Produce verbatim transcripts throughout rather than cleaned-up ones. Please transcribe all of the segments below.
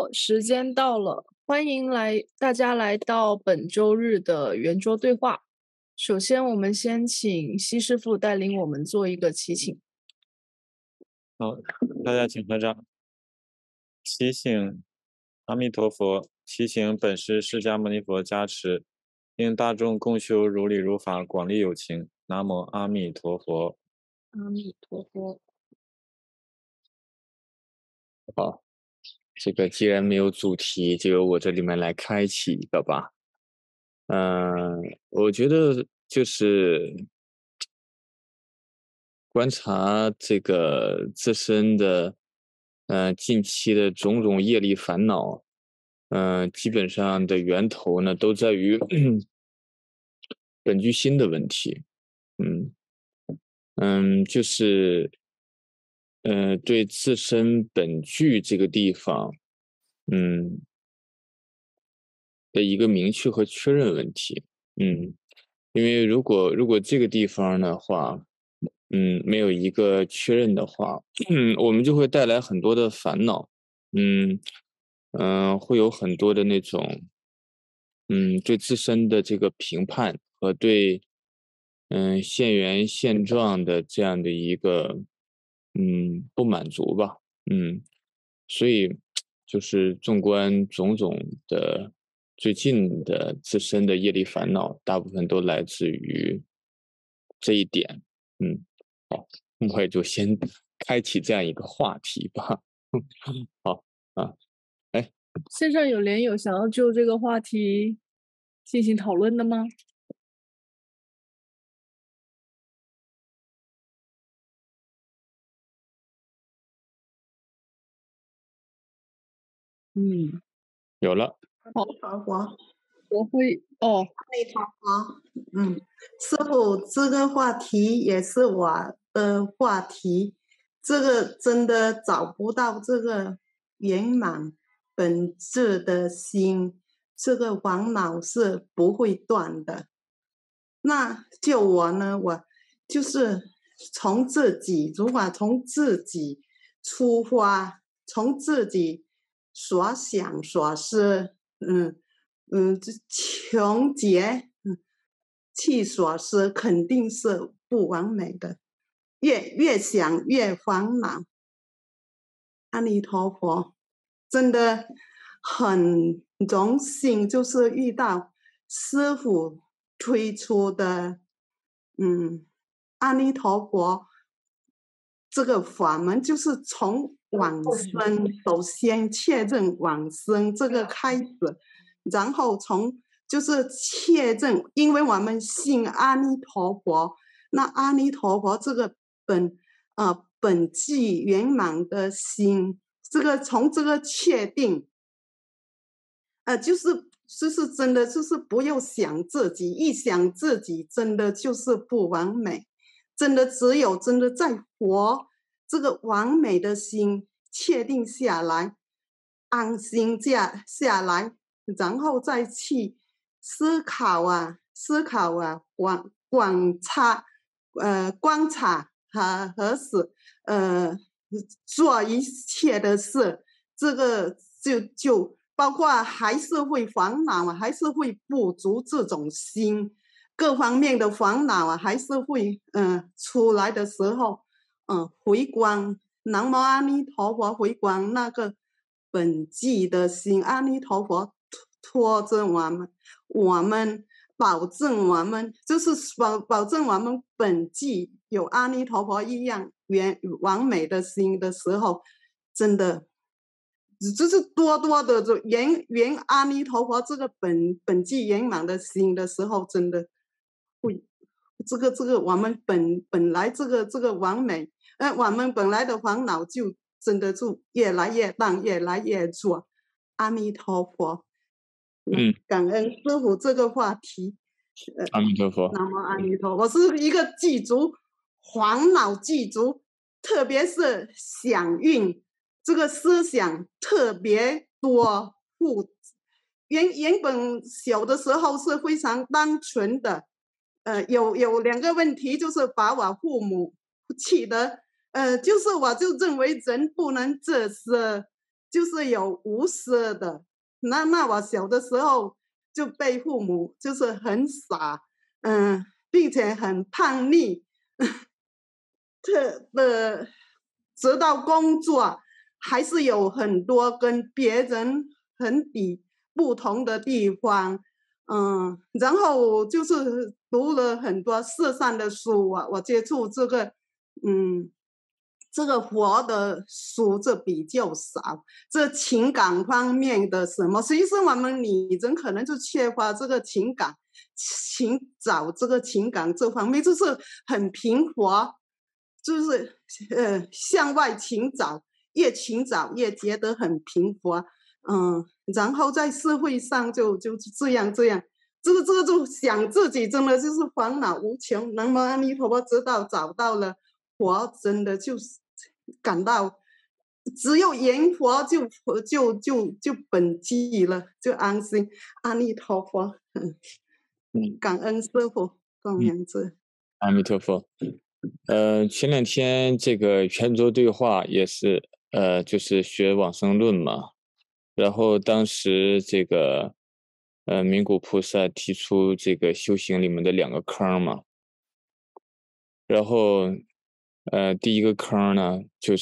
好，时间到了，欢迎来大家来到本周日的圆桌对话。首先，我们先请西师傅带领我们做一个祈请。 好，大家请合掌。祈请阿弥陀佛，祈请本师释迦牟尼佛加持，令大众共修如理如法，广利有情。南无阿弥陀佛。 阿弥陀佛。 好，这个既然没有主题，就由我这里面来开启一个吧。嗯、我觉得就是观察这个自身的，呃，近期的种种业力烦恼，嗯、基本上的源头呢，都在于本具心的问题。嗯嗯，就是，呃，对自身本具这个地方，嗯的一个明确和确认问题。嗯，因为如果如果这个地方的话，嗯，没有一个确认的话，嗯，我们就会带来很多的烦恼。嗯嗯、呃会有很多的那种，嗯，对自身的这个评判和对，嗯，现缘现状的这样的一个，嗯，不满足吧。嗯，所以就是纵观种种的最近的自身的业力烦恼，大部分都来自于这一点。嗯，好，我也就先开启这样一个话题吧。好啊，哎， 线上有莲友想要就这个话题进行讨论的吗？嗯， 有了。 好， 陀佛， 我会哦， 阿弥陀佛。嗯，师傅，这个话题也是我的话题，这个真的找不到这个圆满本质的心，这个烦恼是不会断的。那就我呢，我就是从自己，如果从自己出发，从自己所想所思，嗯嗯，这穷劫，嗯，去所思，肯定是不完美的，越越想越烦恼。阿弥陀佛，真的很荣幸，就是遇到师父推出的，嗯，阿弥陀佛这个法门，就是从往生，首先确认往生这个开始，然后从就是确认，因为我们信阿弥陀佛，那阿弥陀佛这个本呃本具圆满的心，这个从这个确定，呃，就是就是真的就是不要想自己，一想自己真的就是不完美，真的只有真的在佛这个完美的心确定下来，安心下下来，然后再去思考啊，思考啊，观观察，呃，观察和和是呃做一切的事，这个就就包括还是会烦恼啊，还是会不足这种心，各方面的烦恼啊，还是会嗯、呃、出来的时候，嗯、呃、回光，南无阿弥陀佛，回光那个本具的心，阿弥陀佛拖着我们，我们保证我们就是保保证我们本具有阿弥陀佛一样圆完美的心的时候，真的。就是多多的就圆圆阿弥陀佛这个本本具圆满的心的时候，真的会这个这个我们本本来这个这个完美，呃，我们本来的烦恼就真的就越来越淡，越来越弱。阿弥陀佛， 嗯， 感恩师父这个话题。呃， 阿弥陀佛。 南无阿弥陀佛，我是一个祭足烦恼祭足，特别是想运。这个思想特别多复，原原本小的时候是非常单纯的，呃，有有两个问题，就是把我父母气的，呃，就是我就认为人不能自私， 就是有无私的。那那我小的时候就被父母就是很傻，嗯，并且很叛逆，特的直到工作还是有很多跟别人很比不同的地方。嗯，然后就是读了很多世上的书啊，我接触这个，嗯，这个佛的书这比较少，这情感方面的什么，其实我们女人可能就缺乏这个情感，寻找这个情感这方面就是很贫乏，就是呃向外寻找，越寻找越觉得很贫乏。嗯，然后在社会上就就这样这样，这个这个就想自己真的就是烦恼无穷。南无阿弥陀佛，知道找到了佛，真的就是感到只有圆佛就就就就本寂了，就安心。阿弥陀佛，嗯，感恩师父供养之。 阿弥陀佛。呃，前两天这个圆桌对话也是，呃，就是学往生论嘛。然后当时这个，呃，名古菩萨提出这个修行里面的两个坑嘛。然后，呃，第一个坑呢，就是，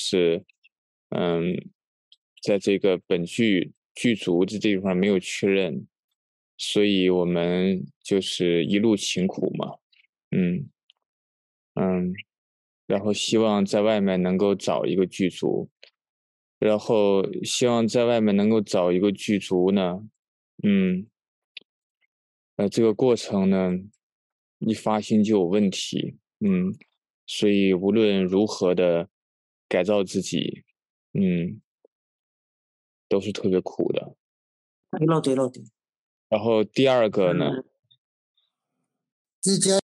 嗯，在这个本具具足的地方没有确认，所以我们就是一路勤苦嘛，嗯嗯。然后希望在外面能够找一个具足，然后希望在外面能够找一个具足呢，嗯，呃，这个过程呢，一发心就有问题，嗯，所以无论如何的改造自己，嗯，都是特别苦的。 对了对了对。 然后第二个呢， 自家。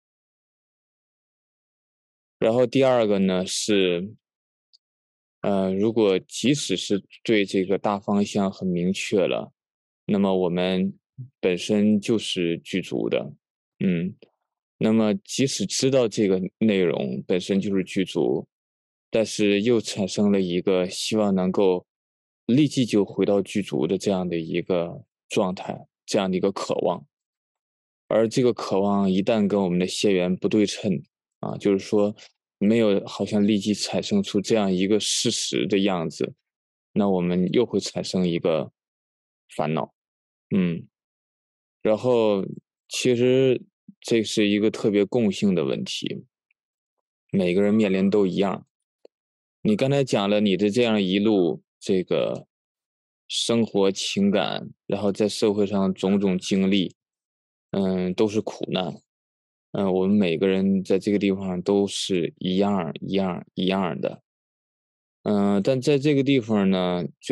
然后第二个呢是，呃，如果即使是对这个大方向很明确了，那么我们本身就是具足的，嗯，那么即使知道这个内容本身就是具足，但是又产生了一个希望能够立即就回到具足的这样的一个状态，这样的一个渴望，而这个渴望一旦跟我们的血缘不对称，啊，就是说没有好像立即产生出这样一个事实的样子，那我们又会产生一个烦恼，嗯，然后其实这是一个特别共性的问题，每个人面临都一样。你刚才讲了你的这样一路这个生活情感，然后在社会上种种经历，嗯，都是苦难。嗯，我们每个人在这个地方都是一样一样一样的。嗯，但在这个地方呢，就是，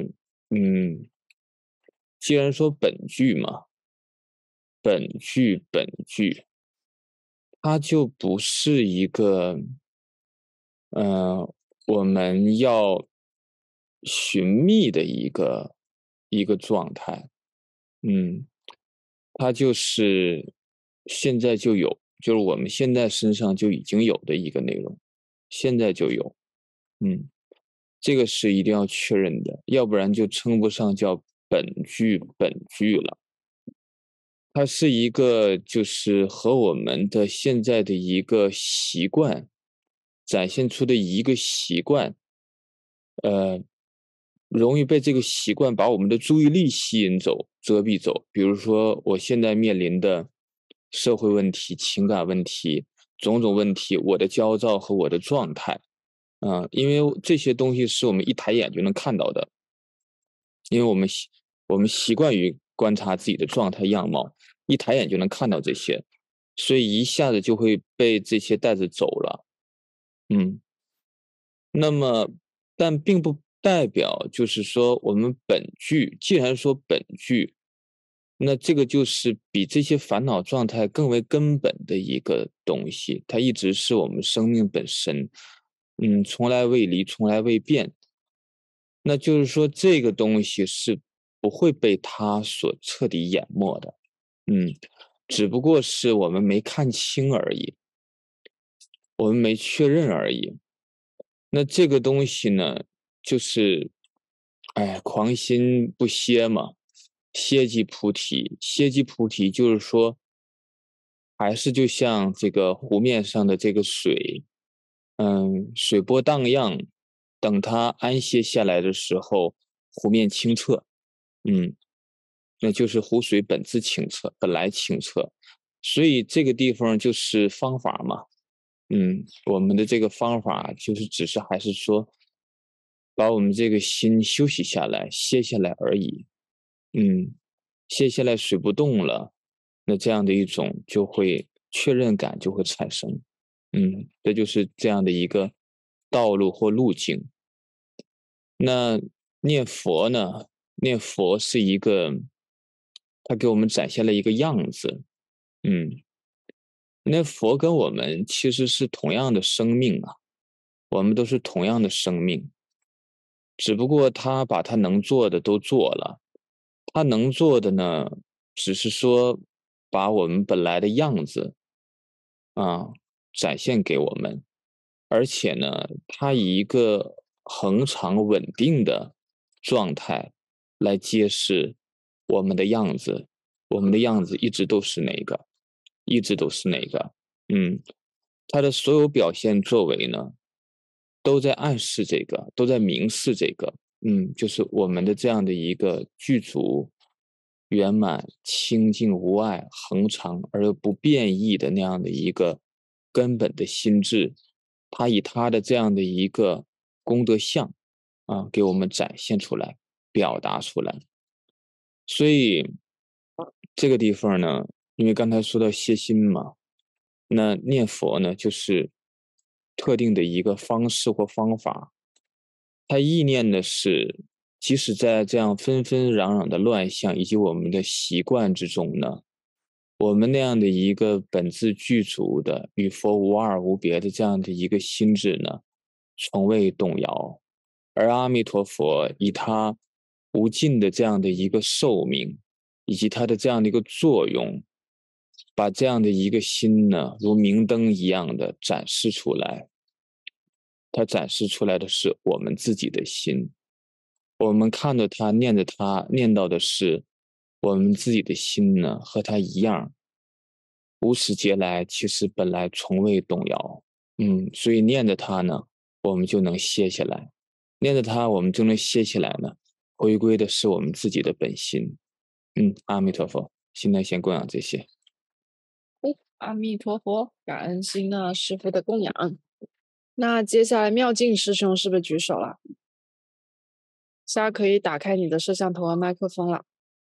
嗯，既然说本具嘛，本具本具，它就不是一个，呃，我们要寻觅的一个一个状态，嗯，它就是现在就有，就是我们现在身上就已经有的一个内容，现在就有，嗯，这个是一定要确认的，要不然就称不上叫本具本具了。它是一个就是和我们的现在的一个习惯展现出的一个习惯，呃，容易被这个习惯把我们的注意力吸引走、遮蔽走。比如说，我现在面临的社会问题、情感问题、种种问题，我的焦躁和我的状态，啊、呃，因为这些东西是我们一抬眼就能看到的，因为我们习我们习惯于观察自己的状态样貌，一抬眼就能看到这些，所以一下子就会被这些带着走了。嗯，那么，但并不代表就是说我们本具，既然说本具，那这个就是比这些烦恼状态更为根本的一个东西，它一直是我们生命本身，嗯，从来未离，从来未变。那就是说，这个东西是不会被它所彻底淹没的，嗯，只不过是我们没看清而已，我们没确认而已。那这个东西呢，就是哎，狂心不歇嘛，歇即菩提，歇即菩提就是说，还是就像这个湖面上的这个水，嗯，水波荡漾，等它安歇下来的时候，湖面清澈，嗯，那就是湖水本自清澈，本来清澈，所以这个地方就是方法嘛，嗯，我们的这个方法就是只是还是说，把我们这个心休息下来，歇下来而已，嗯，歇下来水不动了，那这样的一种就会确认感就会产生，嗯，这就是这样的一个道路或路径。那念佛呢？念佛是一个，它给我们展现了一个样子，嗯，那佛跟我们其实是同样的生命啊，我们都是同样的生命，只不过他把他能做的都做了，他能做的呢，只是说把我们本来的样子啊展现给我们，而且呢，他以一个恒常稳定的状态来揭示我们的样子，我们的样子一直都是哪个，一直都是哪个，嗯，他的所有表现作为呢，都在暗示这个，都在明示这个，嗯，就是我们的这样的一个具足、圆满、清净无碍、恒常而又不变异的那样的一个根本的心智，他以他的这样的一个功德相啊，给我们展现出来、表达出来。所以这个地方呢，因为刚才说到歇心嘛，那念佛呢，就是特定的一个方式或方法。它意念的是，即使在这样纷纷攘攘的乱象以及我们的习惯之中呢，我们那样的一个本自具足的与佛无二无别的这样的一个心智呢，从未动摇。而阿弥陀佛以他无尽的这样的一个寿命，以及他的这样的一个作用，把这样的一个心呢，如明灯一样的展示出来。它展示出来的是我们自己的心，我们看着它，念着它，念到的是我们自己的心呢，和它一样，无始劫来其实本来从未动摇，嗯，所以念着它呢，我们就能歇下来，念着它，我们就能歇下来呢，回归的是我们自己的本心，嗯，阿弥陀佛，现在先供养这些。 阿弥陀佛，感恩心呢师父的供养。那接下来妙净师兄是不是举手了？现在可以打开你的摄像头和麦克风了。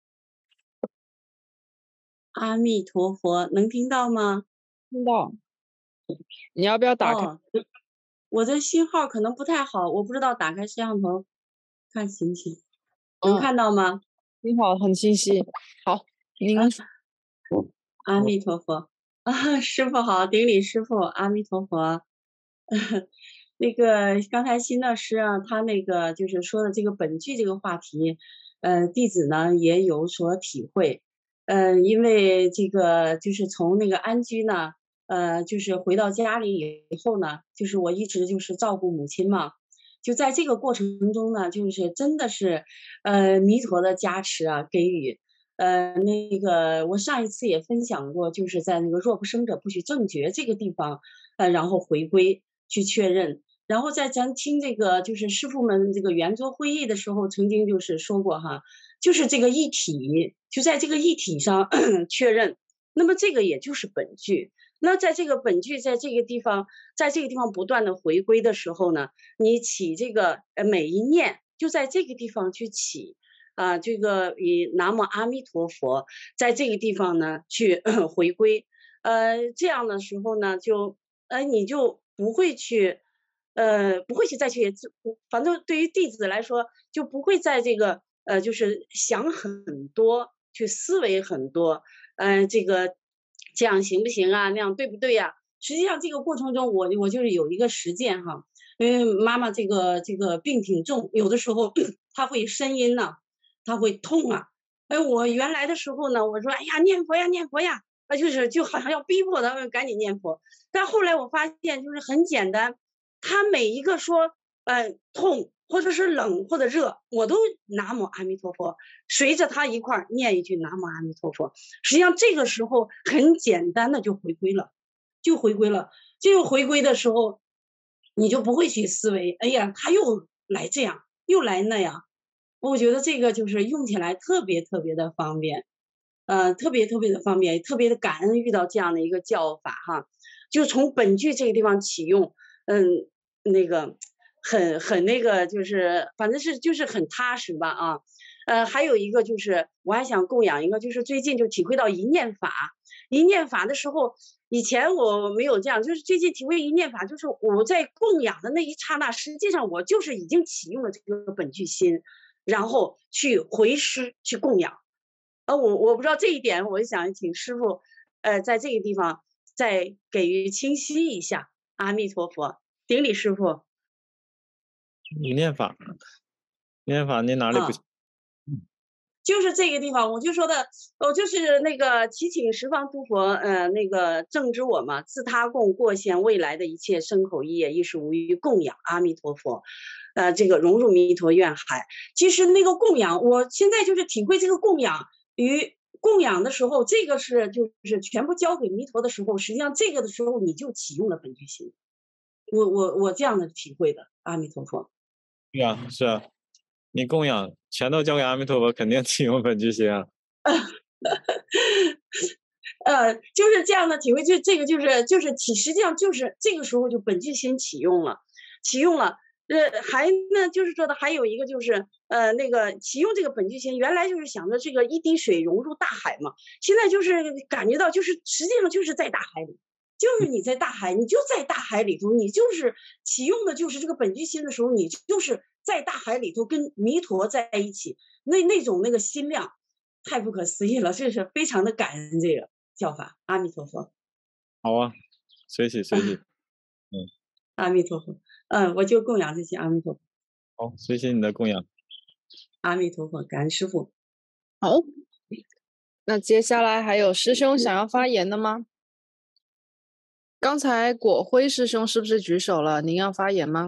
阿弥陀佛，能听到吗？ 听到。你要不要打开？ 哦，我的信号可能不太好，我不知道打开摄像头看行不行？能看到吗？ 你好，很清晰。好，您、啊、 阿弥陀佛啊，师父好，顶礼师父，阿弥陀佛。那个刚才新老师啊，他那个就是说的这个本句这个话题，呃，弟子呢也有所体会，呃，因为这个就是从那个安居呢，呃，就是回到家里以后呢，就是我一直就是照顾母亲嘛，就在这个过程中呢，就是真的是，呃，弥陀的加持啊，给予。呃，那个我上一次也分享过，就是在那个若不生者不许正觉这个地方，呃，然后回归去确认，然后在咱听这个就是师父们这个圆桌会议的时候，曾经就是说过哈，就是这个一体，就在这个一体上确认，那么这个也就是本句。那在这个本句在这个地方，在这个地方不断的回归的时候呢，你起这个呃每一念就在这个地方去起。啊，这个以南无阿弥陀佛，在这个地方呢去回归，呃，这样的时候呢，就呃你就不会去，呃，不会去再去，反正对于弟子来说，就不会在这个呃，就是想很多，去思维很多，嗯、呃，这个这样行不行啊？那样对不对呀、啊？实际上这个过程中我，我我就是有一个实践哈，因为妈妈这个这个病挺重，有的时候她会呻吟呢。他会痛啊！哎，我原来的时候呢，我说哎呀，念佛呀，念佛呀，啊，就是就好像要逼迫他们赶紧念佛。但后来我发现，就是很简单，他每一个说，呃，痛或或者是冷或者热，我都南无阿弥陀佛，随着他一块儿念一句南无阿弥陀佛。实际上这个时候很简单的就回归了，就回归了。这个回归的时候，你就不会去思维，哎呀，他又来这样，又来那样。我觉得这个就是用起来特别特别的方便，呃，特别特别的方便，特别的感恩遇到这样的一个教法哈。就从本句这个地方启用，嗯，那个很很那个就是反正是就是很踏实吧啊。呃，还有一个就是我还想供养一个，就是最近就体会到一念法，一念法的时候，以前我没有这样，就是最近体会一念法，就是我在供养的那一刹那，实际上我就是已经启用了这个本具心，然后去回师去供养。呃，我我不知道这一点，我想请师父，呃，在这个地方再给予清晰一下。阿弥陀佛，顶礼师父。 一念法，一念法，你哪里不？ 啊就是这个地方，我就说的，我就是那个祈请十方诸佛，呃，那个正知我嘛，自他供过现未来的一切身口意业，亦是无余供养阿弥陀佛，呃，这个融入弥陀愿海。其实那个供养，我现在就是体会这个供养与供养的时候，这个是就是全部交给弥陀的时候，实际上这个的时候你就启用了本具心。我我我这样的体会的，阿弥陀佛。 对啊，是啊。你供养全都交给阿弥陀佛，肯定启用本具心啊。 呃，就是这样的体会，就这个就是就是启，实际上就是这个时候就本具心启用了，启用了。呃，还呢，就是说的还有一个就是呃那个启用这个本具心，原来就是想着这个一滴水融入大海嘛，现在就是感觉到就是实际上就是在大海里。就是你在大海，你就在大海里头，你就是启用的就是这个本具心的时候，你就是在大海里头跟弥陀在一起，那那种那个心量太不可思议了，这是非常的感恩这个教法。阿弥陀佛。 好啊，随喜随喜。嗯， 阿弥陀佛。嗯，我就供养这些。阿弥陀佛。 好，随喜你的供养。 阿弥陀佛，感恩师父。 好，那接下来还有师兄想要发言的吗？刚才果辉师兄是不是举手了？您要发言吗？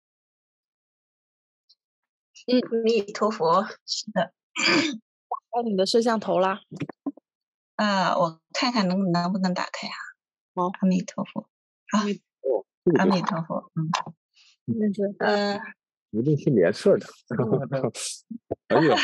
嗯，阿弥陀佛，是的。 开你的摄像头啦。 啊，我看看能能不能打开啊。 好， 阿弥陀佛。好，阿弥陀佛。嗯。呃， 一定是连事儿的。哎呦。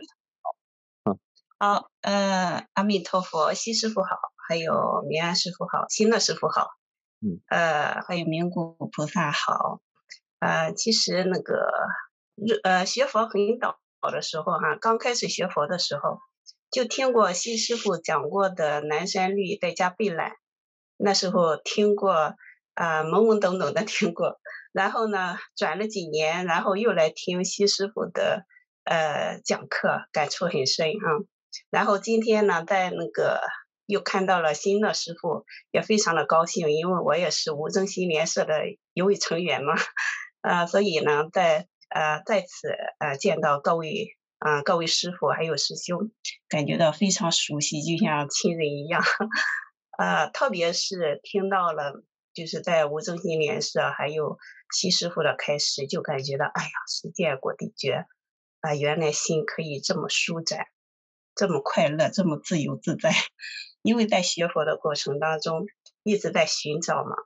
好，呃，阿弥陀佛，西师傅好，还有明安师傅好，新乐师傅好， 嗯， 呃，还有明古菩萨好，呃，其实那个，呃，学佛很早的时候哈、啊，刚开始学佛的时候，就听过西师傅讲过的南山律在家备览，那时候听过，啊、呃，懵懵懂懂的听过，然后呢，转了几年，然后又来听西师傅的呃讲课，感触很深啊。然后今天呢，在那个又看到了新的师傅，也非常的高兴，因为我也是无争新联社的一位成员嘛，呃，所以呢，在呃在此呃见到各位啊、呃、各位师傅还有师兄，感觉到非常熟悉，就像亲人一样，呃，特别是听到了就是在无争新联社还有西师傅的开始，就感觉到哎呀，是见过地觉啊、呃，原来心可以这么舒展。这么快乐，这么自由自在，因为在学佛的过程当中一直在寻找嘛。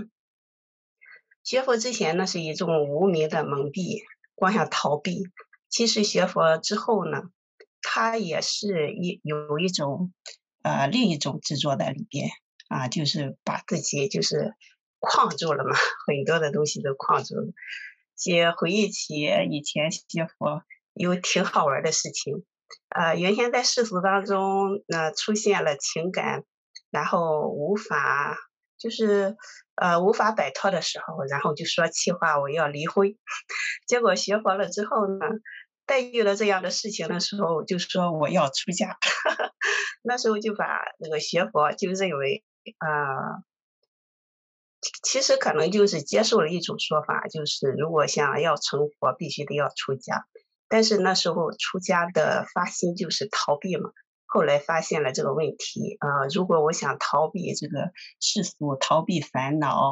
学佛之前呢是一种无名的蒙蔽，光想逃避。其实学佛之后呢，它也是一有一种呃另一种执着在里边啊，就是把自己就是框住了嘛，很多的东西都框住了。也回忆起以前学佛有挺好玩的事情。呃，原先在世俗当中，呃，出现了情感，然后无法，就是呃无法摆脱的时候，然后就说气话，我要离婚。结果学佛了之后呢，在遇到这样的事情的时候，就说我要出家。那时候就把那个学佛就认为，呃，其实可能就是接受了一种说法，就是如果想要成佛，必须得要出家。但是那时候出家的发心就是逃避嘛，后来发现了这个问题啊、呃，如果我想逃避这个世俗，逃避烦恼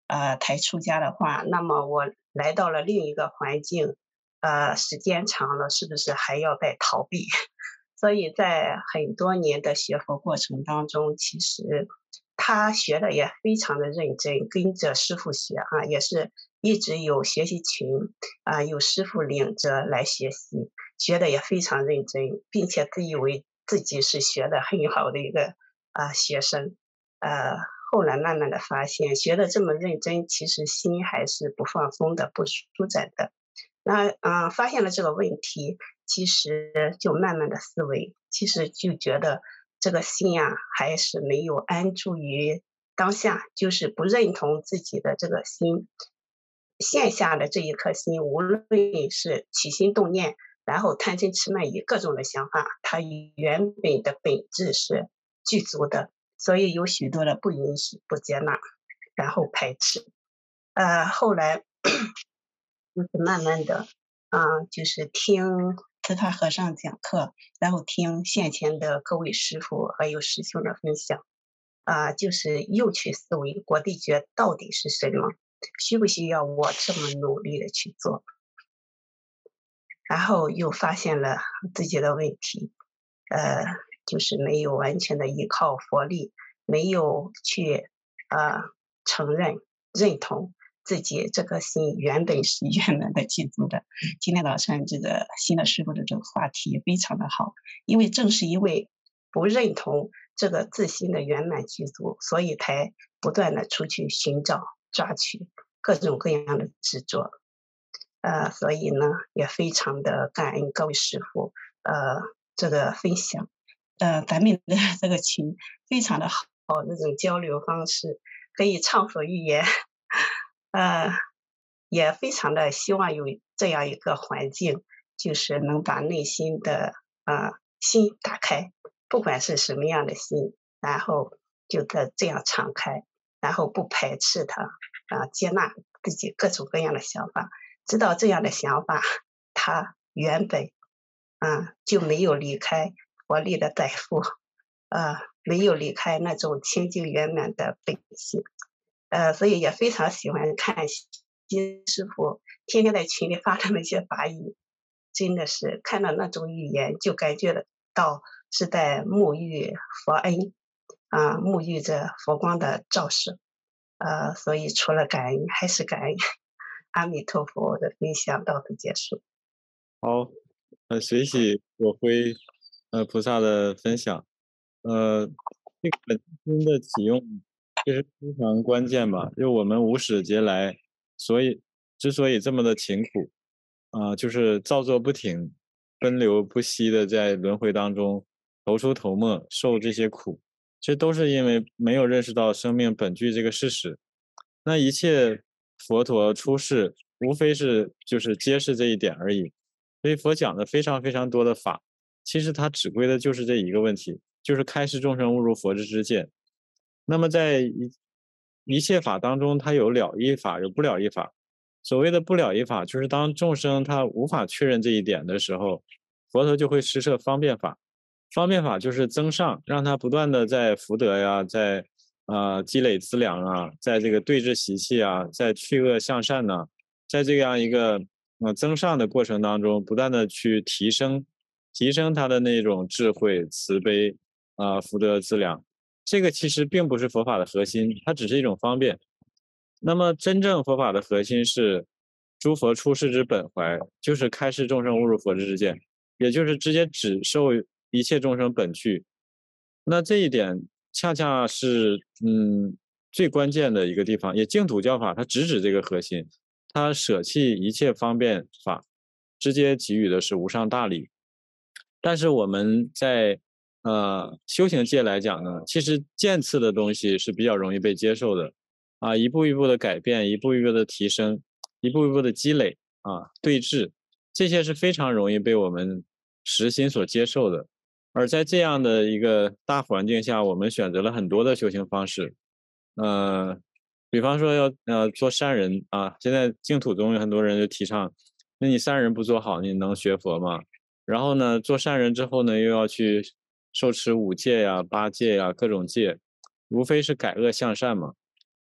呃才出家的话，那么我来到了另一个环境，呃，时间长了，是不是还要再逃避？所以在很多年的学佛过程当中，其实他学的也非常的认真，跟着师父学啊，也是一直有学习群啊，有师父领着来学习，学的也非常认真，并且自以为自己是学的很好的一个啊学生，呃，后来慢慢的发现，学的这么认真，其实心还是不放松的，不舒展的。那嗯、呃，发现了这个问题，其实就慢慢的思维，其实就觉得这个心呀、还是没有安住于当下，就是不认同自己的这个心，线下的这一颗心，无论是起心动念，然后贪嗔痴慢疑各种的想法，它原本的本质是具足的，所以有许多的不允许、不接纳，然后排斥。呃，后来就是慢慢的，啊、就是听慈塔和尚讲课，然后听现前的各位师父还有师兄的分享，啊、就是又去思维果地觉到底是什么，需不需要我这么努力的去做？然后又发现了自己的问题，呃，就是没有完全的依靠佛力，没有去呃承认认同自己这颗心原本是圆满的具足的。今天早上这个新的师傅的这个话题非常的好，因为正是因为不认同这个自心的圆满具足，所以才不断的出去寻找抓取各种各样的执着。呃，所以呢，也非常的感恩各位师傅，呃，这个分享，呃，咱们的这个群非常的好，这种交流方式可以畅所欲言，呃，也非常的希望有这样一个环境，就是能把内心的呃心打开，不管是什么样的心，然后就在这样敞开，然后不排斥它，啊、接纳自己各种各样的想法。知道这样的想法，他原本啊就没有离开佛力的载负，呃，没有离开那种清净圆满的本性，呃，所以也非常喜欢看新师傅天天在群里发的那些法语，真的是看到那种语言就感觉到是在沐浴佛恩啊，沐浴着佛光的照射，呃，所以除了感恩还是感恩。阿弥陀佛，我的分享到此结束。 好，呃，随喜我辉呃菩萨的分享，呃，这个本心的启用其实非常关键吧，就我们无始劫来，所以之所以这么的勤苦，啊、就是造作不停，奔流不息的在轮回当中头出头没，受这些苦，这都是因为没有认识到生命本具这个事实。那一切佛陀出世，无非是就是揭示这一点而已。所以佛讲的非常非常多的法，其实它指归的就是这一个问题，就是开示众生误入佛之知见。那么在一一切法当中，它有了义法，有不了义法。所谓的不了义法，就是当众生他无法确认这一点的时候，佛陀就会施设方便法。方便法就是增上，让他不断的在福德呀，在呃积累资粮啊，在这个对治习气啊，在去恶向善呢、在这样一个呃增上的过程当中，不断的去提升，提升他的那种智慧、慈悲啊、呃福德资粮。这个其实并不是佛法的核心，它只是一种方便。那么真正佛法的核心是诸佛出世之本怀，就是开示众生误入佛之知见，也就是直接指受一切众生本具。那这一点恰恰是嗯最关键的一个地方，也净土教法它直指这个核心，它舍弃一切方便法，直接给予的是无上大利。但是我们在呃修行界来讲呢，其实渐次的东西是比较容易被接受的啊，一步一步的改变，一步一步的提升，一步一步的积累啊，对峙，这些是非常容易被我们实心所接受的。而在这样的一个大环境下，我们选择了很多的修行方式，呃，比方说要呃做善人啊，现在净土中有很多人就提倡，那你善人不做好，你能学佛吗？然后呢，做善人之后呢，又要去受持五戒呀、八戒呀各种戒，无非是改恶向善嘛。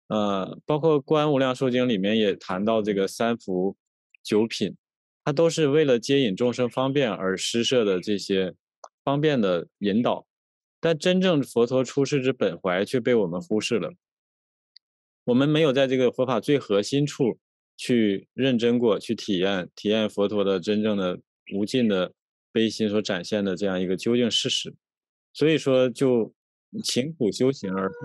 呃，包括《观无量寿经》里面也谈到这个三福九品，它都是为了接引众生方便而施设的这些方便的引导，但真正佛陀出世之本怀却被我们忽视了。我们没有在这个佛法最核心处去认真过，去体验体验佛陀的真正的无尽的悲心所展现的这样一个究竟事实，所以说就勤苦修行而不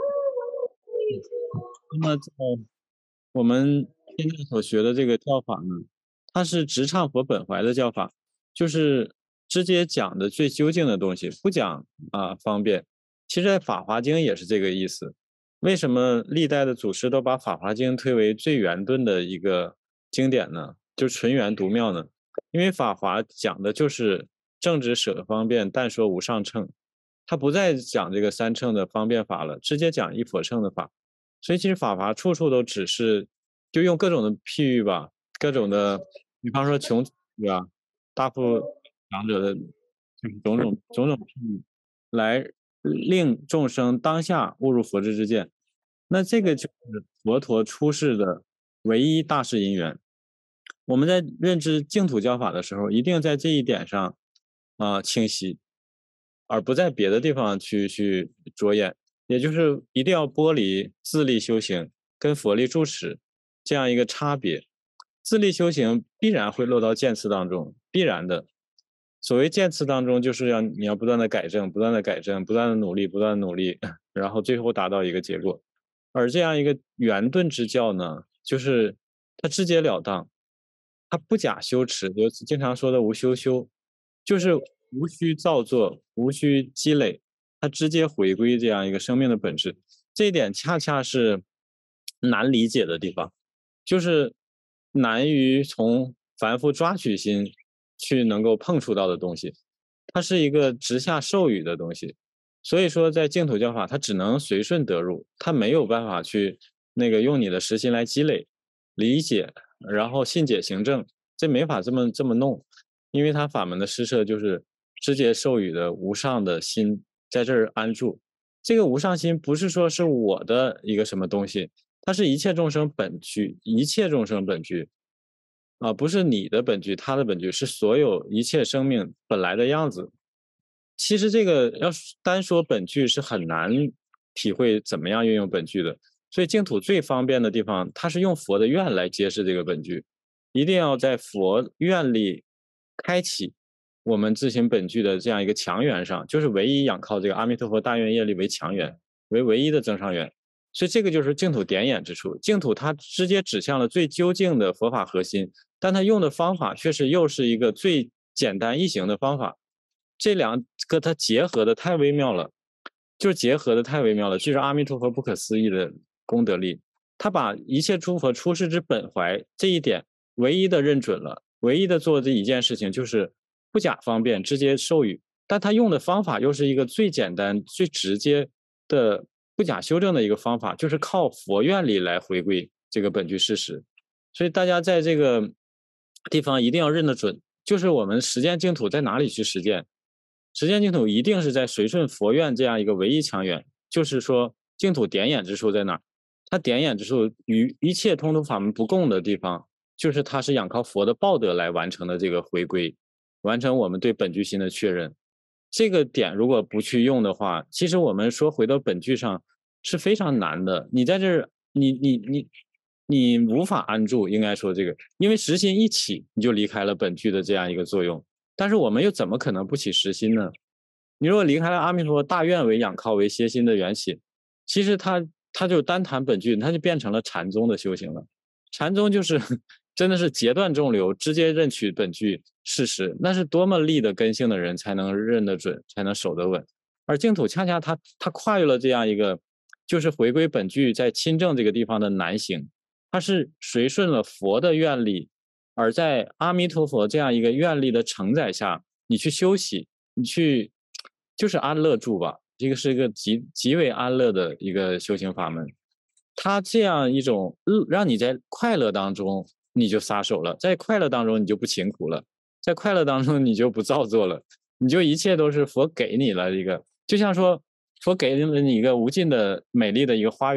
那么在我们现在所学的这个教法呢，它是直唱佛本怀的教法，就是直接讲的最究竟的东西，不讲啊方便。其实在《法华经》也是这个意思。为什么历代的祖师都把《法华经》推为最圆顿的一个经典呢？就纯圆独妙呢？因为法华讲的就是正直舍方便，但说无上乘，他不再讲这个三乘的方便法了，直接讲一佛乘的法。所以其实法华处处都只是就用各种的譬喻吧，各种的，比方说穷对吧，大富长者的就是种种种种譬喻，来令众生当下悟入佛智之见。那这个就是佛陀出世的唯一大事因缘。我们在认知净土教法的时候，一定在这一点上啊、呃、清晰，而不在别的地方去去着眼。也就是一定要剥离自力修行跟佛力住持这样一个差别。自力修行必然会落到渐次当中，必然的。所谓渐次当中，就是要你要不断的改正，不断的改正，不断的努力，不断的努力，然后最后达到一个结果。而这样一个圆顿之教呢，就是它直截了当，它不假修持，就经常说的无修修，就是无需造作，无需积累，它直接回归这样一个生命的本质。这一点恰恰是难理解的地方，就是难于从凡夫抓取心去能够碰触到的东西，它是一个直下授予的东西。所以说在净土教法它只能随顺得入，它没有办法去那个用你的实心来积累理解，然后信解行证，这没法这么这么弄。因为它法门的施设就是直接授予的无上的心在这儿安住。这个无上心不是说是我的一个什么东西，它是一切众生本具，一切众生本具啊，不是你的本具，他的本具，是所有一切生命本来的样子。其实这个要单说本具是很难体会怎么样运用本具的，所以净土最方便的地方，它是用佛的愿来揭示这个本具，一定要在佛愿力开启我们自行本具的这样一个强源上，就是唯一仰靠这个阿弥陀佛大愿业力为强源，为唯一的增上缘。所以这个就是净土点眼之处，净土它直接指向了最究竟的佛法核心，但它用的方法却是又是一个最简单易行的方法。这两个它结合的太微妙了，就是结合的太微妙了，就是阿弥陀佛不可思议的功德力。他把一切诸佛出世之本怀这一点唯一的认准了，唯一的做这一件事情就是不假方便直接授予，但他用的方法又是一个最简单最直接的不假修正的一个方法，就是靠佛愿力来回归这个本具事实。所以大家在这个地方一定要认得准，就是我们实践净土在哪里去实践，实践净土一定是在随顺佛愿这样一个唯一强源，就是说净土点眼之处在哪儿？它点眼之处与一切通途法门不共的地方，就是它是仰靠佛的报德来完成的这个回归，完成我们对本具心的确认。这个点如果不去用的话，其实我们说回到本具上是非常难的。你在这儿，你你你你无法安住，应该说这个，因为实心一起，你就离开了本具的这样一个作用。但是我们又怎么可能不起实心呢？你如果离开了阿弥陀佛大愿为仰靠为歇心的缘起，其实它它就单谈本具，它就变成了禅宗的修行了。禅宗就是真的是截断众流，直接认取本具事实，那是多么立的根性的人才能认得准，才能守得稳。而净土恰恰它它跨越了这样一个，就是回归本具在亲证这个地方的难行，它是随顺了佛的愿力，而在阿弥陀佛这样一个愿力的承载下，你去休息，你去就是安乐住吧。这个是一个极极为安乐的一个修行法门，它这样一种让你在快乐当中你就撒手了，在快乐当中你就不勤苦了，在快乐当中你就不造作了，你就一切都是佛给你了一个，就像说佛给了你一个无尽的美丽的一个花园，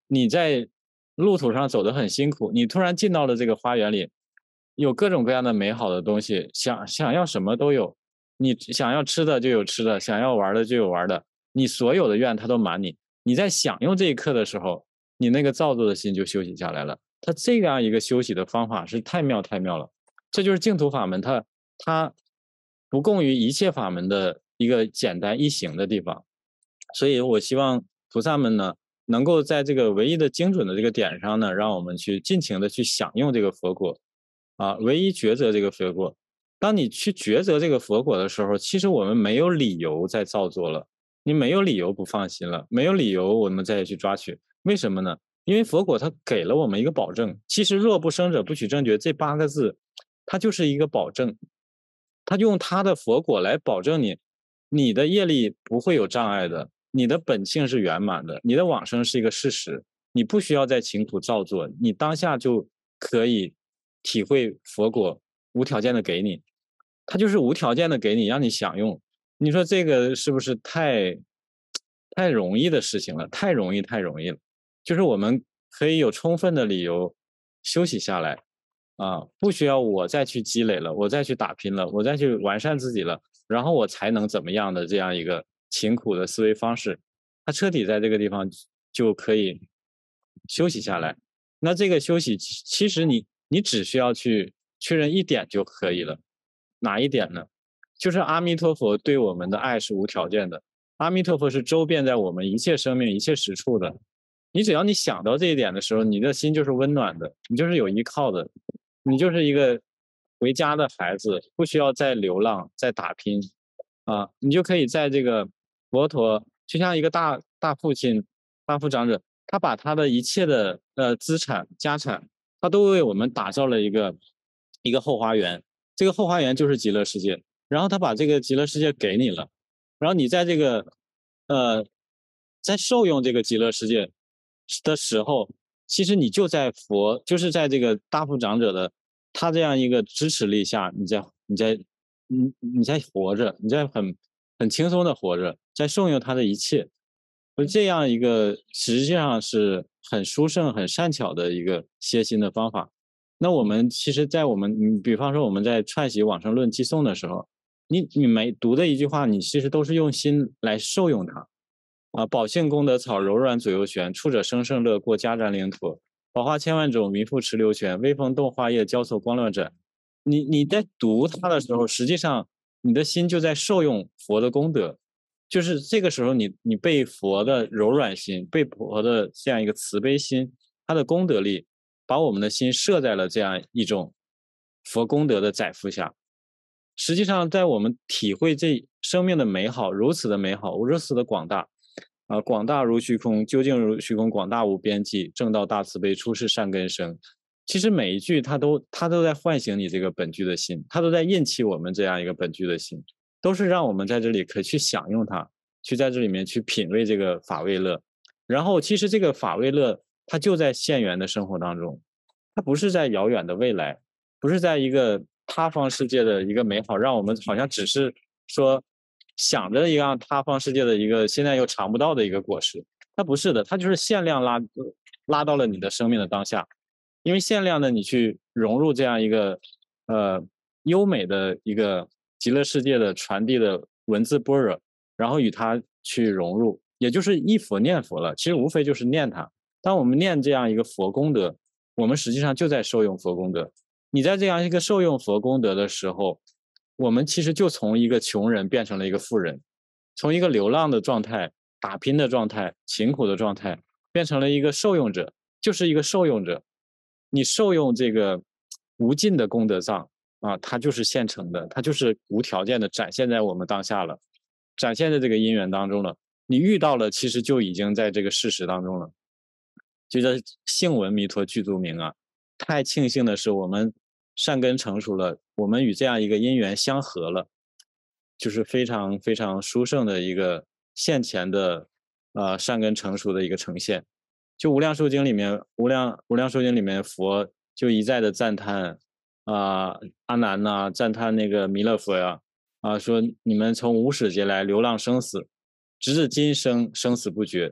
你在路途上走得很辛苦，你突然进到了这个花园里，有各种各样的美好的东西，想想要什么都有，你想要吃的就有吃的，想要玩的就有玩的，你所有的愿它都满你。你在享用这一刻的时候，你那个造作的心就休息下来了。它这样一个休息的方法是太妙太妙了，这就是净土法门，它它不共于一切法门的一个简单易行的地方。所以我希望菩萨们呢，能够在这个唯一的精准的这个点上呢，让我们去尽情的去享用这个佛果啊，唯一抉择这个佛果。当你去抉择这个佛果的时候，其实我们没有理由再造作了，你没有理由不放心了，没有理由我们再去抓取。为什么呢？因为佛果它给了我们一个保证。其实若不生者不取正觉这八个字，它就是一个保证，它用它的佛果来保证你，你的业力不会有障碍的，你的本性是圆满的，你的往生是一个事实，你不需要在情途造作，你当下就可以体会佛果无条件的给你，它就是无条件的给你，让你享用。你说这个是不是太太容易的事情了？太容易太容易了。就是我们可以有充分的理由休息下来啊，不需要我再去积累了，我再去打拼了，我再去完善自己了，然后我才能怎么样的这样一个勤苦的思维方式，它彻底在这个地方就可以休息下来。那这个休息其实你你只需要去确认一点就可以了。哪一点呢？就是阿弥陀佛对我们的爱是无条件的，阿弥陀佛是周遍在我们一切生命一切实处的。你只要你想到这一点的时候，你的心就是温暖的，你就是有依靠的，你就是一个回家的孩子，不需要再流浪再打拼啊，你就可以在这个佛陀就像一个大大父亲大父长者，他把他的一切的呃资产家产，他都为我们打造了一个一个后花园，这个后花园就是极乐世界，然后他把这个极乐世界给你了，然后你在这个呃在受用这个极乐世界的时候，其实你就在佛就是在这个大父长者的他这样一个支持力下，你在你在你你在活着，你在很很轻松的活着，在受用他的一切。这样一个实际上是很殊胜很善巧的一个歇心的方法。那我们其实在我们比方说我们在串习往生论寄诵的时候，你你每读的一句话，你其实都是用心来受用它啊。宝性功德草柔软左右旋，触者生胜乐过家瞻灵陀，宝花千万种迷覆池流泉，微风动花叶交错光乱展。你你在读它的时候，实际上你的心就在受用佛的功德，就是这个时候你你被佛的柔软心，被佛的这样一个慈悲心，它的功德力把我们的心设在了这样一种佛功德的载负下。实际上在我们体会这生命的美好，如此的美好，如此的广大啊，广大如虚空，究竟如虚空，广大无边际，正道大慈悲，出世善根生。其实每一句它都它都在唤醒你这个本具的心，它都在印起我们这样一个本具的心，都是让我们在这里可以去享用它，去在这里面去品味这个法味乐。然后其实这个法味乐它就在现缘的生活当中，它不是在遥远的未来，不是在一个他方世界的一个美好，让我们好像只是说想着一样他方世界的一个现在又尝不到的一个果实。它不是的，它就是限量拉拉到了你的生命的当下，因为限量的你去融入这样一个呃优美的一个极乐世界的传递的文字般若，然后与它去融入，也就是忆佛念佛了。其实无非就是念它。当我们念这样一个佛功德，我们实际上就在受用佛功德。你在这样一个受用佛功德的时候，我们其实就从一个穷人变成了一个富人，从一个流浪的状态、打拼的状态、勤苦的状态，变成了一个受用者，就是一个受用者。你受用这个无尽的功德藏啊，它就是现成的，它就是无条件的展现在我们当下了，展现在这个因缘当中了。你遇到了，其实就已经在这个事实当中了。就叫幸闻弥陀具足名啊！太庆幸的是，我们善根成熟了，我们与这样一个因缘相合了，就是非常非常殊胜的一个现前的呃善根成熟的一个呈现。就无量寿经里面，无量无量寿经里面，佛就一再的赞叹啊、呃、阿难呐、啊，赞叹那个弥勒佛呀，啊、呃、说你们从无始劫来流浪生死，直至今生生死不绝，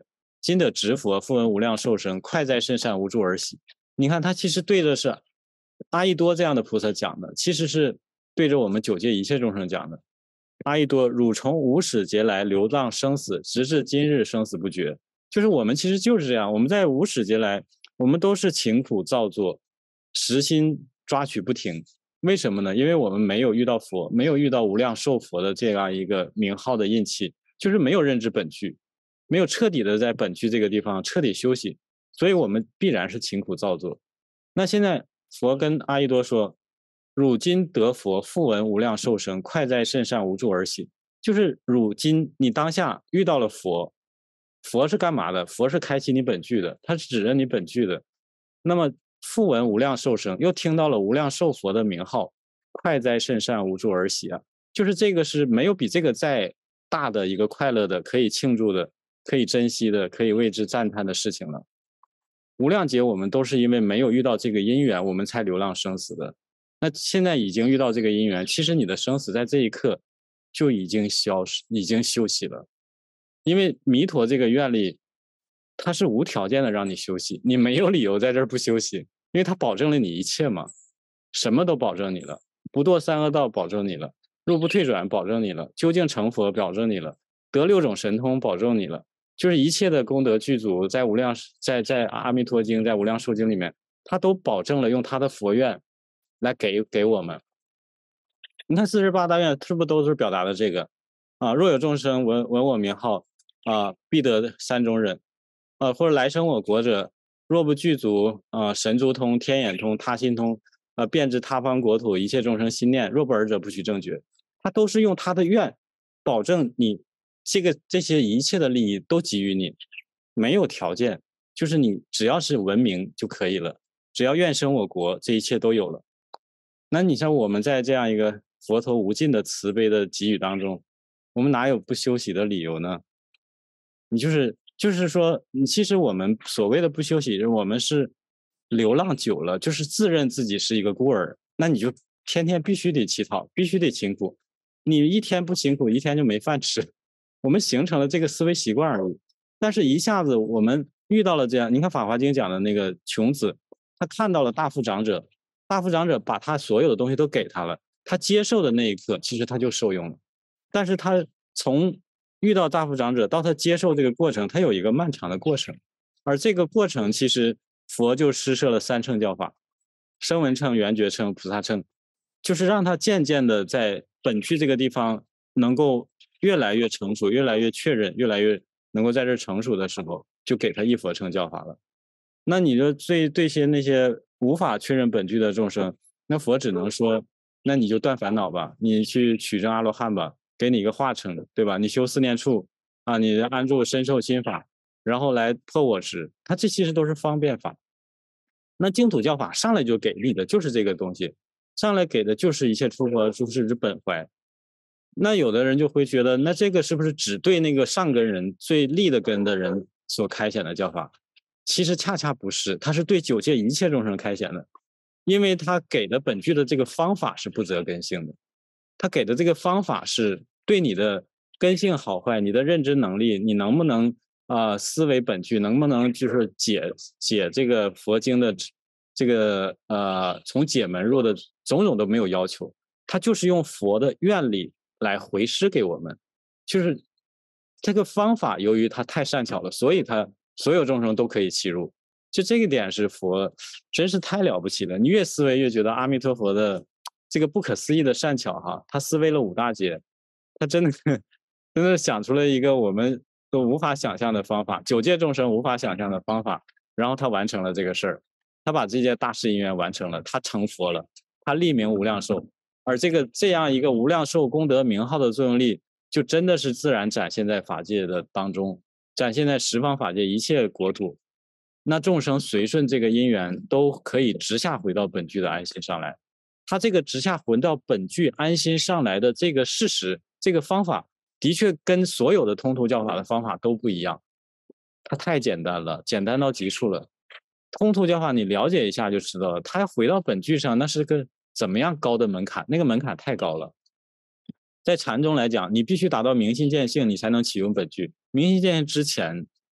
今得直佛，复闻无量寿生，快哉甚善无住而喜。你看他其实对着是阿逸多这样的菩萨讲的，其实是对着我们九界一切众生讲的。阿逸多，汝从无始劫来流浪生死，直至今日生死不绝。就是我们其实就是这样，我们在无始劫来，我们都是勤苦造作，实心抓取不停。为什么呢？因为我们没有遇到佛，没有遇到无量寿佛的这样一个名号的印记，就是没有认知本具，没有彻底的在本具这个地方彻底休息，所以我们必然是勤苦造作。那现在佛跟阿逸多说，汝今得佛，复闻无量寿生，快哉甚善无住而喜。就是汝今你当下遇到了佛，佛是干嘛的？佛是开启你本具的，它是指认你本具的。那么复闻无量寿生，又听到了无量寿佛的名号，快哉甚善无住而喜啊！就是这个是没有比这个再大的一个快乐的、可以庆祝的、可以珍惜的、可以为之赞叹的事情了。无量劫我们都是因为没有遇到这个因缘，我们才流浪生死的。那现在已经遇到这个因缘，其实你的生死在这一刻就已经消失，已经休息了。因为弥陀这个愿力，它是无条件的让你休息，你没有理由在这儿不休息，因为它保证了你一切嘛，什么都保证你了，不堕三恶道保证你了，入不退转保证你了，究竟成佛保证你了，得六种神通保证你了，就是一切的功德具足，在无量在在阿弥陀经，在无量寿经里面，它都保证了用它的佛愿来给给我们。你看四十八大愿是不是都是表达的这个啊？若有众生闻闻我名号啊，必得三种忍啊，或者来生我国者，若不具足啊神足通、天眼通、他心通啊，遍知他方国土一切众生心念，若不尔者不许正觉。他都是用他的愿保证你这个这些一切的利益都给予你，没有条件，就是你只要是文明就可以了，只要愿生我国，这一切都有了。那你像我们在这样一个佛陀无尽的慈悲的给予当中，我们哪有不休息的理由呢？你就是就是说，你其实我们所谓的不休息，我们是流浪久了，就是自认自己是一个孤儿，那你就天天必须得乞讨，必须得勤苦，你一天不辛苦，一天就没饭吃。我们形成了这个思维习惯而已。但是一下子我们遇到了这样，你看《法华经》讲的那个穷子，他看到了大富长者，大富长者把他所有的东西都给他了，他接受的那一刻，其实他就受用了。但是他从遇到大富长者到他接受这个过程，他有一个漫长的过程，而这个过程其实佛就施设了三乘教法，声闻乘、缘觉乘、菩萨乘，就是让他渐渐的在本具这个地方能够越来越成熟，越来越确认，越来越能够在这成熟的时候，就给他一佛乘教法了。那你就对对些那些无法确认本具的众生，那佛只能说，那你就断烦恼吧，你去取证阿罗汉吧，给你一个化成，对吧？你修四念处啊，你安住身受心法，然后来破我执，它这其实都是方便法。那净土教法上来就给力的就是这个东西，上来给的就是一切诸佛诸事之本怀。那有的人就会觉得，那这个是不是只对那个上根人最利的根的人所开显的教法？其实恰恰不是，它是对九界一切众生开显的，因为他给的本具的这个方法是不择根性的，他给的这个方法是对你的根性好坏、你的认知能力，你能不能啊、呃、思维本具，能不能就是解解这个佛经的这个呃从解门入的种种都没有要求，他就是用佛的愿力来回施给我们，就是这个方法由于它太善巧了，所以它所有众生都可以契入，就这个点是佛真是太了不起了。你越思维越觉得阿弥陀佛的这个不可思议的善巧哈，他思维了五大劫，他真的真的想出了一个我们都无法想象的方法，九界众生无法想象的方法，然后他完成了这个事儿，他把这件大事因缘完成了，他成佛了，他立名无量寿。而这个这样一个无量寿功德名号的作用力，就真的是自然展现在法界的当中，展现在十方法界一切国土。那众生随顺这个因缘，都可以直下回到本具的安心上来。他这个直下回到本具安心上来的这个事实，这个方法，的确跟所有的通途教法的方法都不一样。它太简单了，简单到极处了。通途教法你了解一下就知道了，它回到本具上，那是个怎么样高的门槛？那个门槛太高了。在禅中来讲，你必须达到明心见性，你才能启用本具。明心见性之前，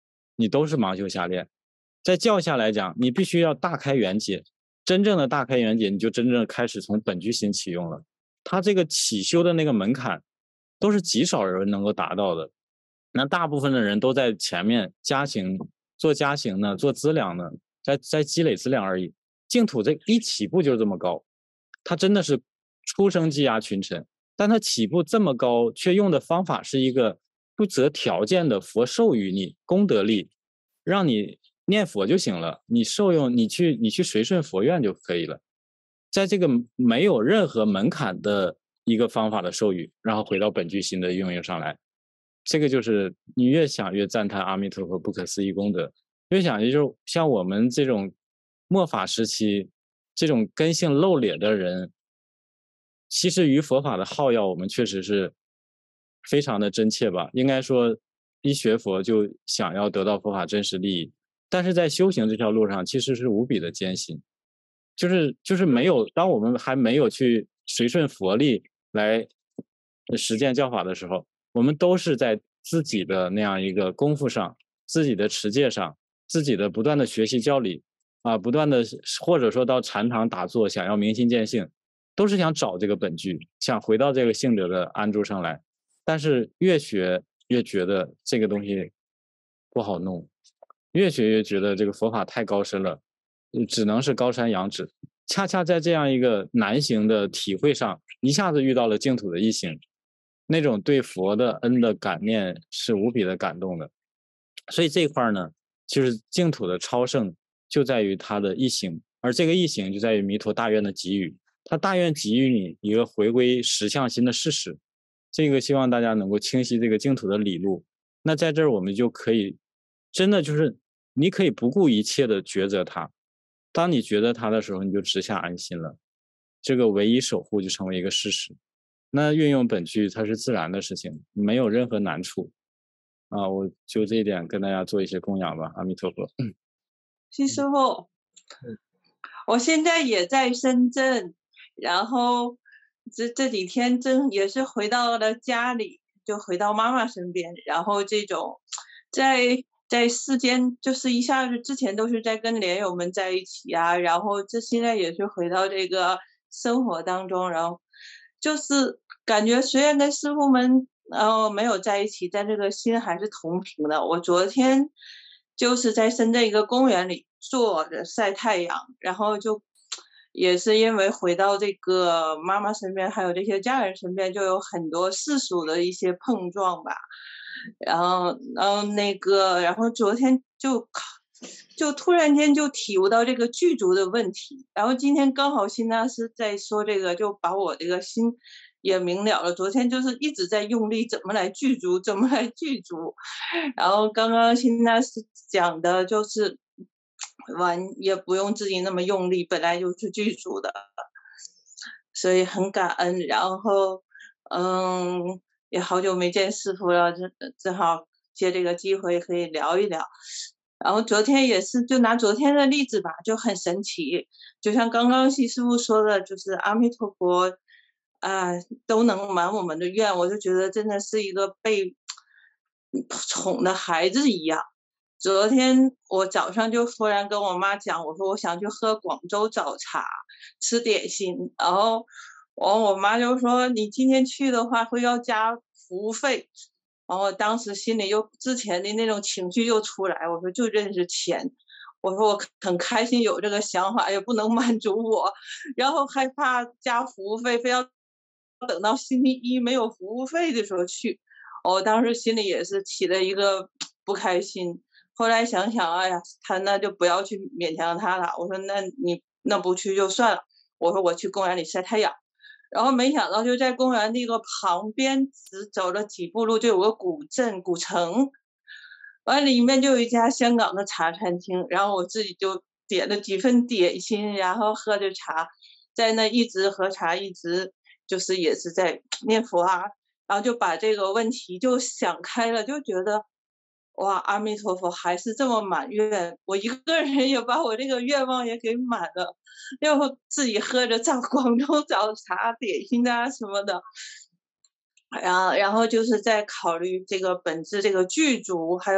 你都是盲修瞎练。在教下来讲，你必须要大开圆解，真正的大开圆解，你就真正开始从本具心启用了。他这个起修的那个门槛，都是极少人能够达到的。那大部分的人都在前面加行，做加行呢，做资粮呢，在在积累资粮而已。净土这一起步就这么高，他真的是出生积压群臣，但他起步这么高，却用的方法是一个不择条件的佛授予你功德力，让你念佛就行了，你受用你去你去随顺佛愿就可以了。在这个没有任何门槛的一个方法的授予，然后回到本具心的运用上来，这个就是你越想越赞叹阿弥陀佛不可思议功德，越想就是像我们这种末法时期这种根性漏劣的人，其实于佛法的好要我们确实是非常的真切吧。应该说一学佛就想要得到佛法真实利益，但是在修行这条路上其实是无比的艰辛，就是就是没有，当我们还没有去随顺佛力来实践教法的时候，我们都是在自己的那样一个功夫上，自己的持戒上，自己的不断的学习教理啊，不断的或者说到禅堂打坐，想要明心见性，都是想找这个本具，想回到这个性德的安住上来。但是越学越觉得这个东西不好弄，越学越觉得这个佛法太高深了，只能是高山仰止。恰恰在这样一个难行的体会上，一下子遇到了净土的一行，那种对佛的恩的感念是无比的感动的。所以这一块呢，就是净土的超胜就在于它的一行，而这个一行就在于弥陀大愿的给予，他大愿给予你一个回归实相心的事实。这个希望大家能够清晰这个净土的理路。那在这儿我们就可以真的就是你可以不顾一切的抉择它，当你觉得它的时候，你就直下安心了，这个唯一守护就成为一个事实。那运用本具它是自然的事情，没有任何难处啊！我就这一点跟大家做一些供养吧。阿弥陀佛。 徐师傅，我现在也在深圳，然后这这几天正也是回到了家里，就回到妈妈身边，然后这种在在世间就是一下子之前都是在跟莲友们在一起啊，然后这现在也是回到这个生活当中，然后就是感觉虽然跟师父们呃没有在一起，但这个心还是同频的。我昨天就是在深圳一个公园里坐着晒太阳，然后就也是因为回到这个妈妈身边还有这些家人身边，就有很多世俗的一些碰撞吧。然后然后那个然后昨天就就突然间就体悟到这个具足的问题，然后今天刚好辛大师在说这个，就把我这个心也明了了。昨天就是一直在用力怎么来具足怎么来具足，然后刚刚辛大师讲的就是完也不用自己那么用力，本来就是具足的，所以很感恩。然后嗯也好久没见师父了，正好借这个机会可以聊一聊。然后昨天也是就拿昨天的例子吧，就很神奇，就像刚刚西师父说的，就是阿弥陀佛啊、呃、都能满我们的愿，我就觉得真的是一个被宠的孩子一样。昨天我早上就忽然跟我妈讲，我说我想去喝广州早茶吃点心，然后我我妈就说你今天去的话会要加服务费，然后我当时心里又之前的那种情绪又出来，我说就认识钱，我说我很开心有这个想法，也不能满足我，然后害怕加服务费，非要等到星期一没有服务费的时候去，我当时心里也是起了一个不开心。后来想想，哎呀，他那就不要去勉强他了。我说那你那不去就算了，我说我去公园里晒太阳。然后没想到就在公园那个旁边只走了几步路就有个古镇古城，完里面就有一家香港的茶餐厅，然后我自己就点了几份点心，然后喝着茶，在那一直喝茶，一直就是也是在念佛啊，然后就把这个问题就想开了，就觉得哇，阿弥陀佛还是这么满愿，我一个人也把我这个愿望也给满了，然后自己喝着早广州早茶点心啊什么的，然后然后就是在考虑这个本质这个具足，还有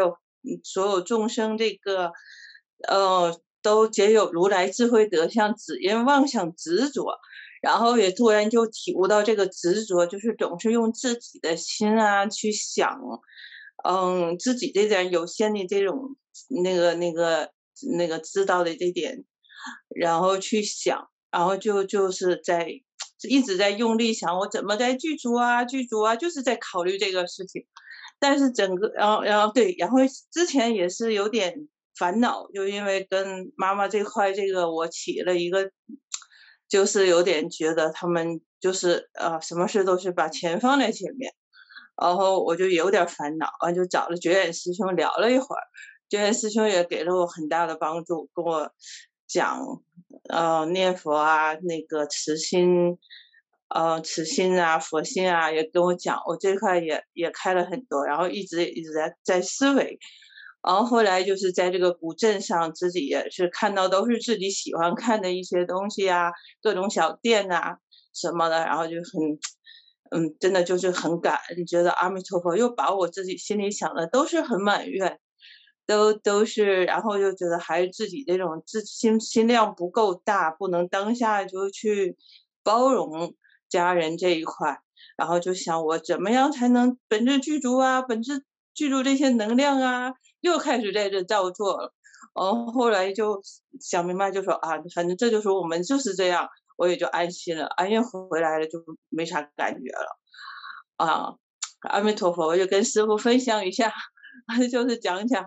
嗯所有众生这个呃都皆有如来智慧德相，只因妄想执着。然后也突然就体悟到这个执着，就是总是用自己的心啊去想，嗯，自己这点有限的这种那个那个那个知道的这点，然后去想，然后就就是在一直在用力想我怎么在具足啊具足啊，就是在考虑这个事情。但是整个然后然后对，然后之前也是有点烦恼，就因为跟妈妈这块这个我起了一个。就是有点觉得他们就是呃什么事都是把钱放在前面，然后我就有点烦恼，完就找了觉远师兄聊了一会儿，觉远师兄也给了我很大的帮助，跟我讲呃念佛啊，那个慈心呃慈心啊佛心啊，也跟我讲，我这块也也开了很多，然后一直一直在在思维。然后后来就是在这个古镇上，自己也是看到都是自己喜欢看的一些东西啊，各种小店啊什么的，然后就很，嗯，真的就是很感恩，觉得阿弥陀佛又把我自己心里想的都是很满愿，都都是，然后又觉得还是自己这种自心心量不够大，不能当下就去包容家人这一块，然后就想我怎么样才能本质具足啊，本质具足这些能量啊。又开始在这照做了，然后后来就想明白，就说啊，反正这就是我们就是这样，我也就安心了，安心回来了就没啥感觉了，啊，阿弥陀佛，我就跟师父分享一下，就是讲讲。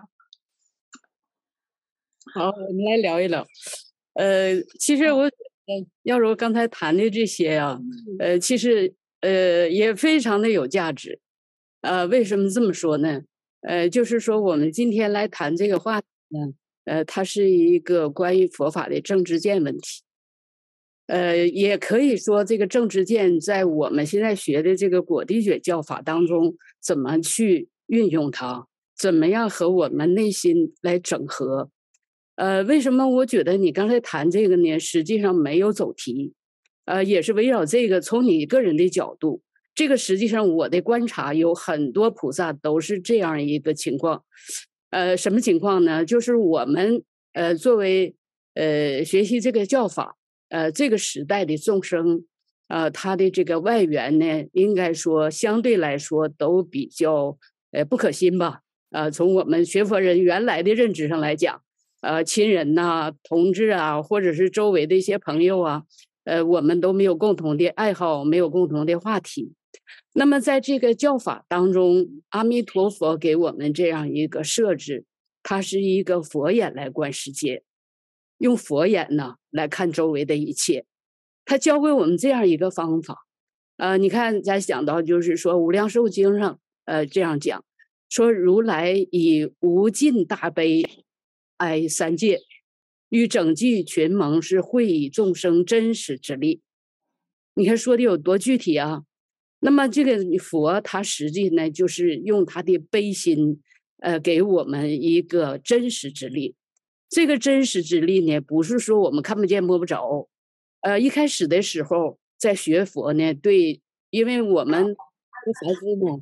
好，我们来聊一聊。呃，其实我要如刚才谈的这些啊，呃，其实呃也非常的有价值。呃，为什么这么说呢？呃，就是说我们今天来谈这个话题呢，呃，它是一个关于佛法的正知见问题。呃，也可以说这个正知见在我们现在学的这个果地觉教法当中，怎么去运用它，怎么样和我们内心来整合。呃，为什么我觉得你刚才谈这个呢？实际上没有走题，呃，也是围绕这个从你个人的角度。这个实际上我的观察有很多菩萨都是这样一个情况，呃，什么情况呢？就是我们呃作为呃学习这个教法，呃这个时代的众生，呃他的这个外援呢，应该说相对来说都比较呃不可信吧。呃，从我们学佛人原来的认知上来讲，呃亲人呐、啊、同志啊，或者是周围的一些朋友啊，呃我们都没有共同的爱好，没有共同的话题。那么在这个教法当中，阿弥陀佛给我们这样一个设置，它是一个佛眼来观世界，用佛眼呢来看周围的一切。他教给我们这样一个方法，呃，你看咱想到就是说《无量寿经》上，呃这样讲，说如来以无尽大悲哀三界，欲整具群蒙，是会以众生真实之力。你看说的有多具体啊！那么这个佛他实际呢，就是用他的悲心，呃，给我们一个真实之力。这个真实之力呢，不是说我们看不见摸不着。呃，一开始的时候在学佛呢，对，因为我们凡夫呢，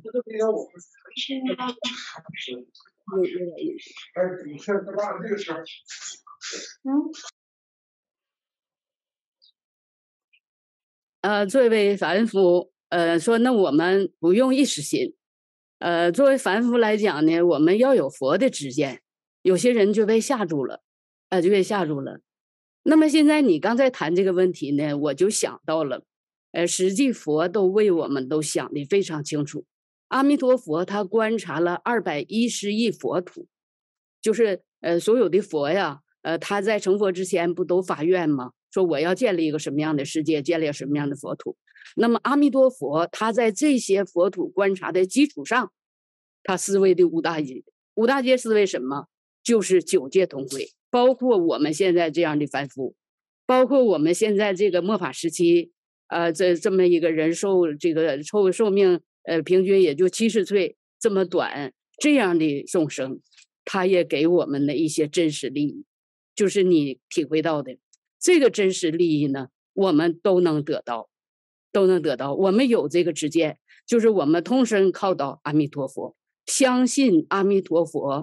嗯。呃，作为凡夫。呃，说那我们不用意识心，呃，作为凡夫来讲呢，我们要有佛的知见，有些人就被吓住了，呃，就被吓住了。那么现在你刚才谈这个问题呢，我就想到了，呃，实际佛都为我们都想得非常清楚。阿弥陀佛他观察了二百一十亿佛土，就是呃所有的佛呀，呃他在成佛之前不都发愿吗？说我要建立一个什么样的世界，建立什么样的佛土。那么阿弥陀佛他在这些佛土观察的基础上，他思维的五大劫，五大劫思维什么？就是九界同归，包括我们现在这样的凡夫，包括我们现在这个末法时期，呃，这这么一个人寿这个寿寿命，呃，平均也就七十岁这么短，这样的众生，他也给我们的一些真实利益，就是你体会到的这个真实利益呢，我们都能得到。都能得到，我们有这个知见，就是我们通身靠到阿弥陀佛，相信阿弥陀佛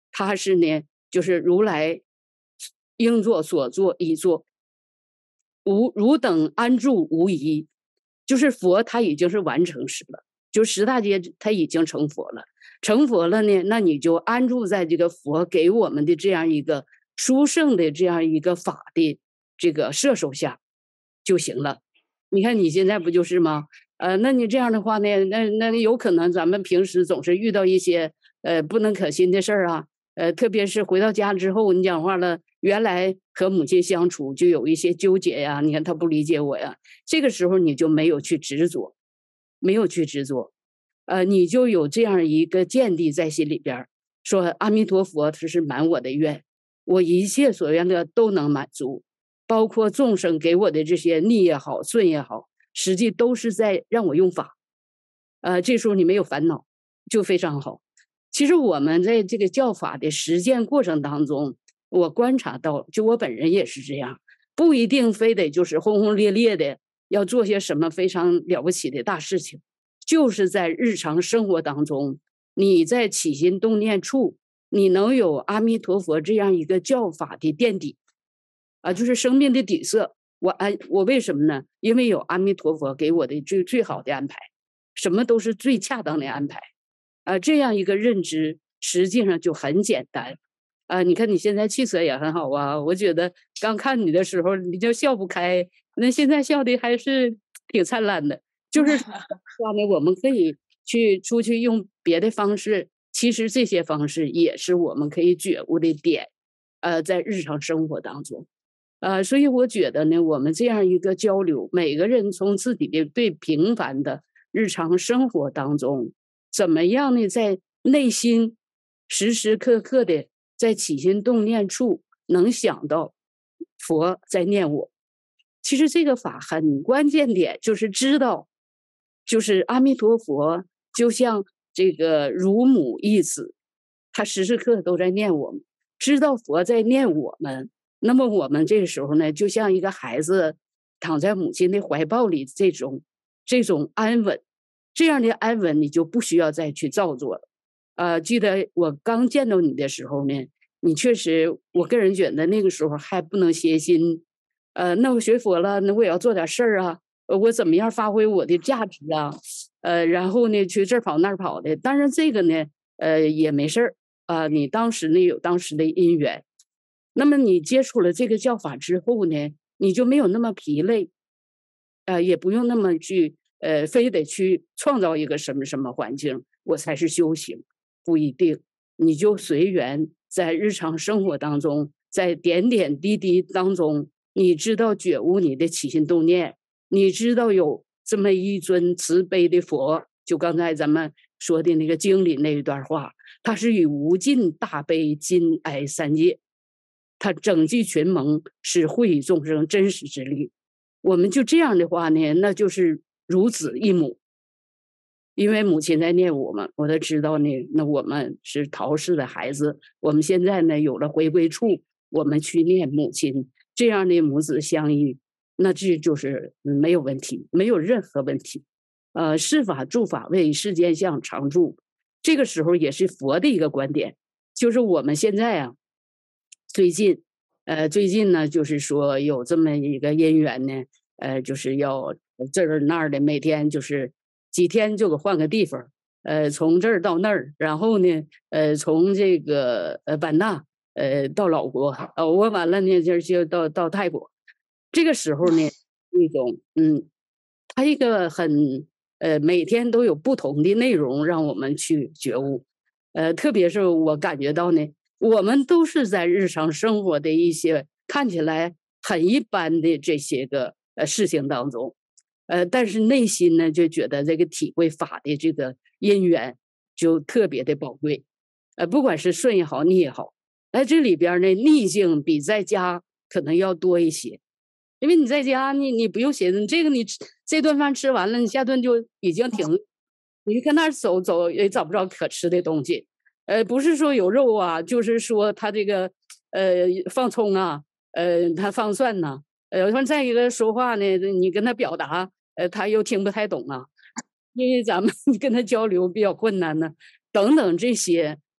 它是呢，就是如来应作所作已作，无汝等安住无疑，就是佛他已经是完成时了，就十大劫他已经成佛了，成佛了呢，那你就安住在这个佛给我们的这样一个殊胜的这样一个法的这个摄受下就行了。你看你现在不就是吗？呃，那你这样的话呢，那那有可能咱们平时总是遇到一些呃不能可信的事儿啊，呃，特别是回到家之后，你讲话了，原来和母亲相处就有一些纠结呀，你看他不理解我呀，这个时候你就没有去执着，没有去执着，呃，你就有这样一个见地在心里边，说阿弥陀佛，他是满我的愿，我一切所愿的都能满足。包括众生给我的这些逆也好顺也好，实际都是在让我用法，呃，这时候你没有烦恼就非常好。其实我们在这个教法的实践过程当中，我观察到，就我本人也是这样，不一定非得就是轰轰烈烈的要做些什么非常了不起的大事情，就是在日常生活当中，你在起心动念处，你能有阿弥陀佛这样一个教法的垫底啊，就是生命的底色。我安，我为什么呢？因为有阿弥陀佛给我的最最好的安排，什么都是最恰当的安排，啊，这样一个认知实际上就很简单，啊，你看你现在气色也很好啊，我觉得刚看你的时候你就笑不开，那现在笑的还是挺灿烂的。就是说呢，我们可以去出去用别的方式，其实这些方式也是我们可以觉悟的点，呃，在日常生活当中。呃，所以我觉得呢，我们这样一个交流，每个人从自己的最平凡的日常生活当中，怎么样呢，在内心时时刻刻的在起心动念处能想到佛在念我。其实这个法很关键点就是知道，就是阿弥陀佛就像这个乳母一子，他时时刻刻都在念我们，知道佛在念我们，那么我们这个时候呢，就像一个孩子躺在母亲的怀抱里，这种这种安稳，这样的安稳你就不需要再去造作了。呃，记得我刚见到你的时候呢，你确实，我个人觉得那个时候还不能歇心，呃，那我学佛了，那我也要做点事儿啊，我怎么样发挥我的价值啊？呃，然后呢，去这儿跑那儿跑的。当然这个呢，呃，也没事儿啊、呃，你当时呢有当时的因缘。那么你接触了这个教法之后呢，你就没有那么疲累，呃，也不用那么去呃，非得去创造一个什么什么环境，我才是修行，不一定，你就随缘，在日常生活当中，在点点滴滴当中，你知道觉悟你的起心动念，你知道有这么一尊慈悲的佛，就刚才咱们说的那个经里那一段话，他是以无尽大悲尽哀三界。他整济群蒙，是惠与众生真实之力。我们就这样的话呢，那就是如子一母，因为母亲在念我们，我都知道呢。那我们是陶氏的孩子，我们现在呢有了回归处，我们去念母亲，这样的母子相依，那这就是没有问题，没有任何问题。呃，世法住法位，世间相常住，这个时候也是佛的一个观点，就是我们现在啊。最近，呃，最近呢，就是说有这么一个因缘呢，呃，就是要这儿那儿的，每天就是几天就给换个地方，呃，从这儿到那儿，然后呢，呃，从这个呃版纳，呃，到老国，呃，我完了呢，就就到到泰国。这个时候呢，那种嗯，它一个很呃，每天都有不同的内容让我们去觉悟，呃，特别是我感觉到呢。我们都是在日常生活的一些看起来很一般的这些个呃事情当中，呃，但是内心呢就觉得这个体会法的这个因缘就特别的宝贵，呃，不管是顺也好逆也好，在这里边呢逆境比在家可能要多一些，因为你在家你你不用写，你这个你这顿饭吃完了，你下顿就已经挺，你跟那儿走走也找不着可吃的东西。呃，不是说有肉啊，就是说他这个呃放葱啊，呃他放蒜呐、啊，呃完再一个说话呢，你跟他表达，呃他又听不太懂啊，因为咱们跟他交流比较困难呢，等等这些，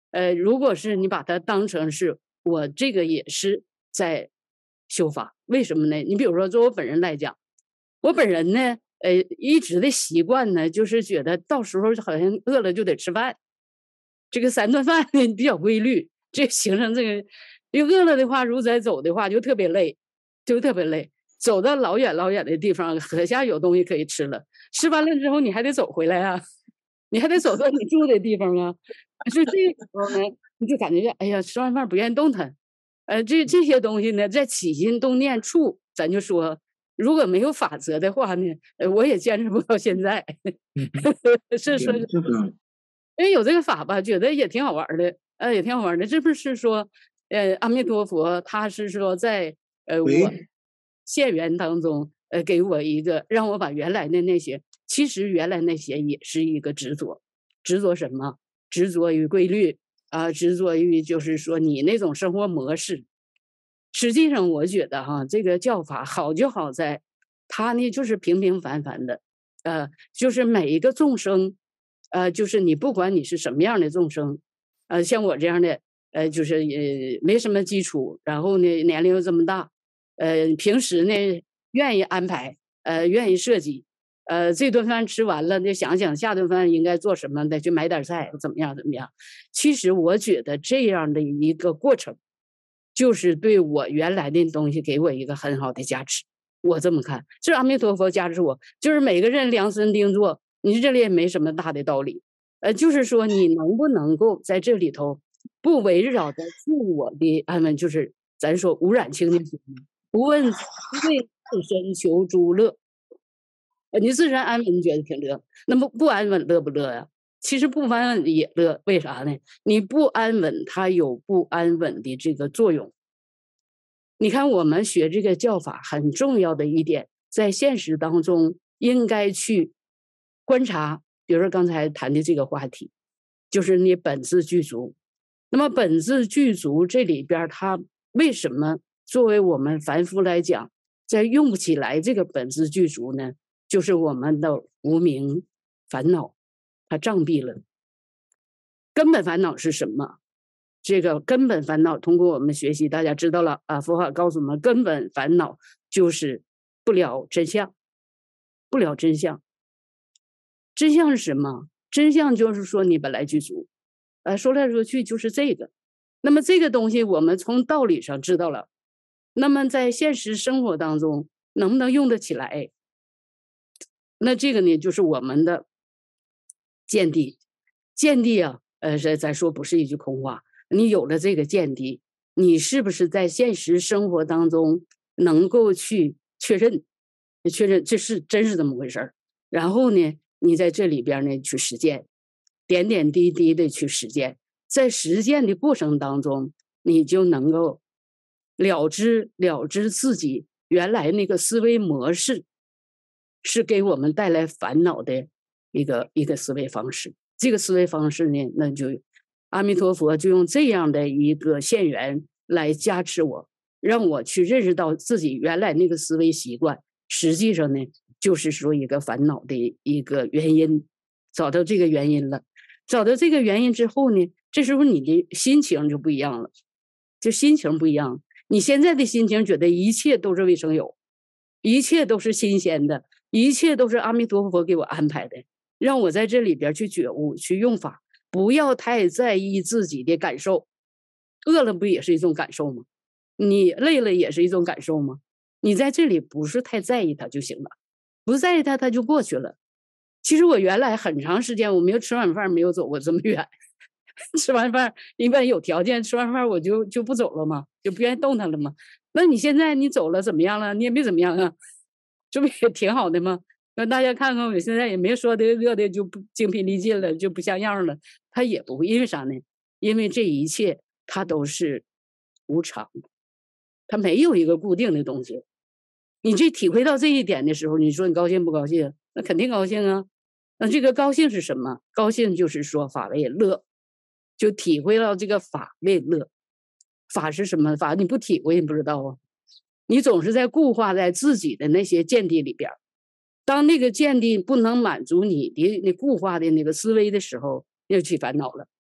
呃，如果是你把它当成是我这个也是在修法，为什么呢？你比如说，做我本人来讲，我本人呢，呃，一直的习惯呢，就是觉得到时候好像饿了就得吃饭，这个三顿饭呢比较规律，这形成这个，因为饿了的话，如果再走的话就特别累，就特别累。走到老远老远的地方，可下有东西可以吃了，吃完了之后你还得走回来啊，你还得走到你住的地方啊。就这个时候呢，你就感觉哎呀，吃完饭不愿意动弹。呃，这这些东西呢，在起心动念处，咱就说，如果没有法则的话呢，呃，我也坚持不到现在。是说，因为有这个法吧，觉得也挺好玩的，呃，也挺好玩的。这不是说，呃，阿弥陀佛，他是说在呃我现缘当中，呃，给我一个让我把原来的那些，其实原来那些也是一个执着，执着什么？执着于规律啊、呃，执着于就是说你那种生活模式。实际上，我觉得哈，这个教法好就好在，它呢就是平平凡凡的，呃，就是每一个众生，呃，就是你不管你是什么样的众生，呃，像我这样的，呃，就是呃没什么基础，然后呢年龄又这么大，呃，平时呢愿意安排，呃，愿意设计。呃，这顿饭吃完了，就想想下顿饭应该做什么，得去买点菜，怎么样怎么样。其实我觉得这样的一个过程，就是对我原来的东西给我一个很好的加持。我这么看，这阿弥陀佛加持我，就是每个人量身定做。你这里也没什么大的道理，呃，就是说你能不能够在这里头不围绕着自我的安稳，就是咱说污染清净心，不问为自身求诸乐。你自然安稳，你觉得挺乐，那么不安稳乐不乐呀？其实不安稳也乐，为啥呢？你不安稳，它有不安稳的这个作用。你看，我们学这个教法很重要的一点，在现实当中应该去观察。比如说刚才谈的这个话题，就是你本自具足。那么本自具足这里边，它为什么作为我们凡夫来讲，在用不起来这个本自具足呢？就是我们的无明烦恼，它障蔽了。根本烦恼是什么？这个根本烦恼，通过我们学习，大家知道了啊。佛法告诉我们，根本烦恼就是不了真相，不了真相。真相是什么？真相就是说你本来具足。呃，说来说去就是这个。那么这个东西，我们从道理上知道了，那么在现实生活当中能不能用得起来？那这个呢，就是我们的见地，见地啊，呃，咱说不是一句空话。你有了这个见地，你是不是在现实生活当中能够去确认，确认这是真是这么回事儿？然后呢，你在这里边呢去实践，点点滴滴的去实践，在实践的过程当中，你就能够了知了知自己原来那个思维模式。是给我们带来烦恼的一个一个思维方式。这个思维方式呢，那就阿弥陀佛就用这样的一个现缘来加持我，让我去认识到自己原来那个思维习惯，实际上呢，就是说一个烦恼的一个原因。找到这个原因了，找到这个原因之后呢，这时候你的心情就不一样了，就心情不一样。你现在的心情觉得一切都是为生有，一切都是新鲜的。一切都是阿弥陀佛给我安排的，让我在这里边去觉悟，去用法，不要太在意自己的感受。饿了不也是一种感受吗？你累了也是一种感受吗？你在这里不是太在意它就行了，不在意它，它就过去了。其实我原来很长时间我没有吃完饭没有走过这么远，吃完饭一般有条件，吃完饭我就就不走了嘛，就不愿意动弹了嘛。那你现在你走了怎么样了？你也没怎么样啊。这不也挺好的吗？让大家看看，我现在也没说的热的就不精疲力尽了，就不像样了。他也不会，因为啥呢？因为这一切它都是无常的，它没有一个固定的东西。你这体会到这一点的时候，你说你高兴不高兴？那肯定高兴啊。那这个高兴是什么？高兴就是说法为乐，就体会到这个法为乐。法是什么？法你不体会你不知道啊。你总是在固化在自己的那些见地里边，当那个见地不能满足你的那固化的那个思维的时候，就起烦恼了。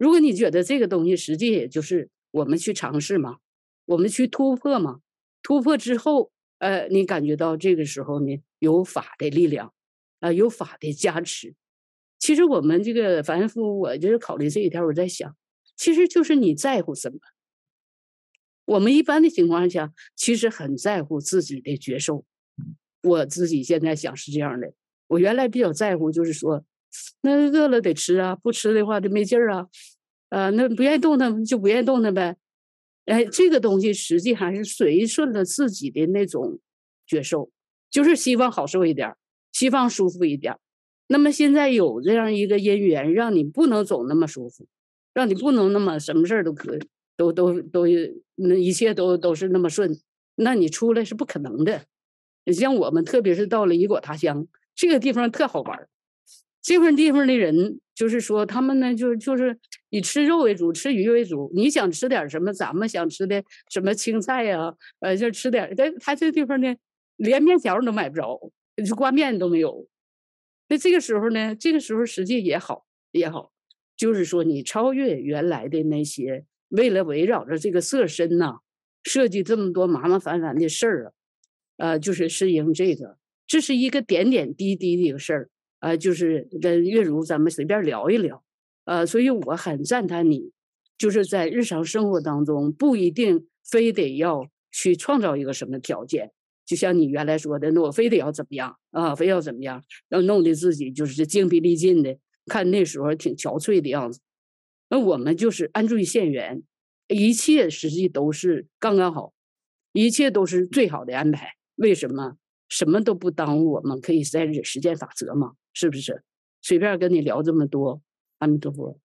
如果你觉得这个东西实际也就是我们去尝试嘛，我们去突破嘛，突破之后，呃，你感觉到这个时候呢有法的力量，啊、呃，有法的加持。其实我们这个凡夫，我就是考虑这一条，我在想，其实就是你在乎什么。我们一般的情况下，其实很在乎自己的觉受。我自己现在想是这样的，我原来比较在乎，就是说，那饿了得吃啊，不吃的话就没劲儿啊，呃，那不愿意动弹就不愿意动弹呗。哎，这个东西实际还是随顺了自己的那种觉受，就是希望好受一点，希望舒服一点。那么现在有这样一个因缘，让你不能总那么舒服，让你不能那么什么事儿都可都都都那一切都都是那么顺，那你出来是不可能的。像我们特别是到了异国他乡，这个地方特好玩，这块地方的人就是说他们呢就就是以吃肉为主，吃鱼为主。你想吃点什么，咱们想吃的什么青菜呀、啊，呃，就吃点。但他这个地方呢，连面条都买不着，就挂面都没有。那这个时候呢，这个时候实际也好也好，就是说你超越原来的那些，为了围绕着这个色身呐、啊，设计这么多麻麻烦烦的事儿啊。呃，就是适应这个，这是一个点点滴滴的一个事儿，呃，就是跟月如咱们随便聊一聊，呃，所以我很赞叹你，就是在日常生活当中不一定非得要去创造一个什么条件，就像你原来说的，那我非得要怎么样啊，非要怎么样，要弄得自己就是精疲力尽的，看那时候挺憔悴的样子。那我们就是安住于现缘，一切实际都是刚刚好，一切都是最好的安排。为什么什么都不耽误？我们可以在这实践法则嘛，是不是？随便跟你聊这么多，阿弥陀佛，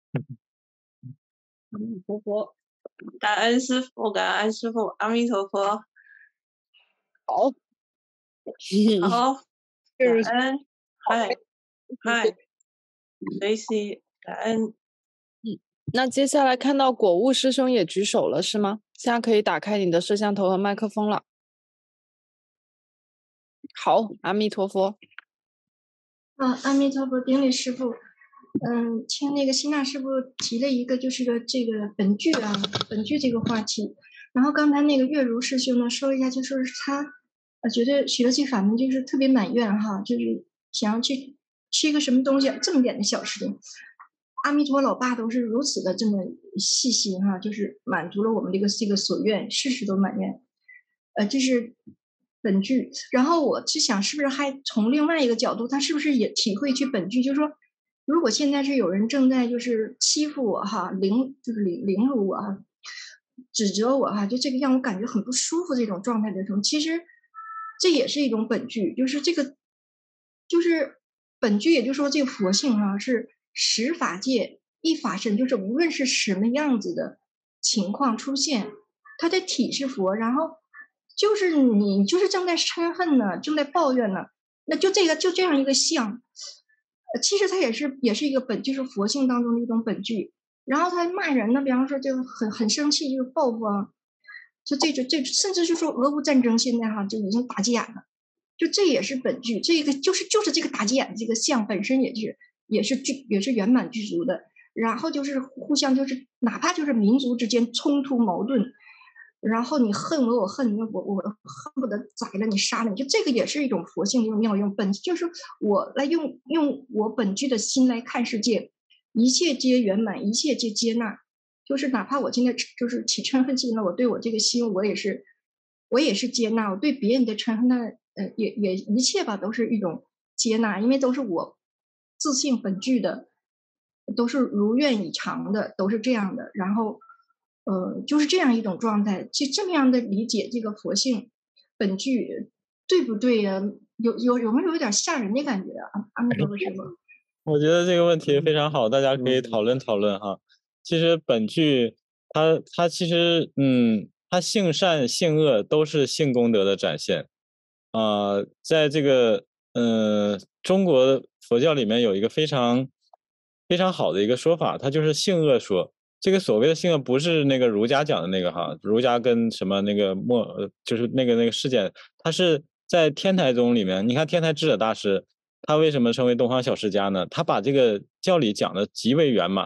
阿弥陀佛， 感恩师父，感恩师父，阿弥陀佛。 好， 好，感恩，嗨嗨，随喜，感恩。 嗯，那接下来看到果悟师兄也举手了，是吗？现在可以打开你的摄像头和麦克风了。好，阿弥陀佛。 啊，阿弥陀佛，顶礼师父。嗯，听那个希娜师父提了一个，就是个这个本具啊，本具这个话题。然后刚才那个月如师兄呢说一下，就说是他，呃，觉得学了这法门就是特别满愿哈，就是想要去吃一个什么东西，这么点的小事情，阿弥陀老爸都是如此的这么细心哈，就是满足了我们这个这个所愿，事事都满愿。呃，这是本具。然后我是想，是不是还从另外一个角度，他是不是也体会去本具，就是说，如果现在是有人正在就是欺负我哈，凌就是凌凌辱我哈，指责我哈，就这个让我感觉很不舒服这种状态的时候，其实这也是一种本具，就是这个就是本具，也就是说这个佛性哈、啊、是十法界一法身，就是无论是什么样子的情况出现，它的体是佛，然后就是你就是正在嗔恨呢，正在抱怨呢，那就这个就这样一个相，呃，其实它也是也是一个本，就是佛性当中的一种本具。然后他骂人呢，比方说就很很生气，就是报复啊，就这种这甚至就说俄乌战争现在哈就已经打急眼了，就这也是本具，这个就是就是这个打急眼的这个相本身也是也是具也是圆满具足的。然后就是互相就是哪怕就是民族之间冲突矛盾，然后你恨我我恨你，我我恨不得宰了你杀了你，就这个也是一种佛性的妙用，本就是我来用用我本具的心来看世界。一切皆圆满，一切皆接纳，就是哪怕我现在就是起嗔恨心了，我对我这个心，我也是，我也是接纳，我对别人的嗔恨呢，呃，也也一切吧，都是一种接纳，因为都是我自性本具的，都是如愿以偿的，都是这样的，然后，呃，就是这样一种状态，就这么样的理解这个佛性本具，对不对呀、啊？有有有没有有点吓人的感觉啊？阿弥陀佛师父。 我觉得这个问题非常好，大家可以讨论讨论哈。其实本具它它其实嗯，它性善性恶都是性功德的展现啊、呃。在这个嗯、呃、中国佛教里面有一个非常非常好的一个说法，它就是性恶说。这个所谓的性恶不是那个儒家讲的那个哈，儒家跟什么那个末就是那个那个事件，它是在天台宗里面。你看天台智者大师。他为什么称为东方小释迦呢？他把这个教理讲的极为圆满了。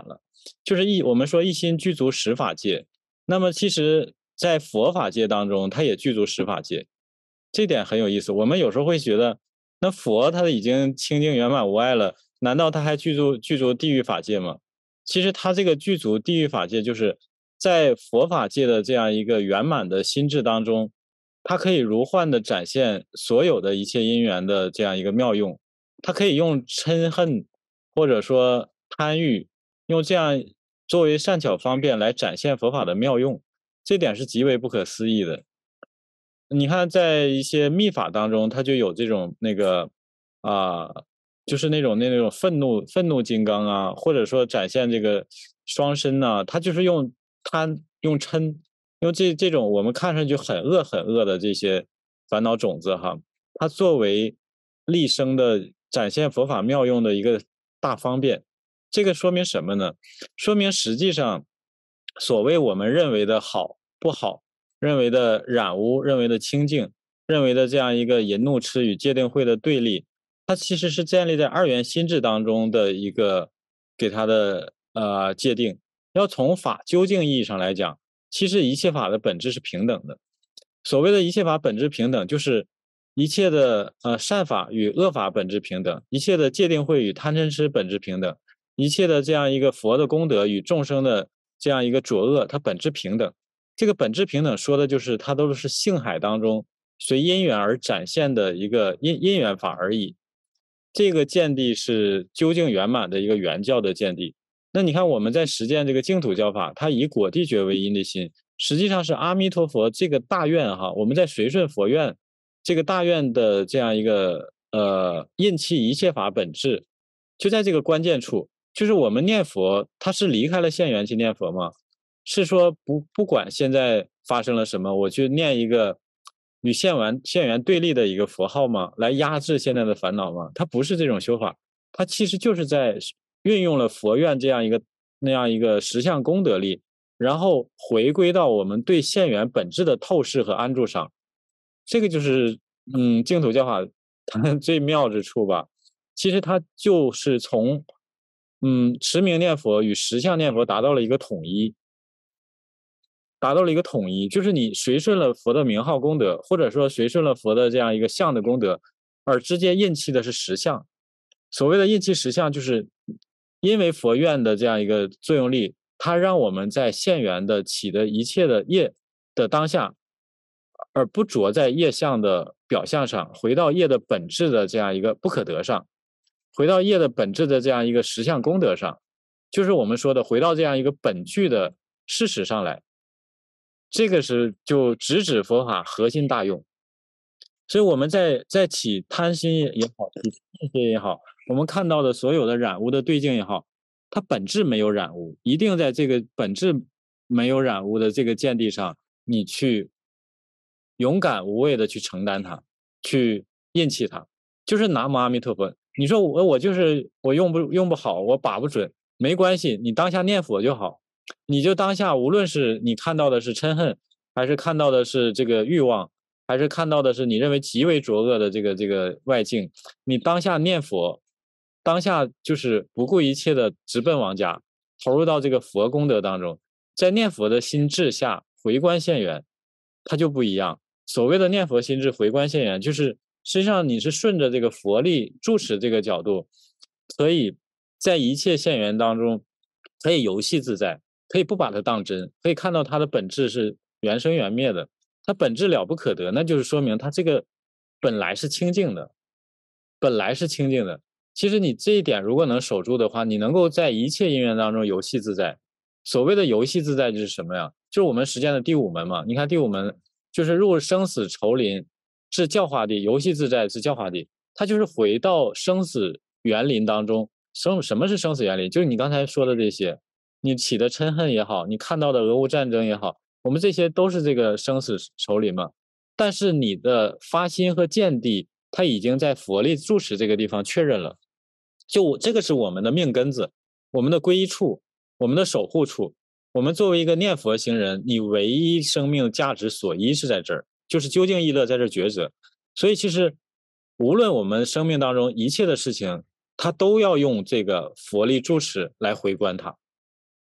就是一我们说一心具足十法界，那么其实在佛法界当中，它也具足十法界，这点很有意思。我们有时候会觉得，那佛他已经清净圆满无碍了，难道他还具足具足地狱法界吗？其实他这个具足地狱法界，就是在佛法界的这样一个圆满的心智当中，它可以如幻的展现所有的一切因缘的这样一个妙用，它可以用嗔恨或者说贪欲，用这样作为善巧方便来展现佛法的妙用，这点是极为不可思议的。你看在一些密法当中，它就有这种那个啊、就是那种那种愤怒愤怒金刚啊，或者说展现这个双身呐、它就是用贪用嗔用这这种我们看上去很恶很恶的这些烦恼种子哈，它作为立生的展现佛法妙用的一个大方便。这个说明什么呢？说明实际上所谓我们认为的好不好，认为的染污，认为的清净，认为的这样一个淫怒痴与戒定慧的对立，它其实是建立在二元心智当中的一个给它的呃界定。要从法究竟意义上来讲，其实一切法的本质是平等的。所谓的一切法本质平等，就是一切的呃善法与恶法本质平等，一切的戒定慧与贪嗔痴本质平等，一切的这样一个佛的功德与众生的这样一个浊恶，它本质平等。这个本质平等说的就是它都是性海当中随因缘而展现的一个因因缘法而已。这个见地是究竟圆满的一个圆教的见地。那你看我们在实践这个净土教法，它以果地觉为因的心，实际上是阿弥陀佛这个大愿哈，我们在随顺佛愿这个大愿的这样一个呃印弃一切法本质，就在这个关键处，就是我们念佛，它是离开了现缘去念佛吗？是说不不管现在发生了什么，我去念一个与现缘现缘对立的一个佛号吗？来压制现在的烦恼吗？它不是这种修法，它其实就是在运用了佛愿这样一个那样一个实相功德力，然后回归到我们对现缘本质的透视和安住上。这个就是嗯净土教法最妙之处吧。其实它就是从嗯持名念佛与实相念佛达到了一个统一。达到了一个统一，就是你随顺了佛的名号功德，或者说随顺了佛的这样一个相的功德，而直接印弃的是实相。所谓的印弃实相，就是因为佛愿的这样一个作用力，它让我们在现缘的起的一切的业的当下，而不着在业相的表象上，回到业的本质的这样一个不可得上，回到业的本质的这样一个实相功德上，就是我们说的回到这样一个本具的事实上来。这个是就直指佛法核心大用。所以我们在在起贪心也好，起这些也好，我们看到的所有的染污的对境也好，它本质没有染污，一定在这个本质没有染污的这个见地上，你去勇敢无畏的去承担它，去印弃它。就是南无阿弥陀佛，你说我我就是我用不用不好，我把不准，没关系，你当下念佛就好。你就当下，无论是你看到的是嗔恨，还是看到的是这个欲望，还是看到的是你认为极为浊恶的这个这个外境，你当下念佛，当下就是不顾一切的直奔王家，投入到这个佛功德当中，在念佛的心智下回观现缘，它就不一样。所谓的念佛心智回观现缘，就是实际上你是顺着这个佛力住持这个角度，可以在一切现缘当中可以游戏自在，可以不把它当真，可以看到它的本质是缘生缘灭的，它本质了不可得，那就是说明它这个本来是清净的，本来是清净的。其实你这一点如果能守住的话，你能够在一切因缘当中游戏自在。所谓的游戏自在就是什么呀？就是我们实践的第五门嘛。你看第五门就是入生死愁林是教化地，游戏自在是教化地，它就是回到生死园林当中。生什么是生死园林？就是你刚才说的这些，你起的嗔恨也好，你看到的俄乌战争也好，我们这些都是这个生死愁林嘛。但是你的发心和见地，它已经在佛力住持这个地方确认了，就这个是我们的命根子，我们的归依处，我们的守护处。我们作为一个念佛行人，你唯一生命价值所依是在这儿，就是究竟意乐在这抉择。所以其实无论我们生命当中一切的事情，它都要用这个佛力住持来回观它。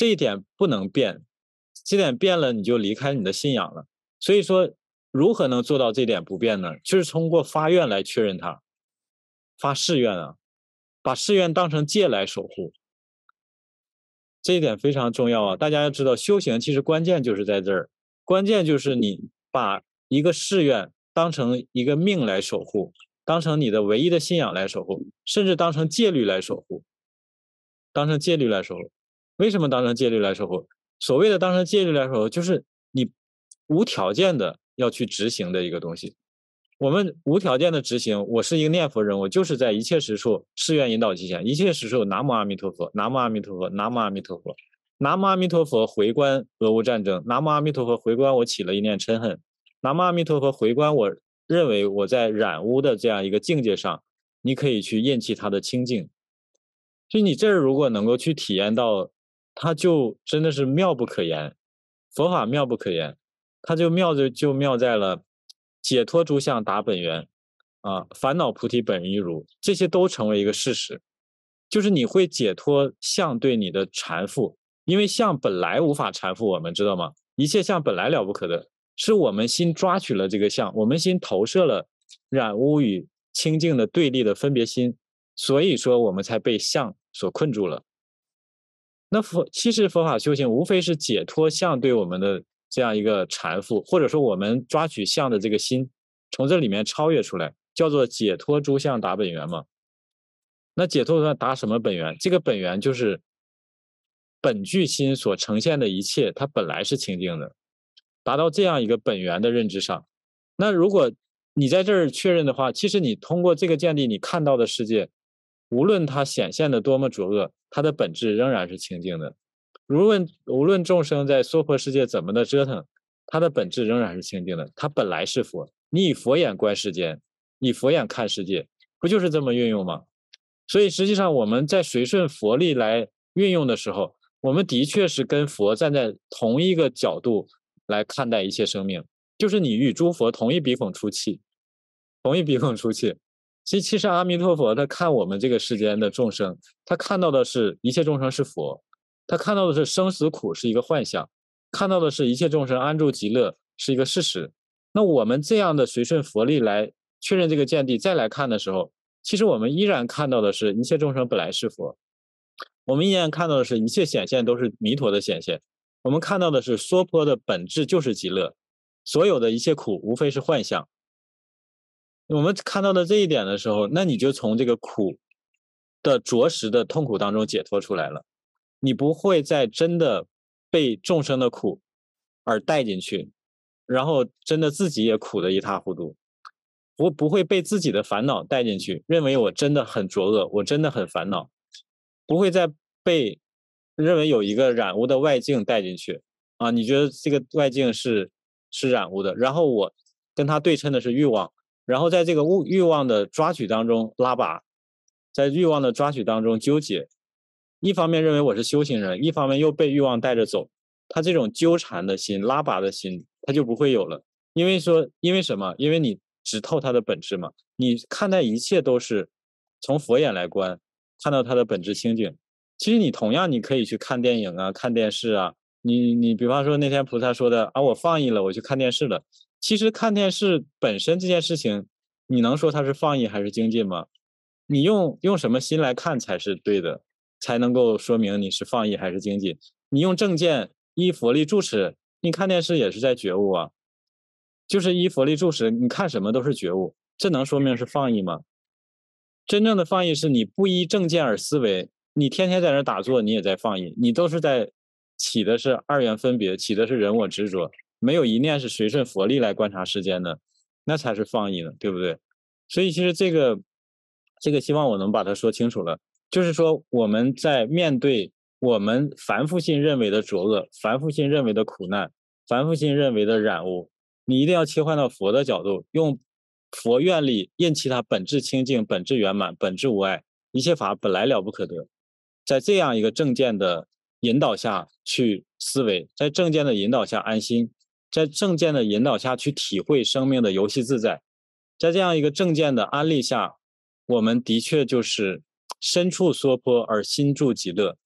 这一点不能变，这点变了你就离开你的信仰了。所以说如何能做到这点不变呢？就是通过发愿来确认它，发誓愿啊，把誓愿当成戒来守护，这一点非常重要啊！大家要知道，修行其实关键就是在这儿，关键就是你把一个誓愿当成一个命来守护，当成你的唯一的信仰来守护，甚至当成戒律来守护，当成戒律来守护。为什么当成戒律来守护？所谓的当成戒律来守护，就是你无条件的要去执行的一个东西。我们无条件的执行，我是一个念佛人，我就是在一切时处誓愿引导其前，一切时处南无阿弥陀佛，南无阿弥陀佛，南无阿弥陀佛，南无阿弥陀佛，回观俄乌战争，南无阿弥陀佛，回观我起了一念嗔恨，南无阿弥陀佛，回观我认为我在染污的这样一个境界上，你可以去厌弃它的清净。所以你这儿如果能够去体验到，它就真的是妙不可言，佛法妙不可言，它就妙就就妙在了解脱诸相达本源啊，烦恼菩提本于如，这些都成为一个事实。就是你会解脱相对你的缠缚，因为相本来无法缠缚我们，知道吗？一切相本来了不可得，是我们心抓取了这个相，我们心投射了染污与清净的对立的分别心，所以说我们才被相所困住了。那佛其实佛法修行无非是解脱相对我们的这样一个缠缚，或者说我们抓取相的这个心从这里面超越出来，叫做解脱诸相达本源嘛。那解脱达什么本源？这个本源就是本具心所呈现的一切，它本来是清净的，达到这样一个本源的认知上。那如果你在这儿确认的话，其实你通过这个见地，你看到的世界无论它显现的多么浊恶，它的本质仍然是清净的。无论无论众生在娑婆世界怎么的折腾，它的本质仍然是清净的，它本来是佛。你以佛眼观世间，以佛眼看世界，不就是这么运用吗？所以实际上我们在随顺佛力来运用的时候，我们的确是跟佛站在同一个角度来看待一切生命，就是你与诸佛同一鼻孔出气，同一鼻孔出气。其实其实阿弥陀佛他看我们这个世间的众生，他看到的是一切众生是佛，他看到的是生死苦是一个幻象，看到的是一切众生安住极乐是一个事实。那我们这样的随顺佛力来确认这个见地，再来看的时候，其实我们依然看到的是一切众生本来是佛，我们依然看到的是一切显现都是弥陀的显现，我们看到的是娑婆的本质就是极乐，所有的一切苦无非是幻象。我们看到的这一点的时候，那你就从这个苦的着实的痛苦当中解脱出来了，你不会再真的被众生的苦而带进去，然后真的自己也苦得一塌糊涂，我不会被自己的烦恼带进去，认为我真的很浊恶，我真的很烦恼，不会再被认为有一个染污的外境带进去啊！你觉得这个外境是是染污的，然后我跟它对称的是欲望，然后在这个欲望的抓取当中拉拔，在欲望的抓取当中纠结，一方面认为我是修行人，一方面又被欲望带着走，他这种纠缠的心、拉拔的心，他就不会有了。因为说，因为什么？因为你直透它的本质嘛，你看待一切都是从佛眼来观，看到它的本质清净。其实你同样你可以去看电影啊，看电视啊，你你比方说那天菩萨说的啊，我放逸了，我去看电视了。其实看电视本身这件事情，你能说它是放逸还是精进吗？你用用什么心来看才是对的，才能够说明你是放逸还是精进。你用正见依佛力住持，你看电视也是在觉悟啊，就是依佛力住持，你看什么都是觉悟，这能说明是放逸吗？真正的放逸是你不依正见而思维，你天天在那打坐，你也在放逸，你都是在起的是二元分别，起的是人我执着，没有一念是随顺佛力来观察世间的，那才是放逸呢，对不对？所以其实这个这个希望我能把它说清楚了，就是说我们在面对我们凡夫性认为的浊恶，凡夫性认为的苦难，凡夫性认为的染污，你一定要切换到佛的角度，用佛愿力印其他本质清净、本质圆满、本质无碍，一切法本来了不可得，在这样一个正见的引导下去思维，在正见的引导下安心，在正见的引导下去体会生命的游戏自在，在这样一个正见的安利下，我们的确就是身处娑婆而心住极乐，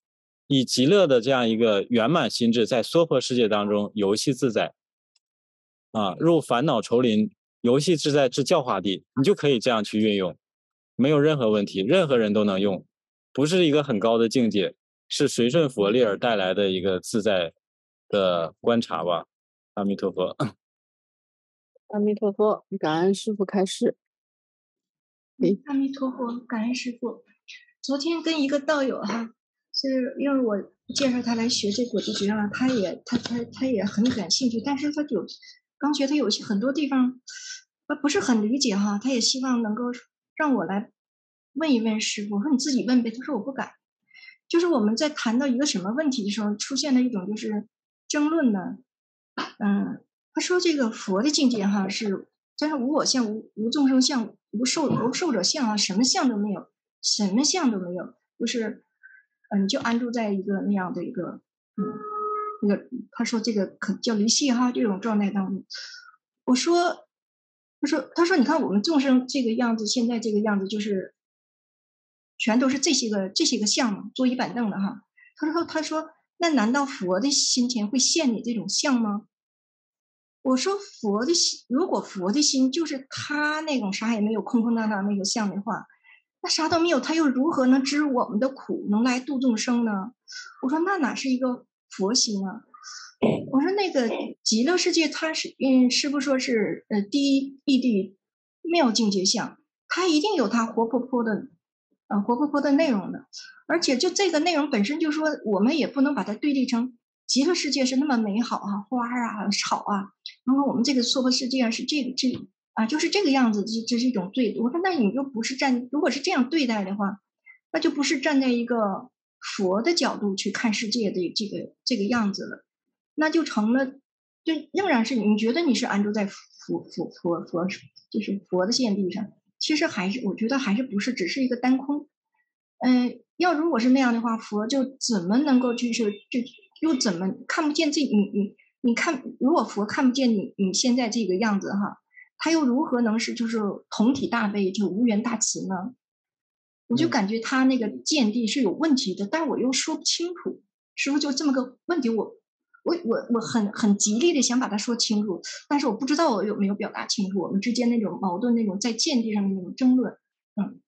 以极乐的这样一个圆满心智，在娑婆世界当中游戏自在啊，入烦恼丛林，游戏自在之教化地，你就可以这样去运用，没有任何问题，任何人都能用，不是一个很高的境界，是随顺佛力而带来的一个自在的观察吧。阿弥陀佛。 阿弥陀佛，感恩师父开示。 阿弥陀佛，感恩师父。昨天跟一个道友哈，是因为我介绍他来学这果地觉啊，他也他他他也很感兴趣，但是他有刚学，他有些很多地方他不是很理解哈，他也希望能够让我来问一问师父，我说你自己问呗，他说我不敢。就是我们在谈到一个什么问题的时候，出现了一种就是争论呢，嗯，他说这个佛的境界哈是真是无我相、无无众生相、无受无受者相啊，什么相都没有，什么相都没有，就是嗯，你就安住在一个那样的一个嗯，那个他说这个可叫离系哈这种状态当中，我说，他说他说你看我们众生这个样子，现在这个样子就是全都是这些个这些个相嘛，桌椅板凳的哈。他说他说那难道佛的心前会现你这种相吗？我说佛的心，如果佛的心就是他那种啥也没有空空荡荡那个相的话，那啥都没有，他又如何能知我们的苦，能来度众生呢？我说那哪是一个佛心啊？我说那个极乐世界，它是嗯，师父说是呃第一义谛妙境界相，它一定有它活泼泼的，呃活泼泼的内容的，而且就这个内容本身就说，我们也不能把它对立成极乐世界是那么美好啊，花啊草啊，然后我们这个娑婆世界啊是这个这个啊就是这个样子，这这是一种对。我说那你就不是站，如果是这样对待的话，那就不是站在一个佛的角度去看世界的这个这个样子了。那就成了，就仍然是你觉得你是安住在佛佛佛佛就是佛的现地上，其实还是我觉得还是不是只是一个单空，嗯、呃，要如果是那样的话，佛就怎么能够就是就又怎么看不见这你你你看，如果佛看不见你你现在这个样子哈，他又如何能是就是同体大悲就无缘大慈呢？我就感觉他那个见地是有问题的，但我又说不清楚，师父就这么个问题我。我我我很很极力的想把它说清楚，但是我不知道我有没有表达清楚我们之间那种矛盾，那种在见地上的那种争论。嗯，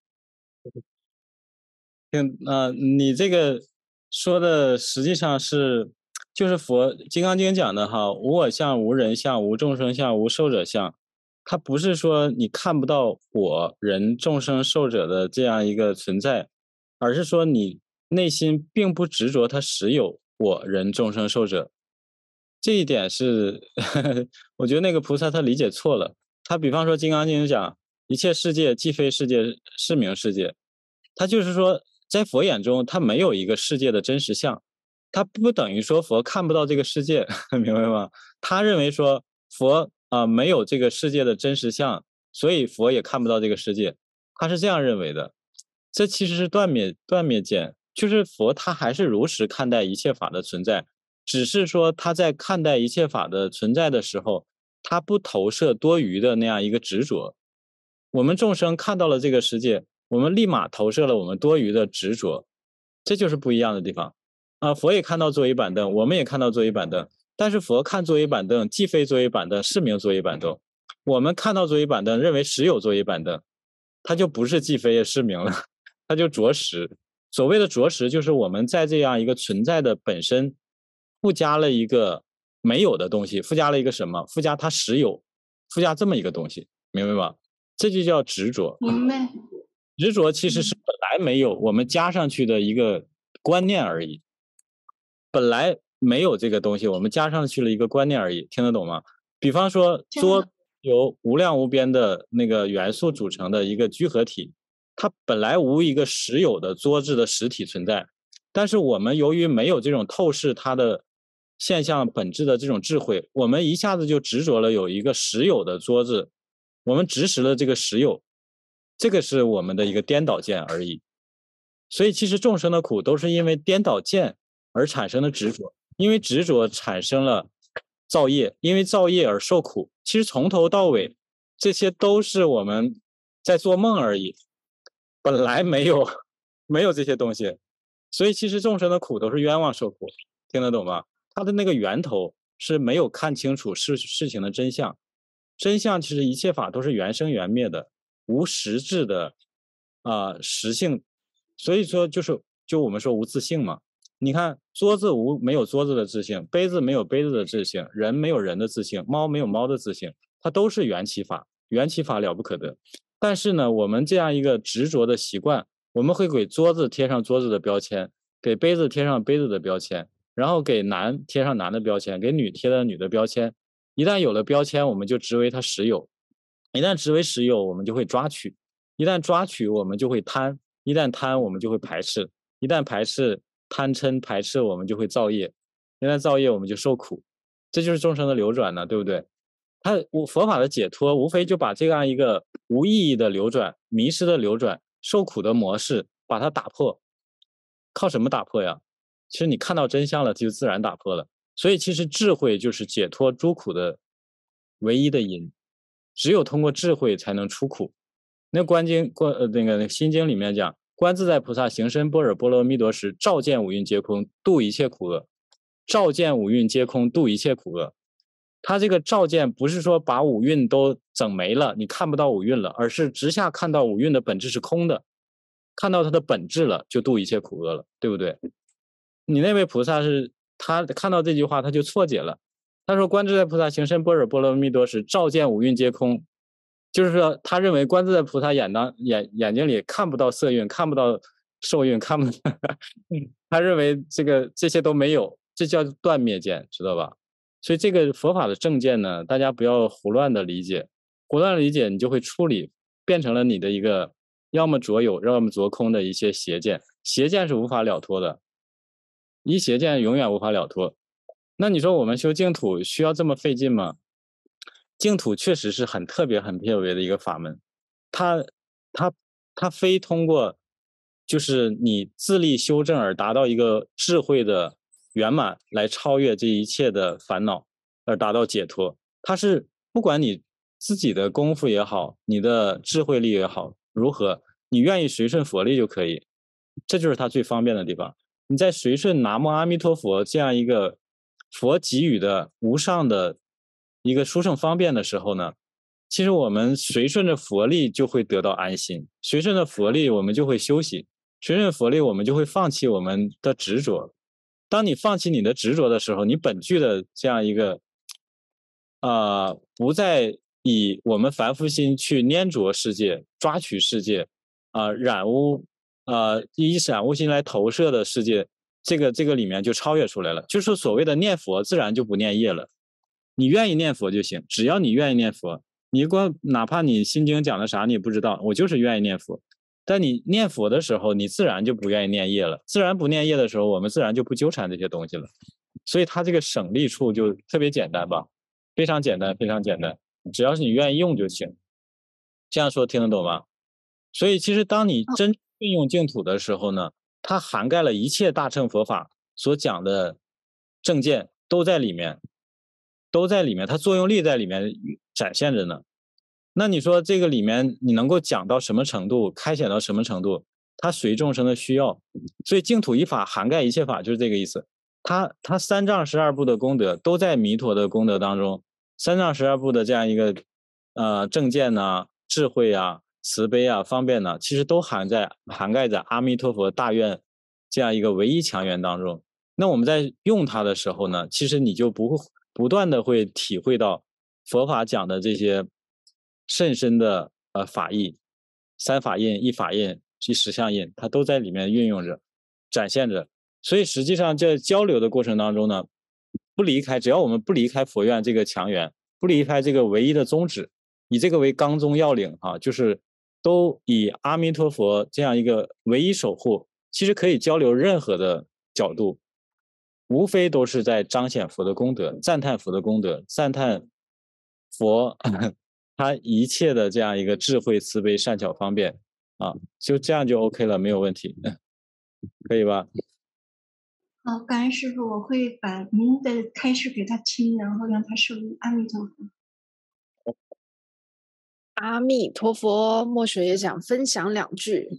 听啊、呃，你这个说的实际上是就是佛《金刚经》讲的哈，无我相、无人相、无众生相、无寿者相。它不是说你看不到我人、众生、寿者的这样一个存在，而是说你内心并不执着它实有我人、众生、寿者。这一点是呵呵我觉得那个菩萨他理解错了。他比方说《金刚经》讲一切世界既非世界是名世界，他就是说在佛眼中他没有一个世界的真实相，他不等于说佛看不到这个世界，明白吗？他认为说佛啊、呃、没有这个世界的真实相，所以佛也看不到这个世界，他是这样认为的。这其实是断灭断灭见，就是佛他还是如实看待一切法的存在，只是说他在看待一切法的存在的时候，他不投射多余的那样一个执着。我们众生看到了这个世界，我们立马投射了我们多余的执着，这就是不一样的地方啊。佛也看到桌椅板凳，我们也看到桌椅板凳，但是佛看桌椅板凳既非桌椅板凳是名桌椅板凳，我们看到桌椅板凳认为实有桌椅板凳，它就不是既非也是名了，它就着实。所谓的着实就是我们在这样一个存在的本身附加了一个没有的东西，附加了一个什么？附加它实有，附加这么一个东西，明白吧？这就叫执着。 明白。 执着其实是本来没有，我们加上去的一个观念而已。本来没有这个东西，我们加上去了一个观念而已，听得懂吗？比方说，桌由无量无边的那个元素组成的一个聚合体，它本来无一个实有的桌子的实体存在，但是我们由于没有这种透视它的现象本质的这种智慧，我们一下子就执着了有一个实有的桌子，我们执实了这个实有，这个是我们的一个颠倒见而已。所以其实众生的苦都是因为颠倒见而产生的执着，因为执着产生了造业，因为造业而受苦。其实从头到尾这些都是我们在做梦而已，本来没有没有这些东西， 所以其实众生的苦都是冤枉受苦，听得懂吗？它的那个源头是没有看清楚事事情的真相，真相其实一切法都是缘生缘灭的，无实质的啊、呃、实性，所以说就是就我们说无自性嘛。你看桌子无没有桌子的自性，杯子没有杯子的自性，人没有人的自性，猫没有猫的自性，它都是缘起法，缘起法了不可得。但是呢，我们这样一个执着的习惯，我们会给桌子贴上桌子的标签，给杯子贴上杯子的标签，然后给男贴上男的标签，给女贴上女的标签。一旦有了标签，我们就执为它实有；一旦执为实有，我们就会抓取；一旦抓取，我们就会贪；一旦贪，我们就会排斥；一旦排斥，贪嗔排斥，我们就会造业；一旦造业，我们就受苦。这就是众生的流转呢，对不对？它佛法的解脱，无非就把这样一个无意义的流转、迷失的流转、受苦的模式，把它打破。靠什么打破呀？其实你看到真相了，就自然打破了。所以其实智慧就是解脱诸苦的唯一的因，只有通过智慧才能出苦。那观经观呃那个那个心经里面讲，观自在菩萨行深般若波罗蜜多时，照见五蕴皆空，度一切苦厄。照见五蕴皆空，度一切苦厄。他这个照见不是说把五蕴都整没了，你看不到五蕴了，而是直下看到五蕴的本质是空的，看到它的本质了，就度一切苦厄了，对不对？你那位菩萨是他看到这句话他就错解了，他说观自在菩萨行深般若波罗蜜多时，照见五蕴皆空，就是说他认为观自在菩萨眼当眼眼睛里看不到色蕴，看不到受蕴，看不到他认为这个这些都没有，这叫断灭见，知道吧？所以这个佛法的正见呢，大家不要胡乱的理解，胡乱的理解你就会处理变成了你的一个要么着有要么着空的一些邪见，邪见是无法了脱的，一邪见永远无法了脱。那你说我们修净土需要这么费劲吗？净土确实是很特别很特别的一个法门，它它它非通过就是你自力修正而达到一个智慧的圆满来超越这一切的烦恼而达到解脱，它是不管你自己的功夫也好，你的智慧力也好，如何你愿意随顺佛力就可以，这就是它最方便的地方。你在随顺南无阿弥陀佛这样一个佛给予的无上的一个殊胜方便的时候呢，其实我们随顺着佛力就会得到安心，随顺着佛力我们就会休息，随顺佛力我们就会放弃我们的执着。当你放弃你的执着的时候，你本具的这样一个啊、呃，不再以我们凡夫心去粘着世界、抓取世界啊、呃、染污啊、呃、以染污心来投射的世界，这个这个里面就超越出来了，就是所谓的念佛自然就不念业了。你愿意念佛就行，只要你愿意念佛，你光哪怕你心经讲的啥你也不知道，我就是愿意念佛。但你念佛的时候，你自然就不愿意念业了，自然不念业的时候，我们自然就不纠缠这些东西了。所以它这个省力处就特别简单吧，非常简单，非常简单，只要是你愿意用就行。这样说听得懂吗？所以其实当你真运用净土的时候呢，它涵盖了一切大乘佛法所讲的正见都在里面，都在里面，它作用力在里面展现着呢。那你说这个里面你能够讲到什么程度，开显到什么程度，它随众生的需要。所以净土一法涵盖一切法，就是这个意思。它它三藏十二部的功德都在弥陀的功德当中，三藏十二部的这样一个呃正见呐、智慧啊、慈悲啊、方便呐、啊，其实都含在涵盖在阿弥陀佛大愿这样一个唯一强愿当中。那我们在用它的时候呢，其实你就不会不断的会体会到佛法讲的这些甚深的呃法义，三法印、一法印、一实相印，它都在里面运用着、展现着。所以实际上在交流的过程当中呢，不离开，只要我们不离开佛院这个强源，不离开这个唯一的宗旨，以这个为纲宗要领啊，就是都以阿弥陀佛这样一个唯一守护，其实可以交流任何的角度，无非都是在彰显佛的功德，赞叹佛的功德，赞叹佛他一切的这样一个智慧、慈悲、善巧、方便啊，就这样就 OK 了，没有问题，可以吧？ 好，感恩师父，我会把您的开示给他听，然后让他受益。阿弥陀佛。 阿弥陀佛，墨雪也想分享两句。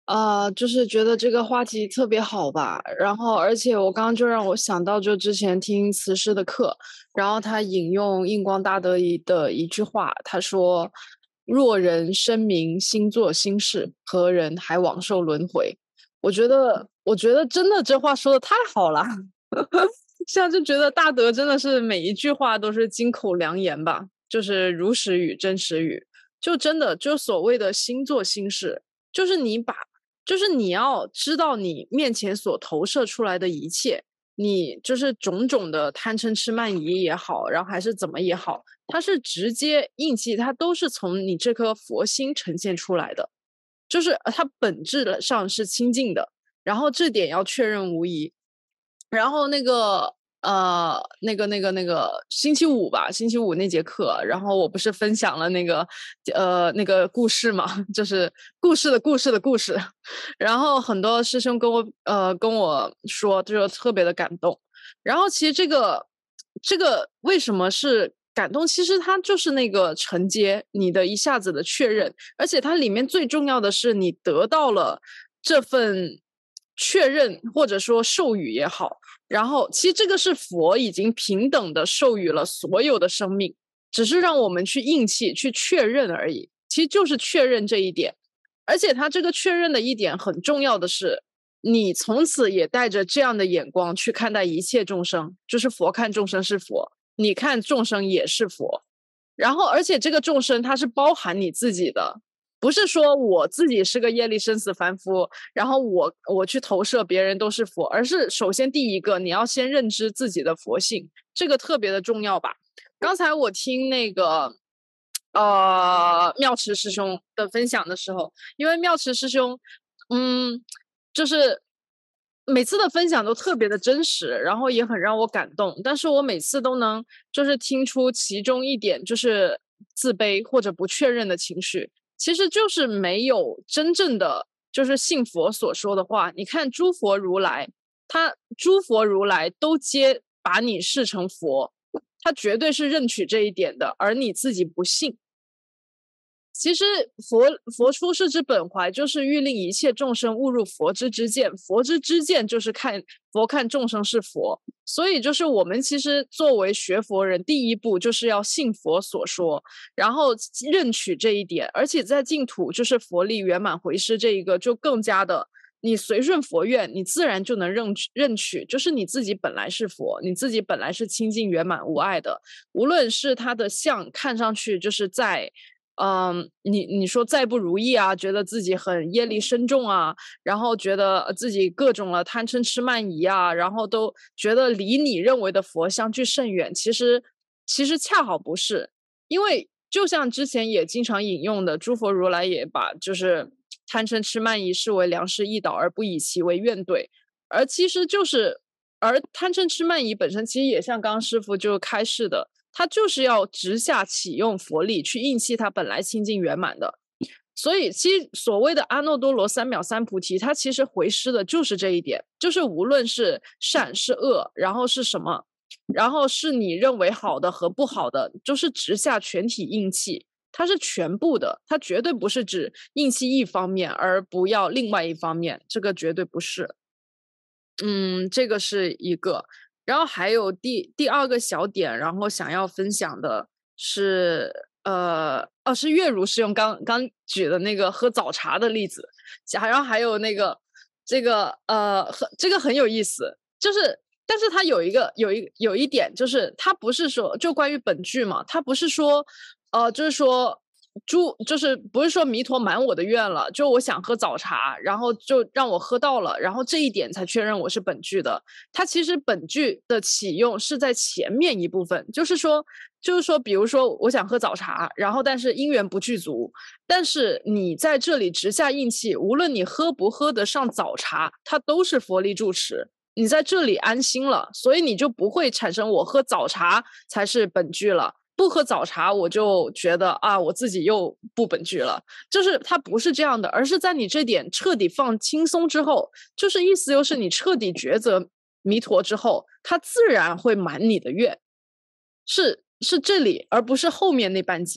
呃，就是觉得这个话题特别好吧，然后而且我刚刚就让我想到，就之前听慈师的课，然后他引用印光大德一的一句话，他说：“若人生明心做心事，何人还枉受轮回？”我觉得，我觉得真的这话说的太好了，现在就觉得大德真的是每一句话都是金口良言吧，就是如实语、真实语，就真的就所谓的心做心事，就是你把。就是你要知道你面前所投射出来的一切，你就是种种的贪嗔痴慢疑也好，然后还是怎么也好，它是直接印记，它都是从你这颗佛心呈现出来的，就是它本质上是清净的，然后这点要确认无疑。然后那个呃，那个、那个、那个星期五吧，星期五那节课，然后我不是分享了那个呃那个故事嘛，就是故事的故事的故事，然后很多师兄跟我呃跟我说，就是特别的感动。然后其实这个这个为什么是感动？其实它就是那个承接你的一下子的确认，而且它里面最重要的是你得到了这份确认，或者说授予也好。然后其实这个是佛已经平等的授予了所有的生命，只是让我们去印气去确认而已，其实就是确认这一点。而且他这个确认的一点很重要的是，你从此也带着这样的眼光去看待一切众生，就是佛看众生是佛，你看众生也是佛。然后而且这个众生它是包含你自己的，不是说我自己是个业力生死凡夫，然后我我去投射别人都是佛，而是首先第一个你要先认知自己的佛性，这个特别的重要吧。刚才我听那个呃妙池师兄的分享的时候，因为妙池师兄嗯就是每次的分享都特别的真实，然后也很让我感动，但是我每次都能就是听出其中一点就是自卑或者不确认的情绪，其实就是没有真正的就是信佛所说的话。你看诸佛如来，他诸佛如来都皆把你视成佛，他绝对是认取这一点的，而你自己不信。其实佛佛出世之本怀就是欲令一切众生误入佛之知见，佛之知见就是看佛看众生是佛，所以就是我们其实作为学佛人，第一步就是要信佛所说，然后认取这一点，而且在净土就是佛力圆满回师这一个就更加的，你随顺佛愿，你自然就能认认取，就是你自己本来是佛，你自己本来是清净圆满无碍的，无论是他的相看上去就是在嗯，你你说再不如意啊，觉得自己很业力深重啊，然后觉得自己各种了贪嗔痴慢疑啊，然后都觉得离你认为的佛相距甚远，其实其实恰好不是，因为就像之前也经常引用的，诸佛如来也把就是贪嗔痴慢疑视为良师益导，而不以其为怨怼，而其实就是而贪嗔痴慢疑本身其实也像刚刚师父就开示的，他就是要直下启用佛力去印气他本来清净圆满的，所以其实所谓的阿耨多罗三藐三菩提，它其实回师的就是这一点，就是无论是善是恶，然后是什么，然后是你认为好的和不好的，就是直下全体印气，它是全部的，它绝对不是指印气一方面而不要另外一方面，这个绝对不是。嗯，这个是一个。然后还有第第二个小点，然后想要分享的是，呃，哦，是月如师兄刚刚举的那个喝早茶的例子，然后还有那个这个呃，这个很有意思，就是，但是它有一个有一有一点，就是它不是说就关于本句嘛，它不是说，呃，就是说。猪就是不是说弥陀满我的愿了，就我想喝早茶，然后就让我喝到了，然后这一点才确认我是本句的。它其实本句的启用是在前面一部分，就是说，就是说，比如说我想喝早茶，然后但是因缘不具足，但是你在这里直下印气，无论你喝不喝得上早茶，它都是佛力住持。你在这里安心了，所以你就不会产生我喝早茶才是本句了。不喝早茶我就觉得啊我自己又不本具了，就是它不是这样的，而是在你这点彻底放轻松之后，就是意思就是你彻底抉择弥陀之后，它自然会满你的愿，是是这里而不是后面那半节。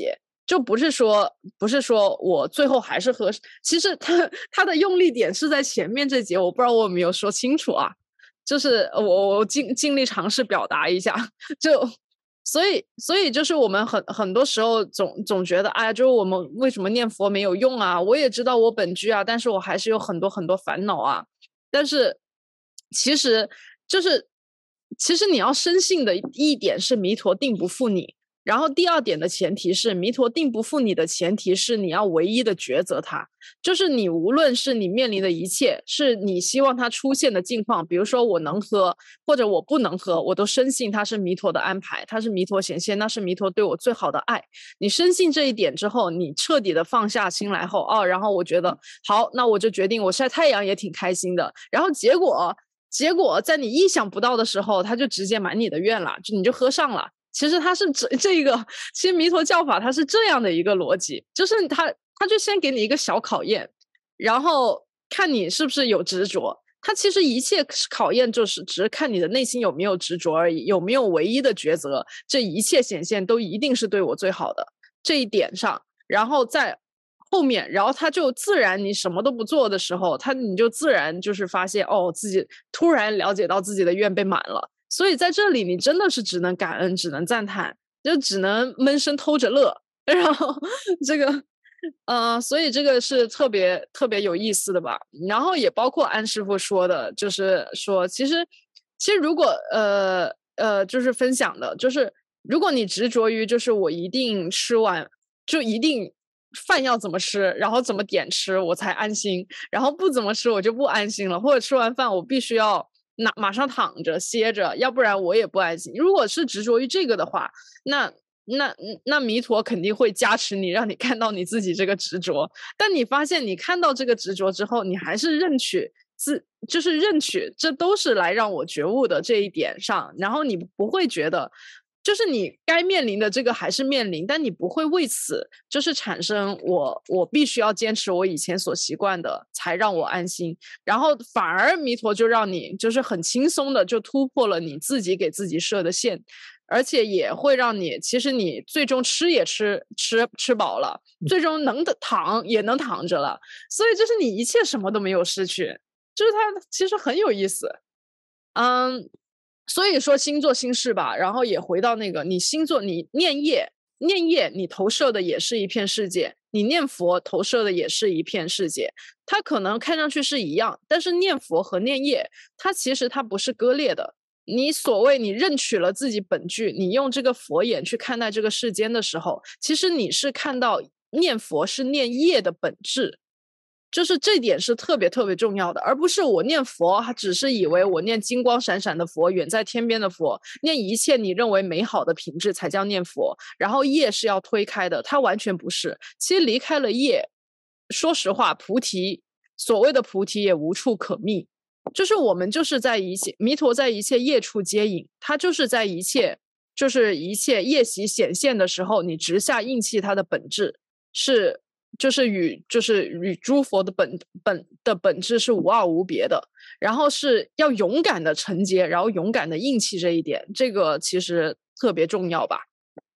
就不是说不是说我最后还是和，其实他他的用力点是在前面这节，我不知道我有没有说清楚啊，就是我我尽尽力尝试表达一下，就所以所以就是我们很很多时候总总觉得，哎呀，就是我们为什么念佛没有用啊？我也知道我本具啊，但是我还是有很多很多烦恼啊。但是其实就是其实你要深信的一点是弥陀定不负你。然后第二点的前提是弥陀定不负你的前提是你要唯一的抉择它，就是你无论是你面临的一切是你希望它出现的境况，比如说我能喝或者我不能喝，我都深信它是弥陀的安排，它是弥陀显现，那是弥陀对我最好的爱。你深信这一点之后，你彻底的放下心来后，哦，然后我觉得好，那我就决定我晒太阳也挺开心的，然后结果结果在你意想不到的时候，他就直接满你的愿了，就你就喝上了。其实它是这这个，其实弥陀教法它是这样的一个逻辑，就是他他就先给你一个小考验，然后看你是不是有执着。他其实一切考验就是只是看你的内心有没有执着而已，有没有唯一的抉择。这一切显现都一定是对我最好的这一点上，然后在后面，然后他就自然你什么都不做的时候，他你就自然就是发现哦，自己突然了解到自己的愿被满了。所以在这里你真的是只能感恩，只能赞叹，就只能闷声偷着乐。然后这个呃，所以这个是特别特别有意思的吧。然后也包括安师傅说的，就是说其实其实如果呃呃就是分享的就是如果你执着于就是我一定吃完就一定饭要怎么吃，然后怎么点吃我才安心，然后不怎么吃我就不安心了，或者吃完饭我必须要那马上躺着歇着，要不然我也不安心。如果是执着于这个的话，那那那弥陀肯定会加持你，让你看到你自己这个执着。但你发现你看到这个执着之后，你还是认取自，就是认取这都是来让我觉悟的这一点上，然后你不会觉得。就是你该面临的这个还是面临，但你不会为此就是产生我我必须要坚持我以前所习惯的才让我安心，然后反而弥陀就让你就是很轻松的就突破了你自己给自己设的线，而且也会让你其实你最终吃也吃吃吃饱了，最终能躺也能躺着了，所以就是你一切什么都没有失去，就是它其实很有意思。嗯。所以说心做心事吧，然后也回到那个你心做你念业念业你投射的也是一片世界，你念佛投射的也是一片世界，它可能看上去是一样，但是念佛和念业它其实它不是割裂的。你所谓你认取了自己本具，你用这个佛眼去看待这个世间的时候，其实你是看到念佛是念业的本质，就是这点是特别特别重要的，而不是我念佛只是以为我念金光闪闪的佛，远在天边的佛，念一切你认为美好的品质才叫念佛，然后业是要推开的，它完全不是。其实离开了业，说实话菩提所谓的菩提也无处可觅，就是我们就是在一切弥陀在一切业处接引，他就是在一切就是一切业习显现的时候，你直下印气，它的本质是就是与就是与诸佛的本本的本质是无二无别的，然后是要勇敢的承接，然后勇敢的硬气，这一点这个其实特别重要吧。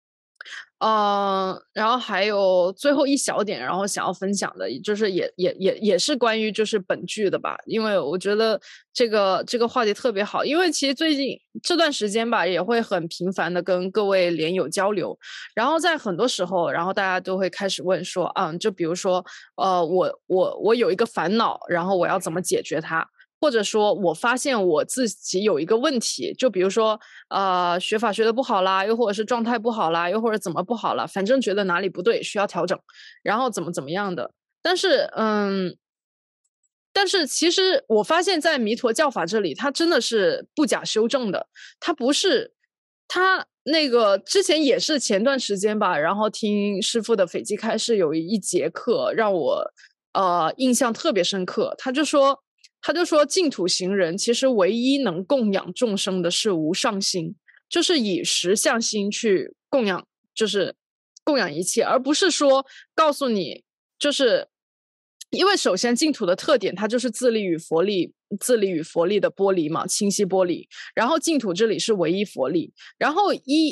呃，然后还有最后一小点，然后想要分享的，就是也也也也是关于就是本具的吧，因为我觉得这个这个话题特别好，因为其实最近这段时间吧，也会很频繁的跟各位莲友交流，然后在很多时候，然后大家都会开始问说，嗯，就比如说，呃，我我我有一个烦恼，然后我要怎么解决它？或者说我发现我自己有一个问题，就比如说呃学法学的不好啦，又或者是状态不好啦，又或者怎么不好了，反正觉得哪里不对需要调整，然后怎么怎么样的。但是嗯但是其实我发现在弥陀教法这里，它真的是不假修正的，它不是它那个之前也是前段时间吧，然后听师父的斐济开示有一节课让我呃印象特别深刻，他就说他就说净土行人其实唯一能供养众生的是无上心，就是以实相心去供养，就是供养一切，而不是说告诉你，就是因为首先净土的特点它就是自利与佛力自利与佛力的剥离嘛，清晰剥离，然后净土这里是唯一佛力，然后一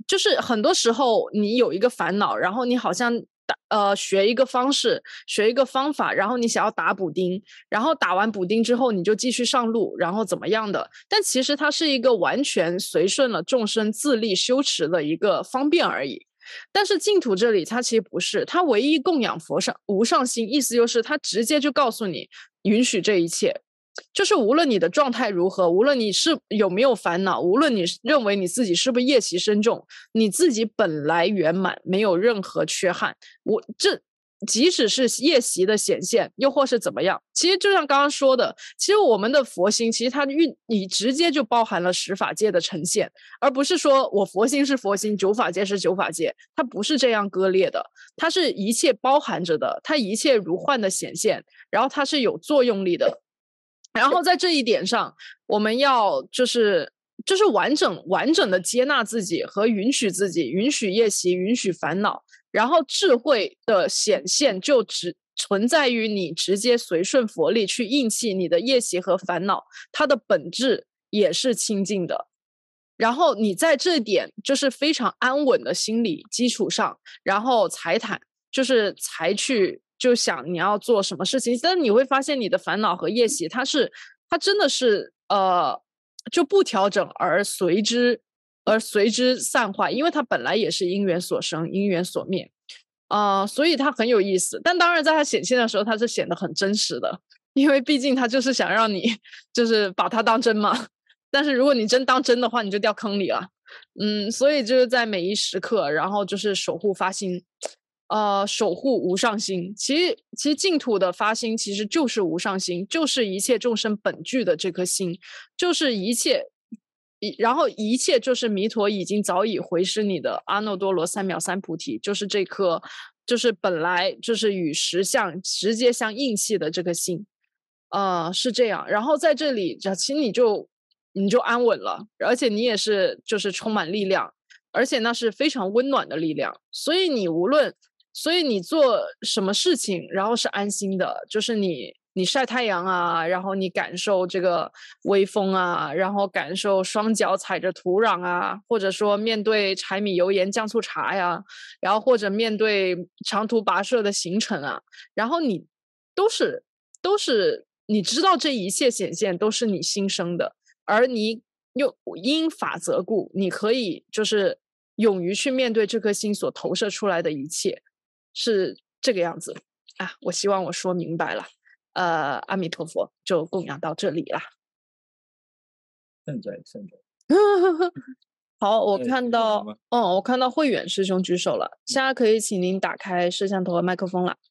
就是很多时候你有一个烦恼，然后你好像打呃学一个方式，学一个方法，然后你想要打补丁，然后打完补丁之后你就继续上路，然后怎么样的？但其实它是一个完全随顺了众生自力修持的一个方便而已。但是净土这里它其实不是，它唯一供养佛上无上心，意思就是它直接就告诉你允许这一切。就是无论你的状态如何，无论你是有没有烦恼，无论你认为你自己是不是业习深重，你自己本来圆满，没有任何缺憾。我这即使是业习的显现，又或是怎么样，其实就像刚刚说的，其实我们的佛心，其实它运你直接就包含了十法界的呈现，而不是说我佛心是佛心，九法界是九法界，它不是这样割裂的，它是一切包含着的，它一切如幻的显现，然后它是有作用力的。然后在这一点上，我们要就是就是完整完整的接纳自己和允许自己，允许业习，允许烦恼，然后智慧的显现就只存在于你直接随顺佛力去应气你的业习和烦恼，它的本质也是清净的。然后你在这点就是非常安稳的心理基础上，然后才谈就是才去就想你要做什么事情，但你会发现你的烦恼和业习，它是它真的是呃就不调整而随之而随之散坏，因为它本来也是因缘所生，因缘所灭，呃，所以它很有意思。但当然，在它显现的时候，它是显得很真实的，因为毕竟它就是想让你就是把它当真嘛。但是如果你真当真的话，你就掉坑里了。嗯，所以就是在每一时刻，然后就是守护发心。呃，守护无上心，其实其实净土的发心其实就是无上心，就是一切众生本具的这颗心，就是一切，然后一切就是弥陀已经早已回施你的阿耨多罗三藐三菩提，就是这颗，就是本来就是与实相直接相应气的这颗心，呃，是这样。然后在这里，其实你就你就安稳了，而且你也是就是充满力量，而且那是非常温暖的力量，所以你无论。所以你做什么事情，然后是安心的，就是你你晒太阳啊，然后你感受这个微风啊，然后感受双脚踩着土壤啊，或者说面对柴米油盐酱醋茶呀，然后或者面对长途跋涉的行程啊，然后你都是都是你知道这一切显现都是你心生的，而你又因法则故，你可以就是勇于去面对这颗心所投射出来的一切。是这个样子啊，我希望我说明白了。呃，阿弥陀佛，就供养到这里啦。 现在现在， 好，我看到，哦，我看到慧远师兄举手了，现在可以请您打开摄像头和麦克风了。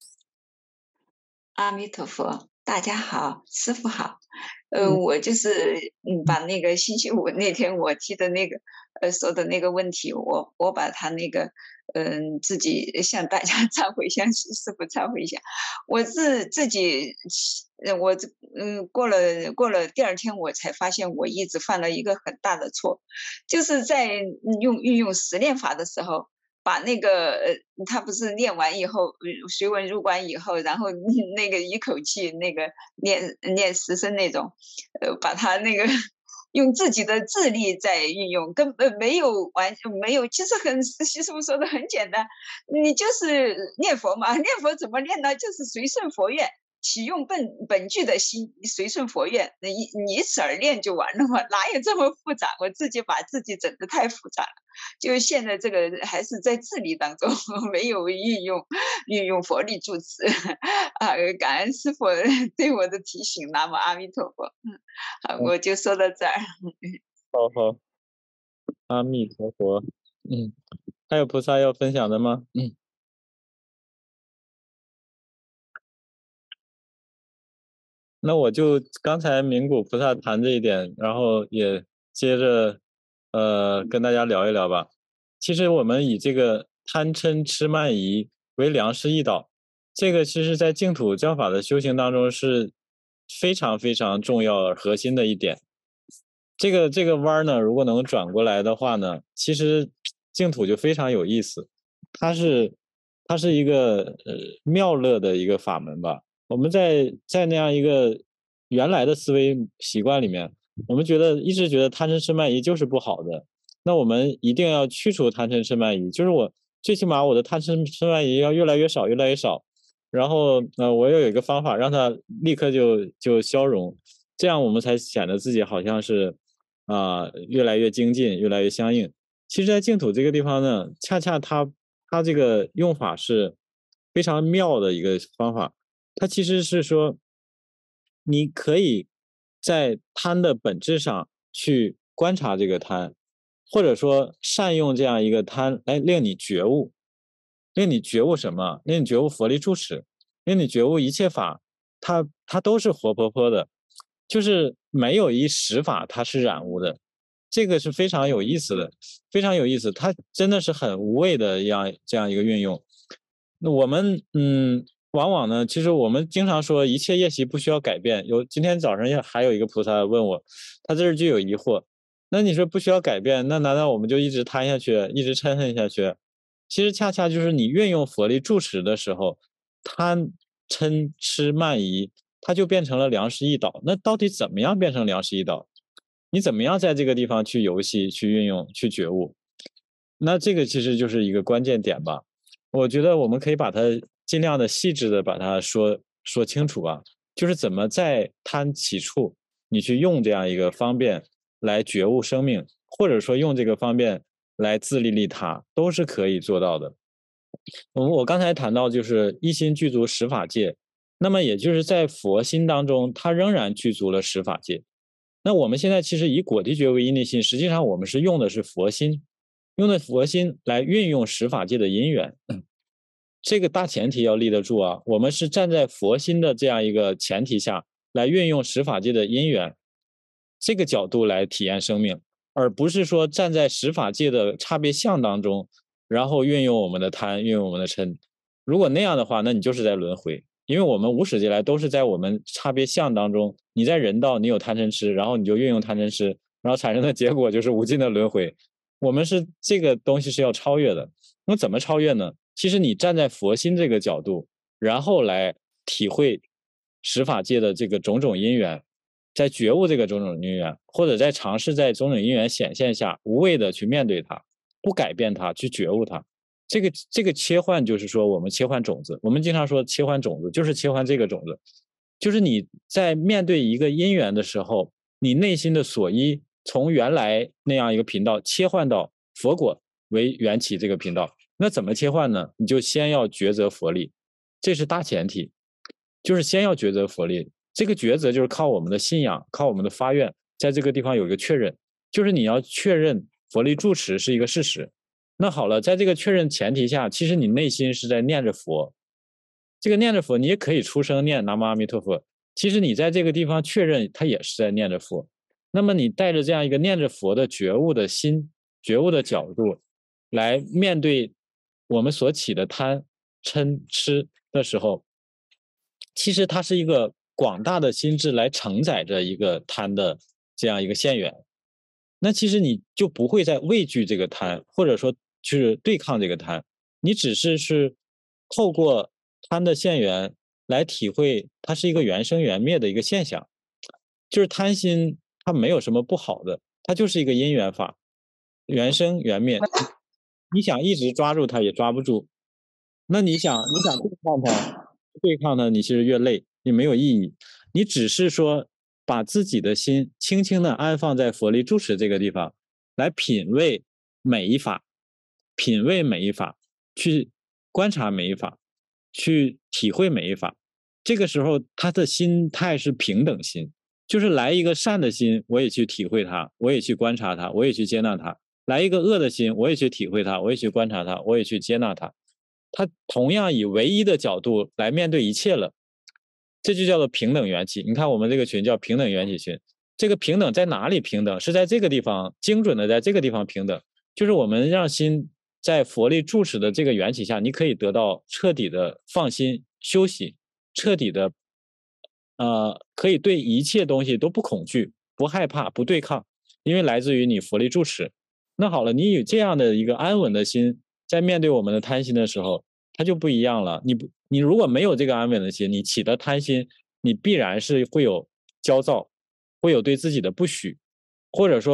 阿弥陀佛，大家好，师父好。呃，嗯、我就是嗯，把那个星期五那天我提的那个呃说的那个问题，我我把他那个嗯、呃、自己向大家忏悔，向师父忏悔一下。我自自己，我嗯过了过了第二天，我才发现我一直犯了一个很大的错，就是在用运用十念法的时候。把那个呃，他不是念完以后，随文入关以后，然后那个一口气那个念念十声那种，呃，把他那个用自己的智力在运用，根本没有完没有，其实很习师父说的很简单，你就是念佛嘛，念佛怎么念呢？就是随顺佛愿。启用本本具的心，随顺佛愿，你你以此而念就完了嘛？哪有这么复杂？我自己把自己整得太复杂了。就现在这个还是在智力当中，没有运用运用佛力助持啊！感恩师父对我的提醒，南无阿弥陀佛。嗯，好，我就说到这儿。 好好，阿弥陀佛。嗯，还有菩萨要分享的吗？嗯。那我就刚才明谷菩萨谈这一点，然后也接着呃跟大家聊一聊吧。其实我们以这个贪嗔痴慢疑为良师益导，这个其实在净土教法的修行当中是非常非常重要核心的一点。这个这个弯呢，如果能转过来的话呢，其实净土就非常有意思，它是它是一个呃妙乐的一个法门吧。我们在在那样一个原来的思维习惯里面，我们觉得一直觉得贪嗔痴慢疑就是不好的， 那我们一定要去除贪嗔痴慢疑，就是我最起码我的贪嗔痴慢疑要越来越少，越来越少。然后呃，我要有一个方法让它立刻就就消融，这样我们才显得自己好像是啊、呃、越来越精进，越来越相应。其实，在净土这个地方呢，恰恰它它这个用法是非常妙的一个方法。它其实是说，你可以在贪的本质上去观察这个贪，或者说善用这样一个贪来令你觉悟。令你觉悟什么？令你觉悟佛力住持，令你觉悟一切法，它它都是活泼泼的，就是没有一实法它是染污的，这个是非常有意思的，非常有意思，它真的是很无畏的一样这样一个运用。那我们嗯，往往呢，其实我们经常说一切业习不需要改变。有今天早上也还有一个菩萨问我，他这儿就有疑惑，那你说不需要改变，那难道我们就一直贪下去，一直嗔恨下去？其实恰恰就是你运用佛力住持的时候，贪嗔痴慢疑，它就变成了良师益导。那到底怎么样变成良师益导？你怎么样在这个地方去游戏、去运用、去觉悟？那这个其实就是一个关键点吧。我觉得我们可以把它尽量的细致的把它说说清楚吧，就是怎么在贪起处，你去用这样一个方便来觉悟生命，或者说用这个方便来自利利他，都是可以做到的。我们我刚才谈到就是一心具足十法界，那么也就是在佛心当中，它仍然具足了十法界。那我们现在其实以果地觉为因地心，实际上我们是用的是佛心，用的佛心来运用十法界的因缘。这个大前提要立得住啊，我们是站在佛心的这样一个前提下来运用十法界的因缘，这个角度来体验生命，而不是说站在十法界的差别相当中，然后运用我们的贪，运用我们的嗔。如果那样的话，那你就是在轮回，因为我们无始劫来都是在我们差别相当中，你在人道你有贪嗔痴，然后你就运用贪嗔痴，然后产生的结果就是无尽的轮回。我们是这个东西是要超越的。那怎么超越呢？其实你站在佛心这个角度，然后来体会十法界的这个种种因缘，在觉悟这个种种因缘，或者在尝试在种种因缘显现下无畏的去面对它，不改变它，去觉悟它。这个这个切换就是说我们切换种子，我们经常说切换种子，就是切换这个种子，就是你在面对一个因缘的时候，你内心的所依从原来那样一个频道切换到佛果为缘起这个频道。那怎么切换呢？你就先要抉择佛力，这是大前提，就是先要抉择佛力。这个抉择就是靠我们的信仰，靠我们的发愿，在这个地方有一个确认，就是你要确认佛力住持是一个事实。那好了，在这个确认前提下，其实你内心是在念着佛，这个念着佛，你也可以出声念南无阿弥陀佛。其实你在这个地方确认，他也是在念着佛。那么你带着这样一个念着佛的觉悟的心、觉悟的角度来面对我们所起的贪、嗔、痴的时候，其实它是一个广大的心智来承载着一个贪的这样一个现缘。那其实你就不会再畏惧这个贪，或者说去对抗这个贪，你只是是透过贪的现缘来体会它是一个缘生缘灭的一个现象。就是贪心它没有什么不好的，它就是一个因缘法，缘生缘灭。你想一直抓住它也抓不住，那你想你想对抗它，对抗它你其实越累，也没有意义。你只是说把自己的心轻轻的安放在佛力住持这个地方，来品味每一法，品味每一法，去观察每一法，去体会每一法。这个时候他的心态是平等心，就是来一个善的心，我也去体会它，我也去观察它，我也去接纳它；来一个恶的心，我也去体会它，我也去观察它，我也去接纳它。他同样以唯一的角度来面对一切了，这就叫做平等缘起。你看我们这个群叫平等缘起群，这个平等在哪里平等？是在这个地方，精准的在这个地方平等，就是我们让心在佛力住持的这个缘起下，你可以得到彻底的放心休息，彻底的呃，可以对一切东西都不恐惧、不害怕、不对抗，因为来自于你佛力住持。那好了，你有这样的一个安稳的心，在面对我们的贪心的时候，它就不一样了。你不，你如果没有这个安稳的心，你起的贪心，你必然是会有焦躁，会有对自己的不许，或者说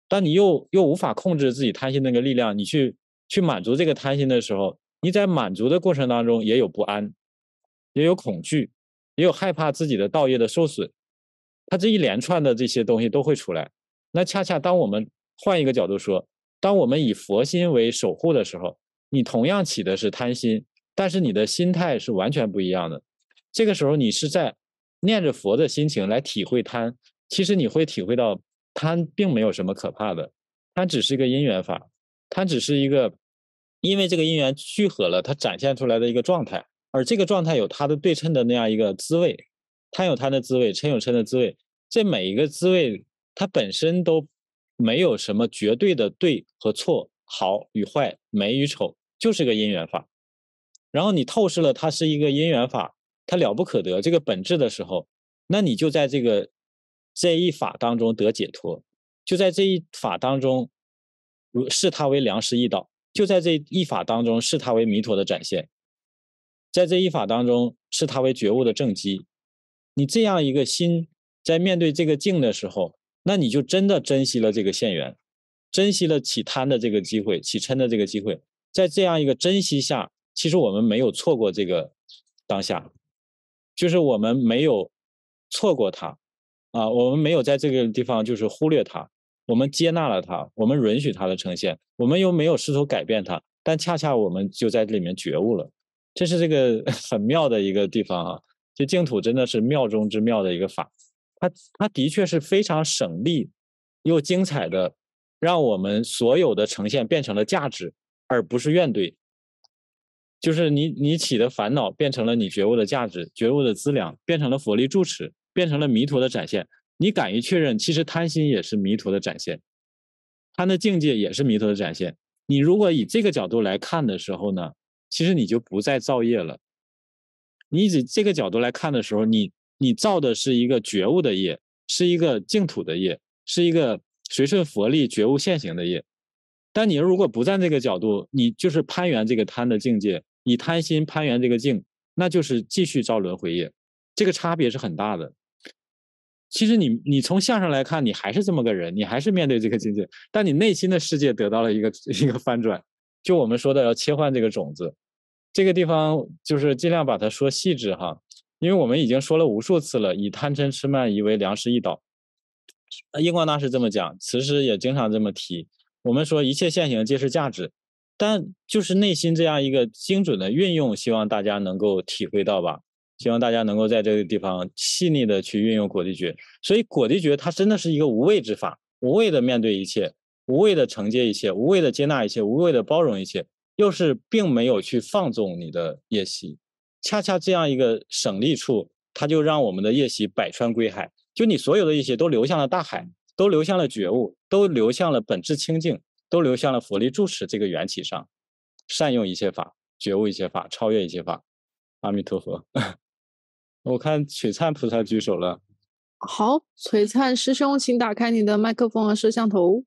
当你又又无法控制自己贪心那个力量，你去去满足这个贪心的时候，你在满足的过程当中也有不安，也有恐惧，也有害怕自己的道业的受损，它这一连串的这些东西都会出来。那恰恰当我们换一个角度说，当我们以佛心为守护的时候，你同样起的是贪心，但是你的心态是完全不一样的。这个时候你是在念着佛的心情来体会贪，其实你会体会到贪并没有什么可怕的，贪只是一个因缘法，贪只是一个因为这个因缘聚合了它展现出来的一个状态，而这个状态有它的对称的那样一个滋味，贪有贪的滋味，嗔有嗔的滋味，这每一个滋味它本身都没有什么绝对的对和错，好与坏，美与丑，就是个因缘法。然后你透视了它是一个因缘法，它了不可得这个本质的时候，那你就在这个这一法当中得解脱，就在这一法当中视它为良师益道，就在这一法当中视它为弥陀的展现，在这一法当中视它为觉悟的正机。你这样一个心在面对这个境的时候，那你就真的珍惜了这个现缘，珍惜了起贪的这个机会，起嗔的这个机会。在这样一个珍惜下，其实我们没有错过这个当下，就是我们没有错过它啊，我们没有在这个地方就是忽略它，我们接纳了它，我们允许它的呈现，我们又没有试图改变它，但恰恰我们就在这里面觉悟了。这是这个很妙的一个地方啊，这净土真的是妙中之妙的一个法，它它的确是非常省力又精彩的，让我们所有的呈现变成了价值，而不是怨怼。就是你你起的烦恼变成了你觉悟的价值，觉悟的资粮，变成了佛力住持，变成了弥陀的展现。你敢于确认，其实贪心也是弥陀的展现，贪的境界也是弥陀的展现。你如果以这个角度来看的时候呢，其实你就不再造业了。你以这个角度来看的时候，你你造的是一个觉悟的业，是一个净土的业，是一个随顺佛力觉悟现行的业。但你如果不站这个角度，你就是攀缘这个贪的境界，以贪心攀缘这个境，那就是继续造轮回业，这个差别是很大的。其实你你从相上来看，你还是这么个人，你还是面对这个境界，但你内心的世界得到了一个一个翻转。就我们说的要切换这个种子，这个地方就是尽量把它说细致哈，因为我们已经说了无数次了，以贪嗔痴慢疑为良师益道。印光大师这么讲，慈师也经常这么提。我们说一切现行皆是价值，但就是内心这样一个精准的运用，希望大家能够体会到吧，希望大家能够在这个地方细腻的去运用果地觉。所以果地觉它真的是一个无畏之法，无畏的面对一切，无畏的承接一切，无畏的接纳一切，无畏的包容一切，又是并没有去放纵你的业习。恰恰这样一个省力处，它就让我们的业习百川归海，就你所有的业习都流向了大海，都流向了觉悟，都流向了本质清净，都流向了佛力住持这个缘起上，善用一切法，觉悟一切法，超越一切法。阿弥陀佛。我看璀璨菩萨举手了。 好，璀璨师兄，请打开你的麦克风和摄像头。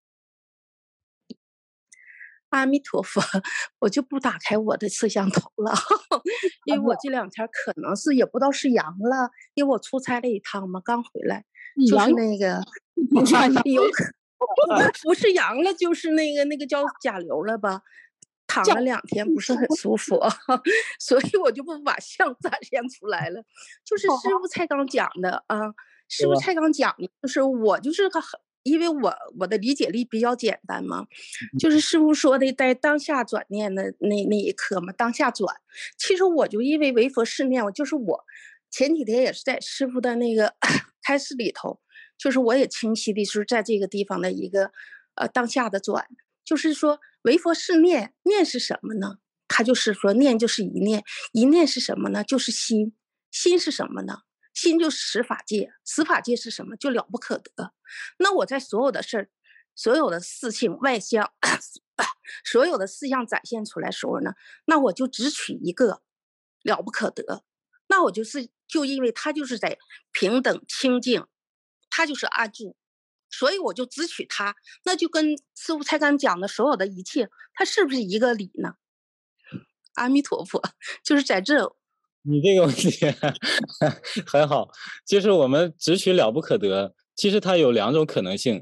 阿弥陀佛，我就不打开我的摄像头了，因为我这两天可能是也不知道是阳了，因为我出差了一趟嘛，刚回来，就是那个有不是阳了，就是那个那个叫甲流了吧，躺了两天不是很舒服，所以我就不把相展现出来了。就是师父才刚讲的啊，师父才刚讲的，就是我就是个很。因为我我的理解力比较简单嘛，就是师父说的在当下转念的那那一刻嘛，当下转。其实我就因为为佛是念，我就是我前几天也是在师父的那个开示里头，就是我也清晰的是在这个地方的一个呃当下的转，就是说为佛是念，念是什么呢？他就是说念就是一念，一念是什么呢？就是心，心是什么呢？心就是十法界，十法界是什么？就了不可得。那我在所有的事儿、所有的事情外相、所有的事项展现出来的时候呢，那我就只取一个了不可得。那我就是就因为他就是在平等清净，他就是安住，所以我就只取他。那就跟师父才刚讲的所有的一切，它是不是一个理呢？阿弥陀佛，就是在这。 你这个问题很好，就是我们只取了不可得，其实它有两种可能性，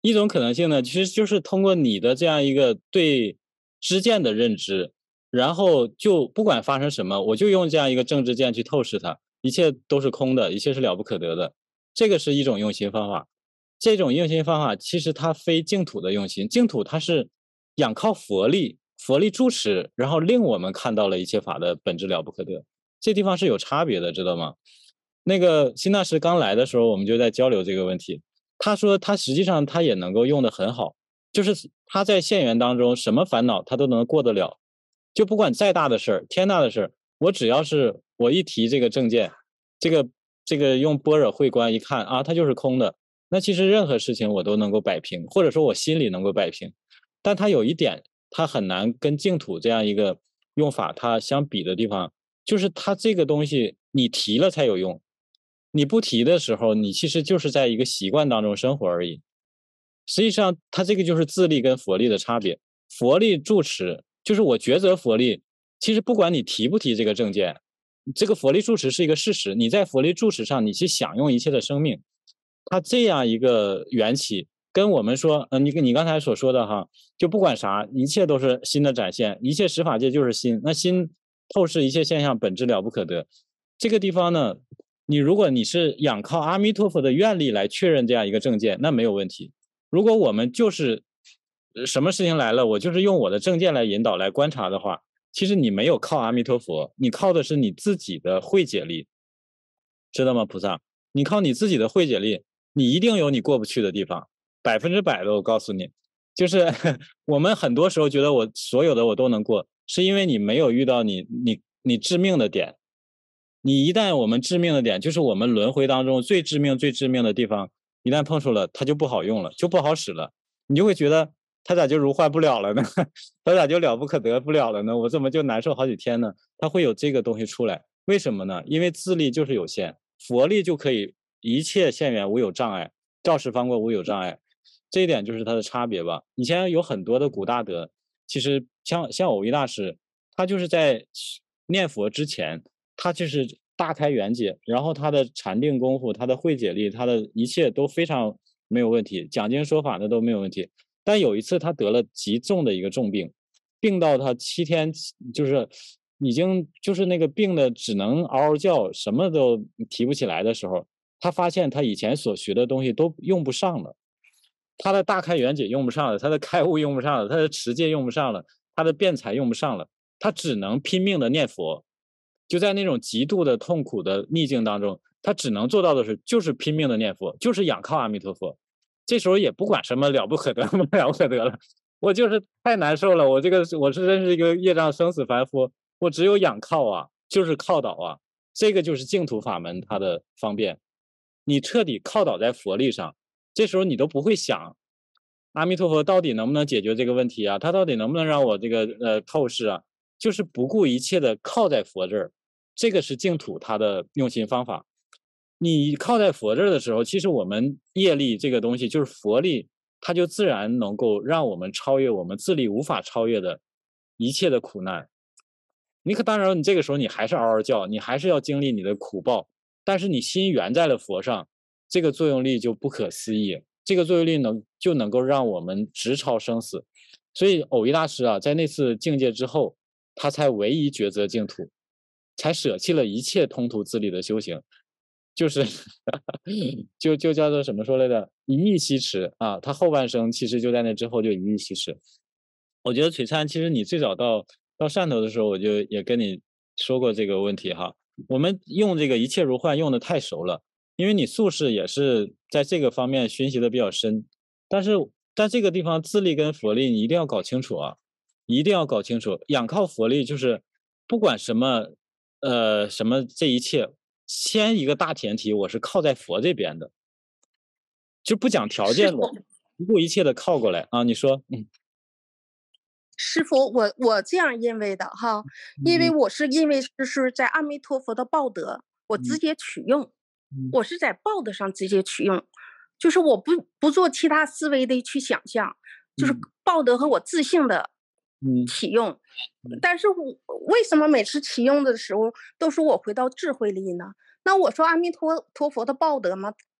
一种可能性呢，其实就是通过你的这样一个对知见的认知，然后就不管发生什么，我就用这样一个正知见去透视它，一切都是空的，一切是了不可得的。这个是一种用心方法。这种用心方法其实它非净土的用心，净土它是仰靠佛力，佛力住持，然后令我们看到了一切法的本质了不可得。这地方是有差别的，知道吗？那个辛纳师刚来的时候，我们就在交流这个问题。他说他实际上他也能够用得很好，就是他在现缘当中什么烦恼他都能过得了，就不管再大的事儿，天大的事儿，我只要是我一提这个正见，这个这个用般若慧观一看啊，它就是空的，那其实任何事情我都能够摆平，或者说我心里能够摆平。但它有一点，它很难跟净土这样一个用法它相比的地方，就是它这个东西你提了才有用。你不提的时候，你其实就是在一个习惯当中生活而已。实际上，它这个就是自力跟佛力的差别。佛力住持，就是我抉择佛力，其实不管你提不提这个正见，这个佛力住持是一个事实。你在佛力住持上，你去享用一切的生命，它这样一个缘起，跟我们说，呃，你你刚才所说的哈，就不管啥，一切都是心的展现，一切十法界就是心，那心透视一切现象，本质了不可得。这个地方呢，你如果你是仰靠阿弥陀佛的愿力来确认这样一个正见，那没有问题。如果我们就是什么事情来了，我就是用我的正见来引导来观察的话，其实你没有靠阿弥陀佛，你靠的是你自己的慧解力，知道吗？菩萨，你靠你自己的慧解力，你一定有你过不去的地方，百分之百的，我告诉你，就是我们很多时候觉得我所有的我都能过，是因为你没有遇到你你你致命的点。你一旦我们致命的点，就是我们轮回当中最致命、最致命的地方，一旦碰触了，它就不好用了，就不好使了。你就会觉得它咋就如幻不了了呢？它咋就了不可得不了了呢？我怎么就难受好几天呢？它会有这个东西出来，为什么呢？因为自力就是有限，佛力就可以一切现缘无有障碍，照十方过无有障碍。这一点就是它的差别吧。以前有很多的古大德，其实像像藕益大师，他就是在念佛之前。他就是大开圆解，然后他的禅定功夫，他的慧解力，他的一切都非常没有问题，讲经说法的都没有问题。但有一次他得了极重的一个重病，病到他七天就是已经就是那个病的只能嗷嗷叫，什么都提不起来的时候，他发现他以前所学的东西都用不上了，他的大开圆解用不上了，他的开悟用不上了，他的持戒用不上了，他的辩才用不上了，他只能拼命的念佛。就在那种极度的痛苦的逆境当中，他只能做到的是就是拼命的念佛，就是仰靠阿弥陀佛。这时候也不管什么了不可得不了不可得了，我就是太难受了，我这个我是真是一个业障生死凡夫，我只有仰靠啊，就是靠倒啊。这个就是净土法门它的方便，你彻底靠倒在佛力上，这时候你都不会想阿弥陀佛到底能不能解决这个问题啊，他到底能不能让我这个呃透视啊，就是不顾一切的靠在佛这儿。这个是净土它的用心方法。你靠在佛这儿的时候，其实我们业力这个东西就是佛力，它就自然能够让我们超越我们自力无法超越的一切的苦难。你可当然，你这个时候你还是嗷嗷叫，你还是要经历你的苦报，但是你心缘在了佛上，这个作用力就不可思议。这个作用力能就能够让我们直超生死。所以藕益大师啊，在那次境界之后，他才唯一抉择净土。才舍弃了一切通途自力的修行，就是就就叫做什么说来的，一意西驰啊！他后半生其实就在那之后就一意西驰。我觉得璀璨，其实你最早到到汕头的时候，我就也跟你说过这个问题哈。我们用这个一切如幻用的太熟了，因为你宿世也是在这个方面熏习的比较深，但是在这个地方自力跟佛力你一定要搞清楚啊，一定要搞清楚。仰靠佛力就是不管什么。呃，什么这一切，先一个大前提，我是靠在佛这边的，就不讲条件的，不顾一切的靠过来啊！你说，嗯， 师傅，我我这样认为的哈，因为我是因为是在阿弥陀佛的报德，我直接取用， 嗯、 我是在报德上直接取用，就是我不不做其他思维的去想象，就是报德和我自性的。启用， 嗯、 但是我为什么每次启用的时候都说我回到智慧力呢？那我说阿弥陀陀佛的报德嘛，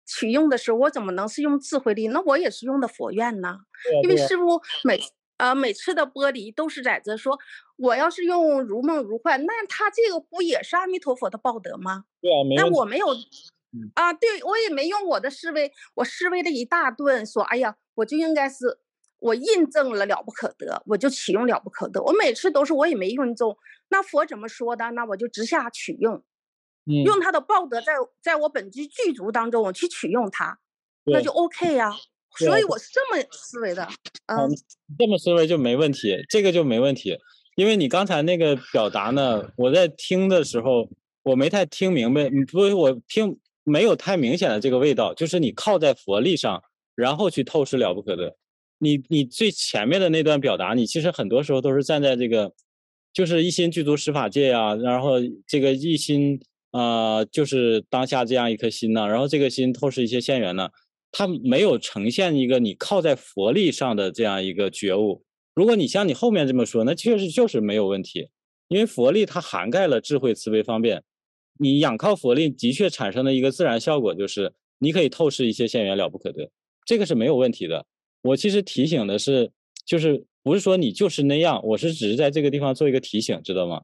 取用的时候，我怎么能是用智慧力？那我也是用的佛愿呢。因为对啊对啊师傅每呃每次的玻璃都是在这说，我要是用如梦如幻，那他这个不也是阿弥陀佛的报德吗？ 对啊，没问题。 那我没有嗯啊，对我也没用我的思维，我思维了一大顿，说哎呀，我就应该是我印证了了不可得，我就启用了不可得。我每次都是我也没印证，那佛怎么说的？那我就直下取用， 嗯， 用他的报德在在我本具具足当中，我去取用它，那对就 OK 呀、 对啊所以我是这么思维的。 啊， 嗯， 这么思维就没问题，这个就没问题。因为你刚才那个表达呢，我在听的时候我没太听明白，嗯不是我听没有太明显的这个味道，就是你靠在佛力上，然后去透视了不可得。你你最前面的那段表达，你其实很多时候都是站在这个，就是一心具足十法界呀、然后这个一心啊、呃就是当下这样一颗心呢、然后这个心透视一些现缘呢，它没有呈现一个你靠在佛力上的这样一个觉悟。如果你像你后面这么说，那确实就是没有问题，因为佛力它涵盖了智慧、慈悲、方便。你仰靠佛力的确产生的一个自然效果就是你可以透视一些现缘了不可得，这个是没有问题的。我其实提醒的是，就是不是说你就是那样，我是只是在这个地方做一个提醒，知道吗？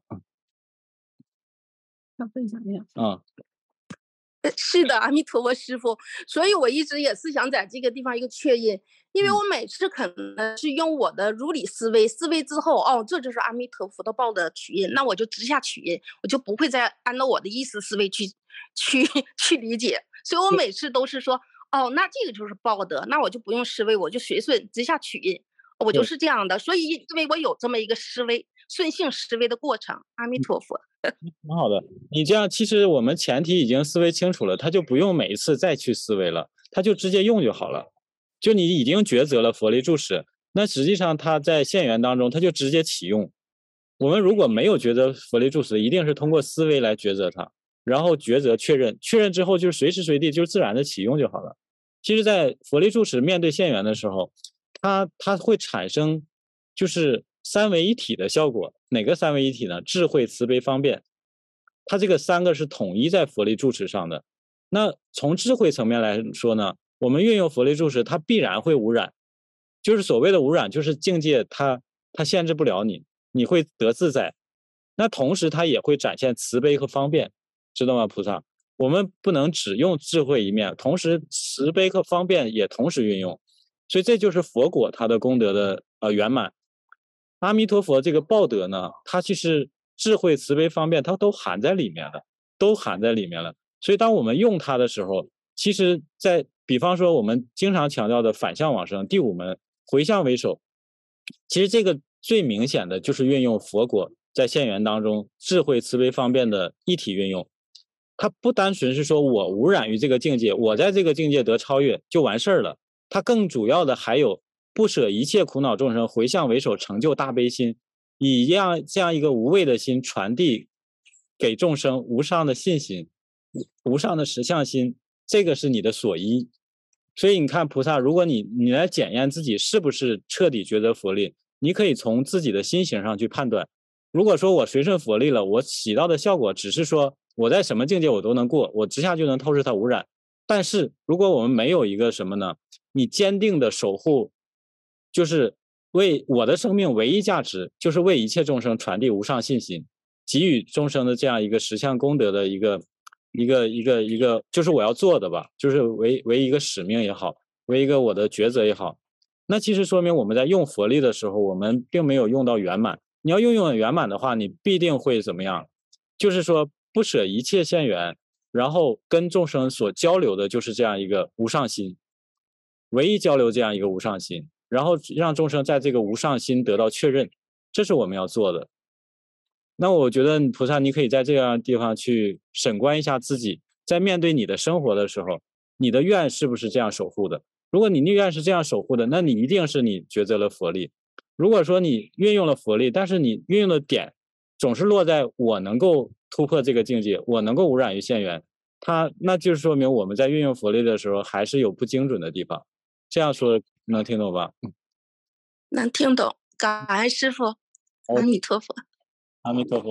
要分享一下。 啊、 呃是的，阿弥陀佛师傅，所以我一直也是想在这个地方一个确认，因为我每次可能是用我的如理思维，思维之后，哦，这就是阿弥陀佛的报的取印，那我就直下取印，我就不会再按照我的意识思维去去去理解，所以我每次都是说，哦，那这个就是报德，那我就不用思维，我就随顺直下取印，我就是这样的，所以因为我有这么一个思维顺性思维的过程，阿弥陀佛。 挺好的。你这样，其实我们前提已经思维清楚了，他就不用每一次再去思维了，他就直接用就好了。就你已经抉择了佛力注释，那实际上他在现缘当中，他就直接启用。我们如果没有抉择佛力注释，一定是通过思维来抉择它，然后抉择确认，确认之后就是随时随地就是自然的启用就好了。其实，在佛力注释面对现缘的时候，它它会产生就是三位一体的效果。哪个三位一体呢？智慧、慈悲、方便，它这个三个是统一在佛力注释上的。那从智慧层面来说呢，我们运用佛力注释，它必然会无染，就是所谓的无染，就是境界它它限制不了你，你会得自在。那同时它也会展现慈悲和方便，知道吗？菩萨，我们不能只用智慧一面，同时慈悲和方便也同时运用，所以这就是佛果它的功德的呃圆满。阿弥陀佛这个报德呢，它其实智慧、慈悲、方便，它都含在里面了，都含在里面了。所以当我们用它的时候，其实在比方说我们经常强调的反向往生第五门回向为首，其实这个最明显的就是运用佛果在现缘当中智慧、慈悲、方便的一体运用。它不单纯是说我无染于这个境界，我在这个境界得超越就完事儿了，它更主要的还有不舍一切苦恼众生，回向为首，成就大悲心，以这样这样一个无畏的心传递给众生无上的信心，无上的实相心，这个是你的所依。所以你看菩萨，如果你你来检验自己是不是彻底觉得佛力，你可以从自己的心行上去判断。如果说我随顺佛力了，我起到的效果只是说我在什么境界我都能过，我直下就能透视它无染。但是如果我们没有一个什么呢？你坚定的守护，就是为我的生命唯一价值，就是为一切众生传递无上信心，给予众生的这样一个实相功德的一个一个一个一个，就是我要做的吧，就是为为一个使命也好，为一个我的抉择也好。那其实说明我们在用佛力的时候，我们并没有用到圆满。你要用用圆满的话，你必定会怎么样？就是说不舍一切现缘，然后跟众生所交流的就是这样一个无上心，唯一交流这样一个无上心，然后让众生在这个无上心得到确认，这是我们要做的。那我觉得菩萨，你可以在这样的地方去审观一下自己，在面对你的生活的时候，你的愿是不是这样守护的？如果你的愿是这样守护的，那你一定是你抉择了佛力。如果说你运用了佛力，但是你运用的点总是落在我能够突破这个境界，我能够无染于现缘，它那就是说明我们在运用佛力的时候还是有不精准的地方。这样说能听懂吧？ 能听懂，感恩师父，阿弥陀佛。 阿弥陀佛。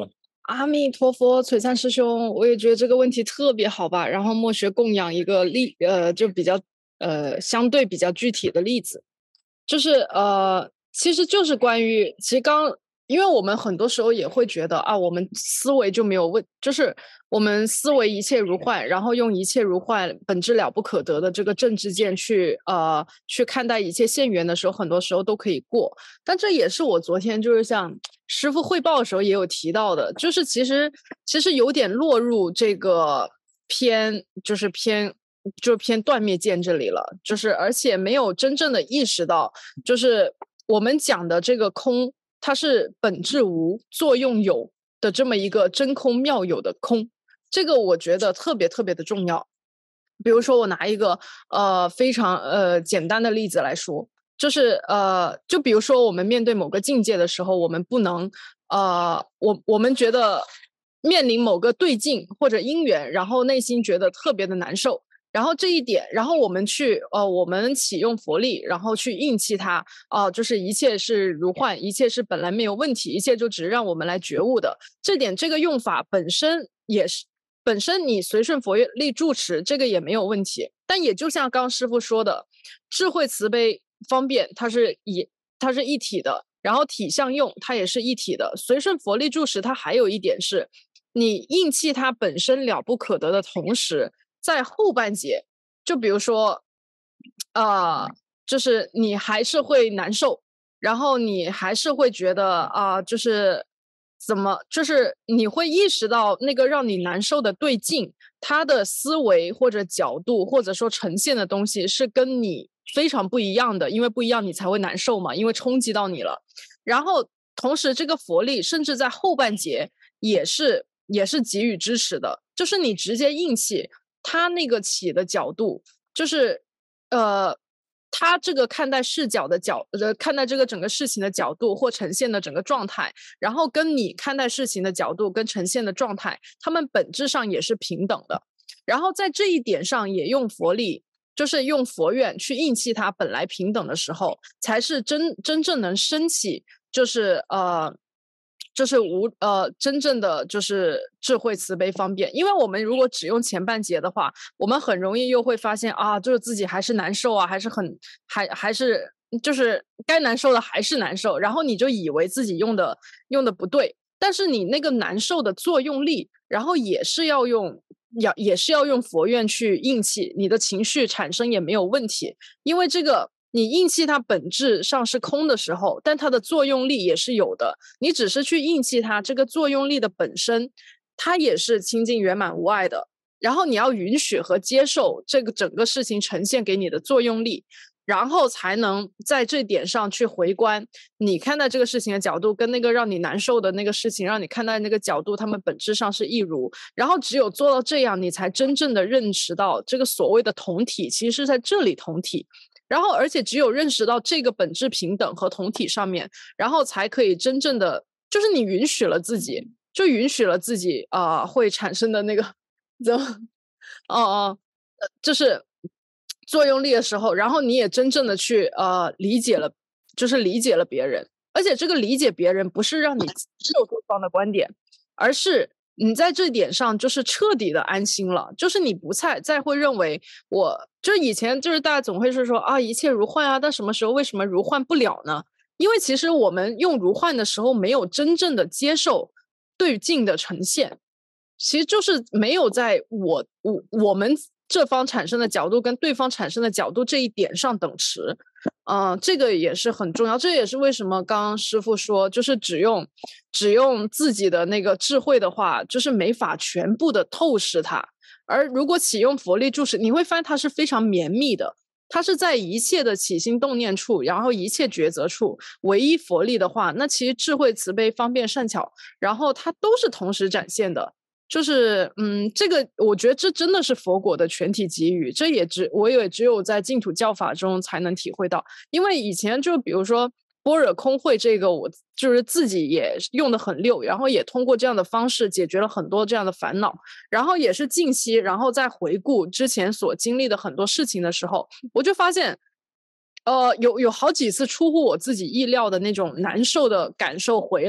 阿弥陀佛，璀璨师兄，我也觉得这个问题特别好吧。然后默学供养一个例，呃，就比较呃相对比较具体的例子，就是呃，其实就是关于，其实刚，因为我们很多时候也会觉得啊，我们思维就没有问，就是我们思维一切如幻，然后用一切如幻，本质了不可得的这个正知见去呃去看待一切现缘的时候，很多时候都可以过。但这也是我昨天就是像师父汇报的时候也有提到的，就是其实其实有点落入这个偏就是偏就偏断灭见这里了，就是而且没有真正的意识到，就是我们讲的这个空，它是本质无，作用有的这么一个真空妙有的空，这个我觉得特别特别的重要。比如说我拿一个呃非常呃简单的例子来说。就是呃，就比如说我们面对某个境界的时候，我们不能呃，我我们觉得面临某个对境或者因缘，然后内心觉得特别的难受，然后这一点，然后我们去呃，我们启用佛力，然后去应气它啊、呃，就是一切是如幻，一切是本来没有问题，一切就只是让我们来觉悟的。这点这个用法本身也是。本身你随顺佛力住持，这个也没有问题，但也就像刚师父说的，智慧慈悲方便它是一它是一体的，然后体相用它也是一体的。随顺佛力住持，它还有一点是，你应气它本身了不可得的同时，在后半节，就比如说，呃，就是你还是会难受，然后你还是会觉得啊、呃，就是怎么，就是你会意识到那个让你难受的对境，它的思维或者角度，或者说呈现的东西是跟你非常不一样的，因为不一样你才会难受嘛，因为冲击到你了。然后同时这个佛力甚至在后半节也是也是给予支持的，就是你直接硬气，他那个起的角度，就是呃。他这个看待视角的角，呃，看待这个整个事情的角度或呈现的整个状态，然后跟你看待事情的角度跟呈现的状态，他们本质上也是平等的。然后在这一点上也用佛力，就是用佛愿去应气它本来平等的时候，才是真真正能升起，就是呃。就是无呃真正的就是智慧慈悲方便，因为我们如果只用前半节的话，我们很容易又会发现啊，就是自己还是难受啊，还是很还还是就是该难受的还是难受，然后你就以为自己用的用的不对，但是你那个难受的作用力，然后也是要用要也是要用佛愿去应气，你的情绪产生也没有问题，因为这个。你应气它本质上是空的时候，但它的作用力也是有的。你只是去应气它，这个作用力的本身，它也是清净圆满无碍的。然后你要允许和接受这个整个事情呈现给你的作用力，然后才能在这点上去回观你看待这个事情的角度，跟那个让你难受的那个事情让你看待那个角度，它们本质上是一如。然后只有做到这样，你才真正的认识到这个所谓的同体，其实是在这里同体。然后，而且只有认识到这个本质平等和同体上面，然后才可以真正的，就是你允许了自己，就允许了自己啊、呃、会产生的那个怎么，哦哦，呃，就是作用力的时候，然后你也真正的去呃理解了，就是理解了别人，而且这个理解别人不是让你接受对方的观点，而是。你在这点上就是彻底的安心了，就是你不再再会认为我就是以前就是大家总会是说啊一切如幻啊，但什么时候为什么如幻不了呢？因为其实我们用如幻的时候没有真正的接受对境的呈现，其实就是没有在我我我们这方产生的角度跟对方产生的角度这一点上等持。嗯、呃，这个也是很重要，这也是为什么刚刚师父说，就是只用只用自己的那个智慧的话，就是没法全部的透视它。而如果启用佛力注释，你会发现它是非常绵密的，它是在一切的起心动念处，然后一切抉择处，唯一佛力的话，那其实智慧慈悲方便善巧，然后它都是同时展现的。就是嗯，这个我觉得这真的是佛果的全体给予，这也只我也只有在净土教法中才能体会到。因为以前就比如说般若空慧这个，我就是自己也用得很溜，然后也通过这样的方式解决了很多这样的烦恼，然后也是近期，然后再回顾之前所经历的很多事情的时候，我就发现，呃，有有好几次出乎我自己意料的那种难受的感受回来。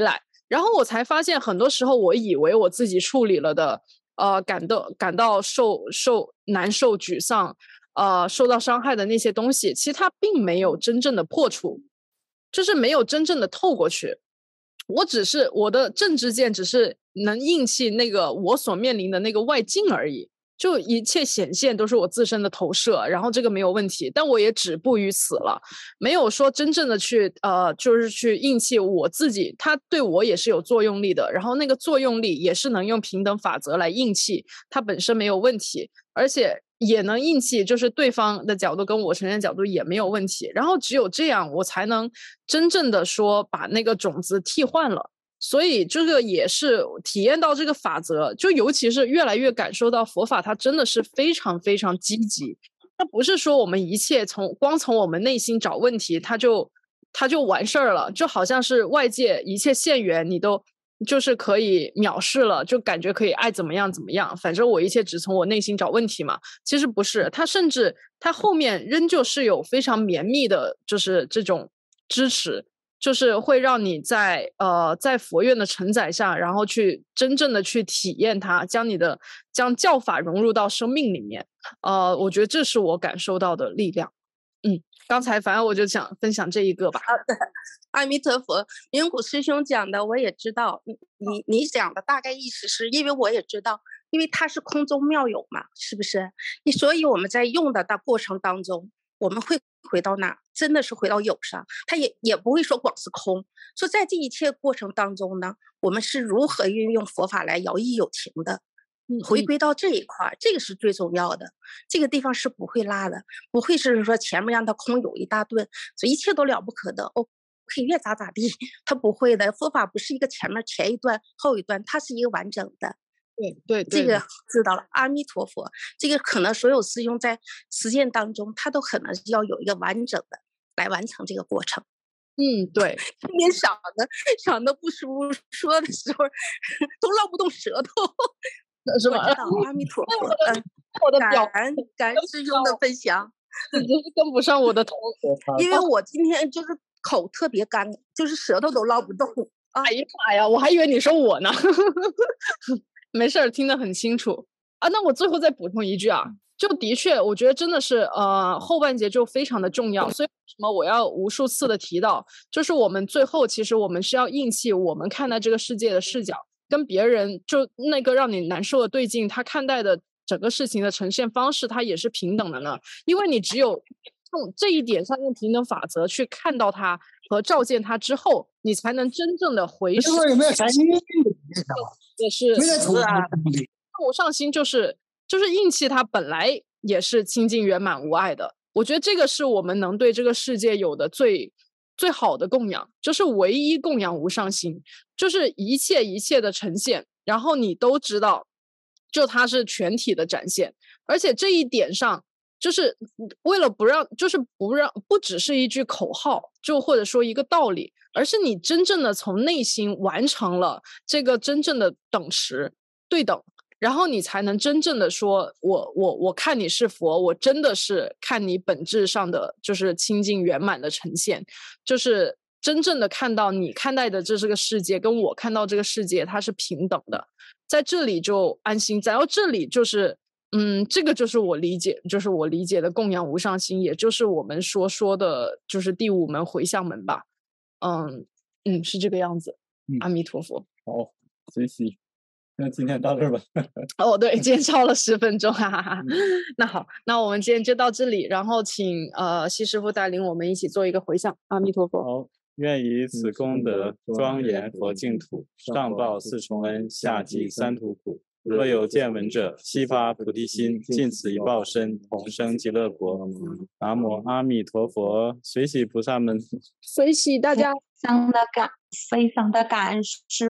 然后我才发现，很多时候我以为我自己处理了的，呃，感到感到受受难受、沮丧，呃，受到伤害的那些东西，其实它并没有真正的破除，就是没有真正的透过去。我只是我的正知见，只是能应气那个我所面临的那个外境而已。就一切显现都是我自身的投射，然后这个没有问题，但我也止步于此了，没有说真正的去呃，就是去硬气我自己，它对我也是有作用力的，然后那个作用力也是能用平等法则来硬气，它本身没有问题，而且也能硬气，就是对方的角度跟我呈现角度也没有问题，然后只有这样，我才能真正的说把那个种子替换了。所以这个也是体验到这个法则，就尤其是越来越感受到佛法它真的是非常非常积极，它不是说我们一切从光从我们内心找问题它就它就完事儿了，就好像是外界一切现缘你都就是可以藐视了，就感觉可以爱怎么样怎么样，反正我一切只从我内心找问题嘛。其实不是，它甚至它后面仍旧是有非常绵密的就是这种支持，就是会让你在呃在佛院的承载下，然后去真正的去体验它，将你的将教法融入到生命里面。呃，我觉得这是我感受到的力量。嗯，刚才反正我就想分享这一个吧。 好的，阿弥陀佛。云谷师兄讲的我也知道，你你你讲的大概意思是因为我也知道，因为它是空中妙有嘛，是不是？所以我们在用的的过程当中，我们会回到哪？真的是回到有上，它也也不会说光是空。说在这一切过程当中呢，我们是如何运用佛法来摇曳有情的？回归到这一块，这个是最重要的。这个地方是不会拉的，不会是说前面让它空有一大顿，所以一切都了不可的哦，可以越咋咋地，它不会的。佛法不是一个前面前一段后一段，它是一个完整的。 对对对， 这个知道了。阿弥陀佛，这个可能所有师兄在实践当中，他都可能要有一个完整的来完成这个过程。 嗯，对。 今天想的想的不舒服，说的时候都绕不动舌头。 是吧？ 我知道，阿弥陀佛。嗯， 我的表感恩感恩师兄的分享， 真是跟不上我的头。 因为我今天就是口特别干，就是舌头都绕不动。 哎呀妈呀，我还以为你说我呢。没事儿，听得很清楚啊。那我最后再补充一句啊，就的确，我觉得真的是呃后半节就非常的重要。所以为什么我要无数次的提到，就是我们最后其实我们是要硬气我们看待这个世界的视角。跟别人就那个让你难受的对境，他看待的整个事情的呈现方式，他也是平等的呢。因为你只有从这一点上用平等法则去看到它和照见它之后，你才能真正的回视。 有没有禅心？ 也是是啊，无上心就是就是硬气，它本来也是清净圆满无碍的。我觉得这个是我们能对这个世界有的最。最好的供养就是唯一供养无上心，就是一切一切的呈现，然后你都知道，就它是全体的展现，而且这一点上，就是为了不让，就是不让，不只是一句口号，就或者说一个道理，而是你真正的从内心完成了这个真正的等持对等。然后你才能真正的说我我我看你是佛，我真的是看你本质上的就是清净圆满的呈现，就是真正的看到你看待的这是个世界跟我看到这个世界它是平等的，在这里就安心，在到这里就是嗯，这个就是我理解就是我理解的供养无上心，也就是我们说说的就是第五门回向门吧。嗯嗯，是这个样子。 嗯、 阿弥陀佛。 好，谢谢。那今天到这儿吧。 哦，对，今天超了十分钟，哈哈哈。那好，那我们今天就到这里，然后请呃西师父带领我们一起做一个回向。阿弥陀佛。 好，愿以此功德庄严佛净土，上报四重恩，下济三途苦。若有见闻者，悉发菩提心，尽此一报身，同生极乐国。南无阿弥陀佛。随喜菩萨们， 随喜大家。 非常的感，非常的感恩师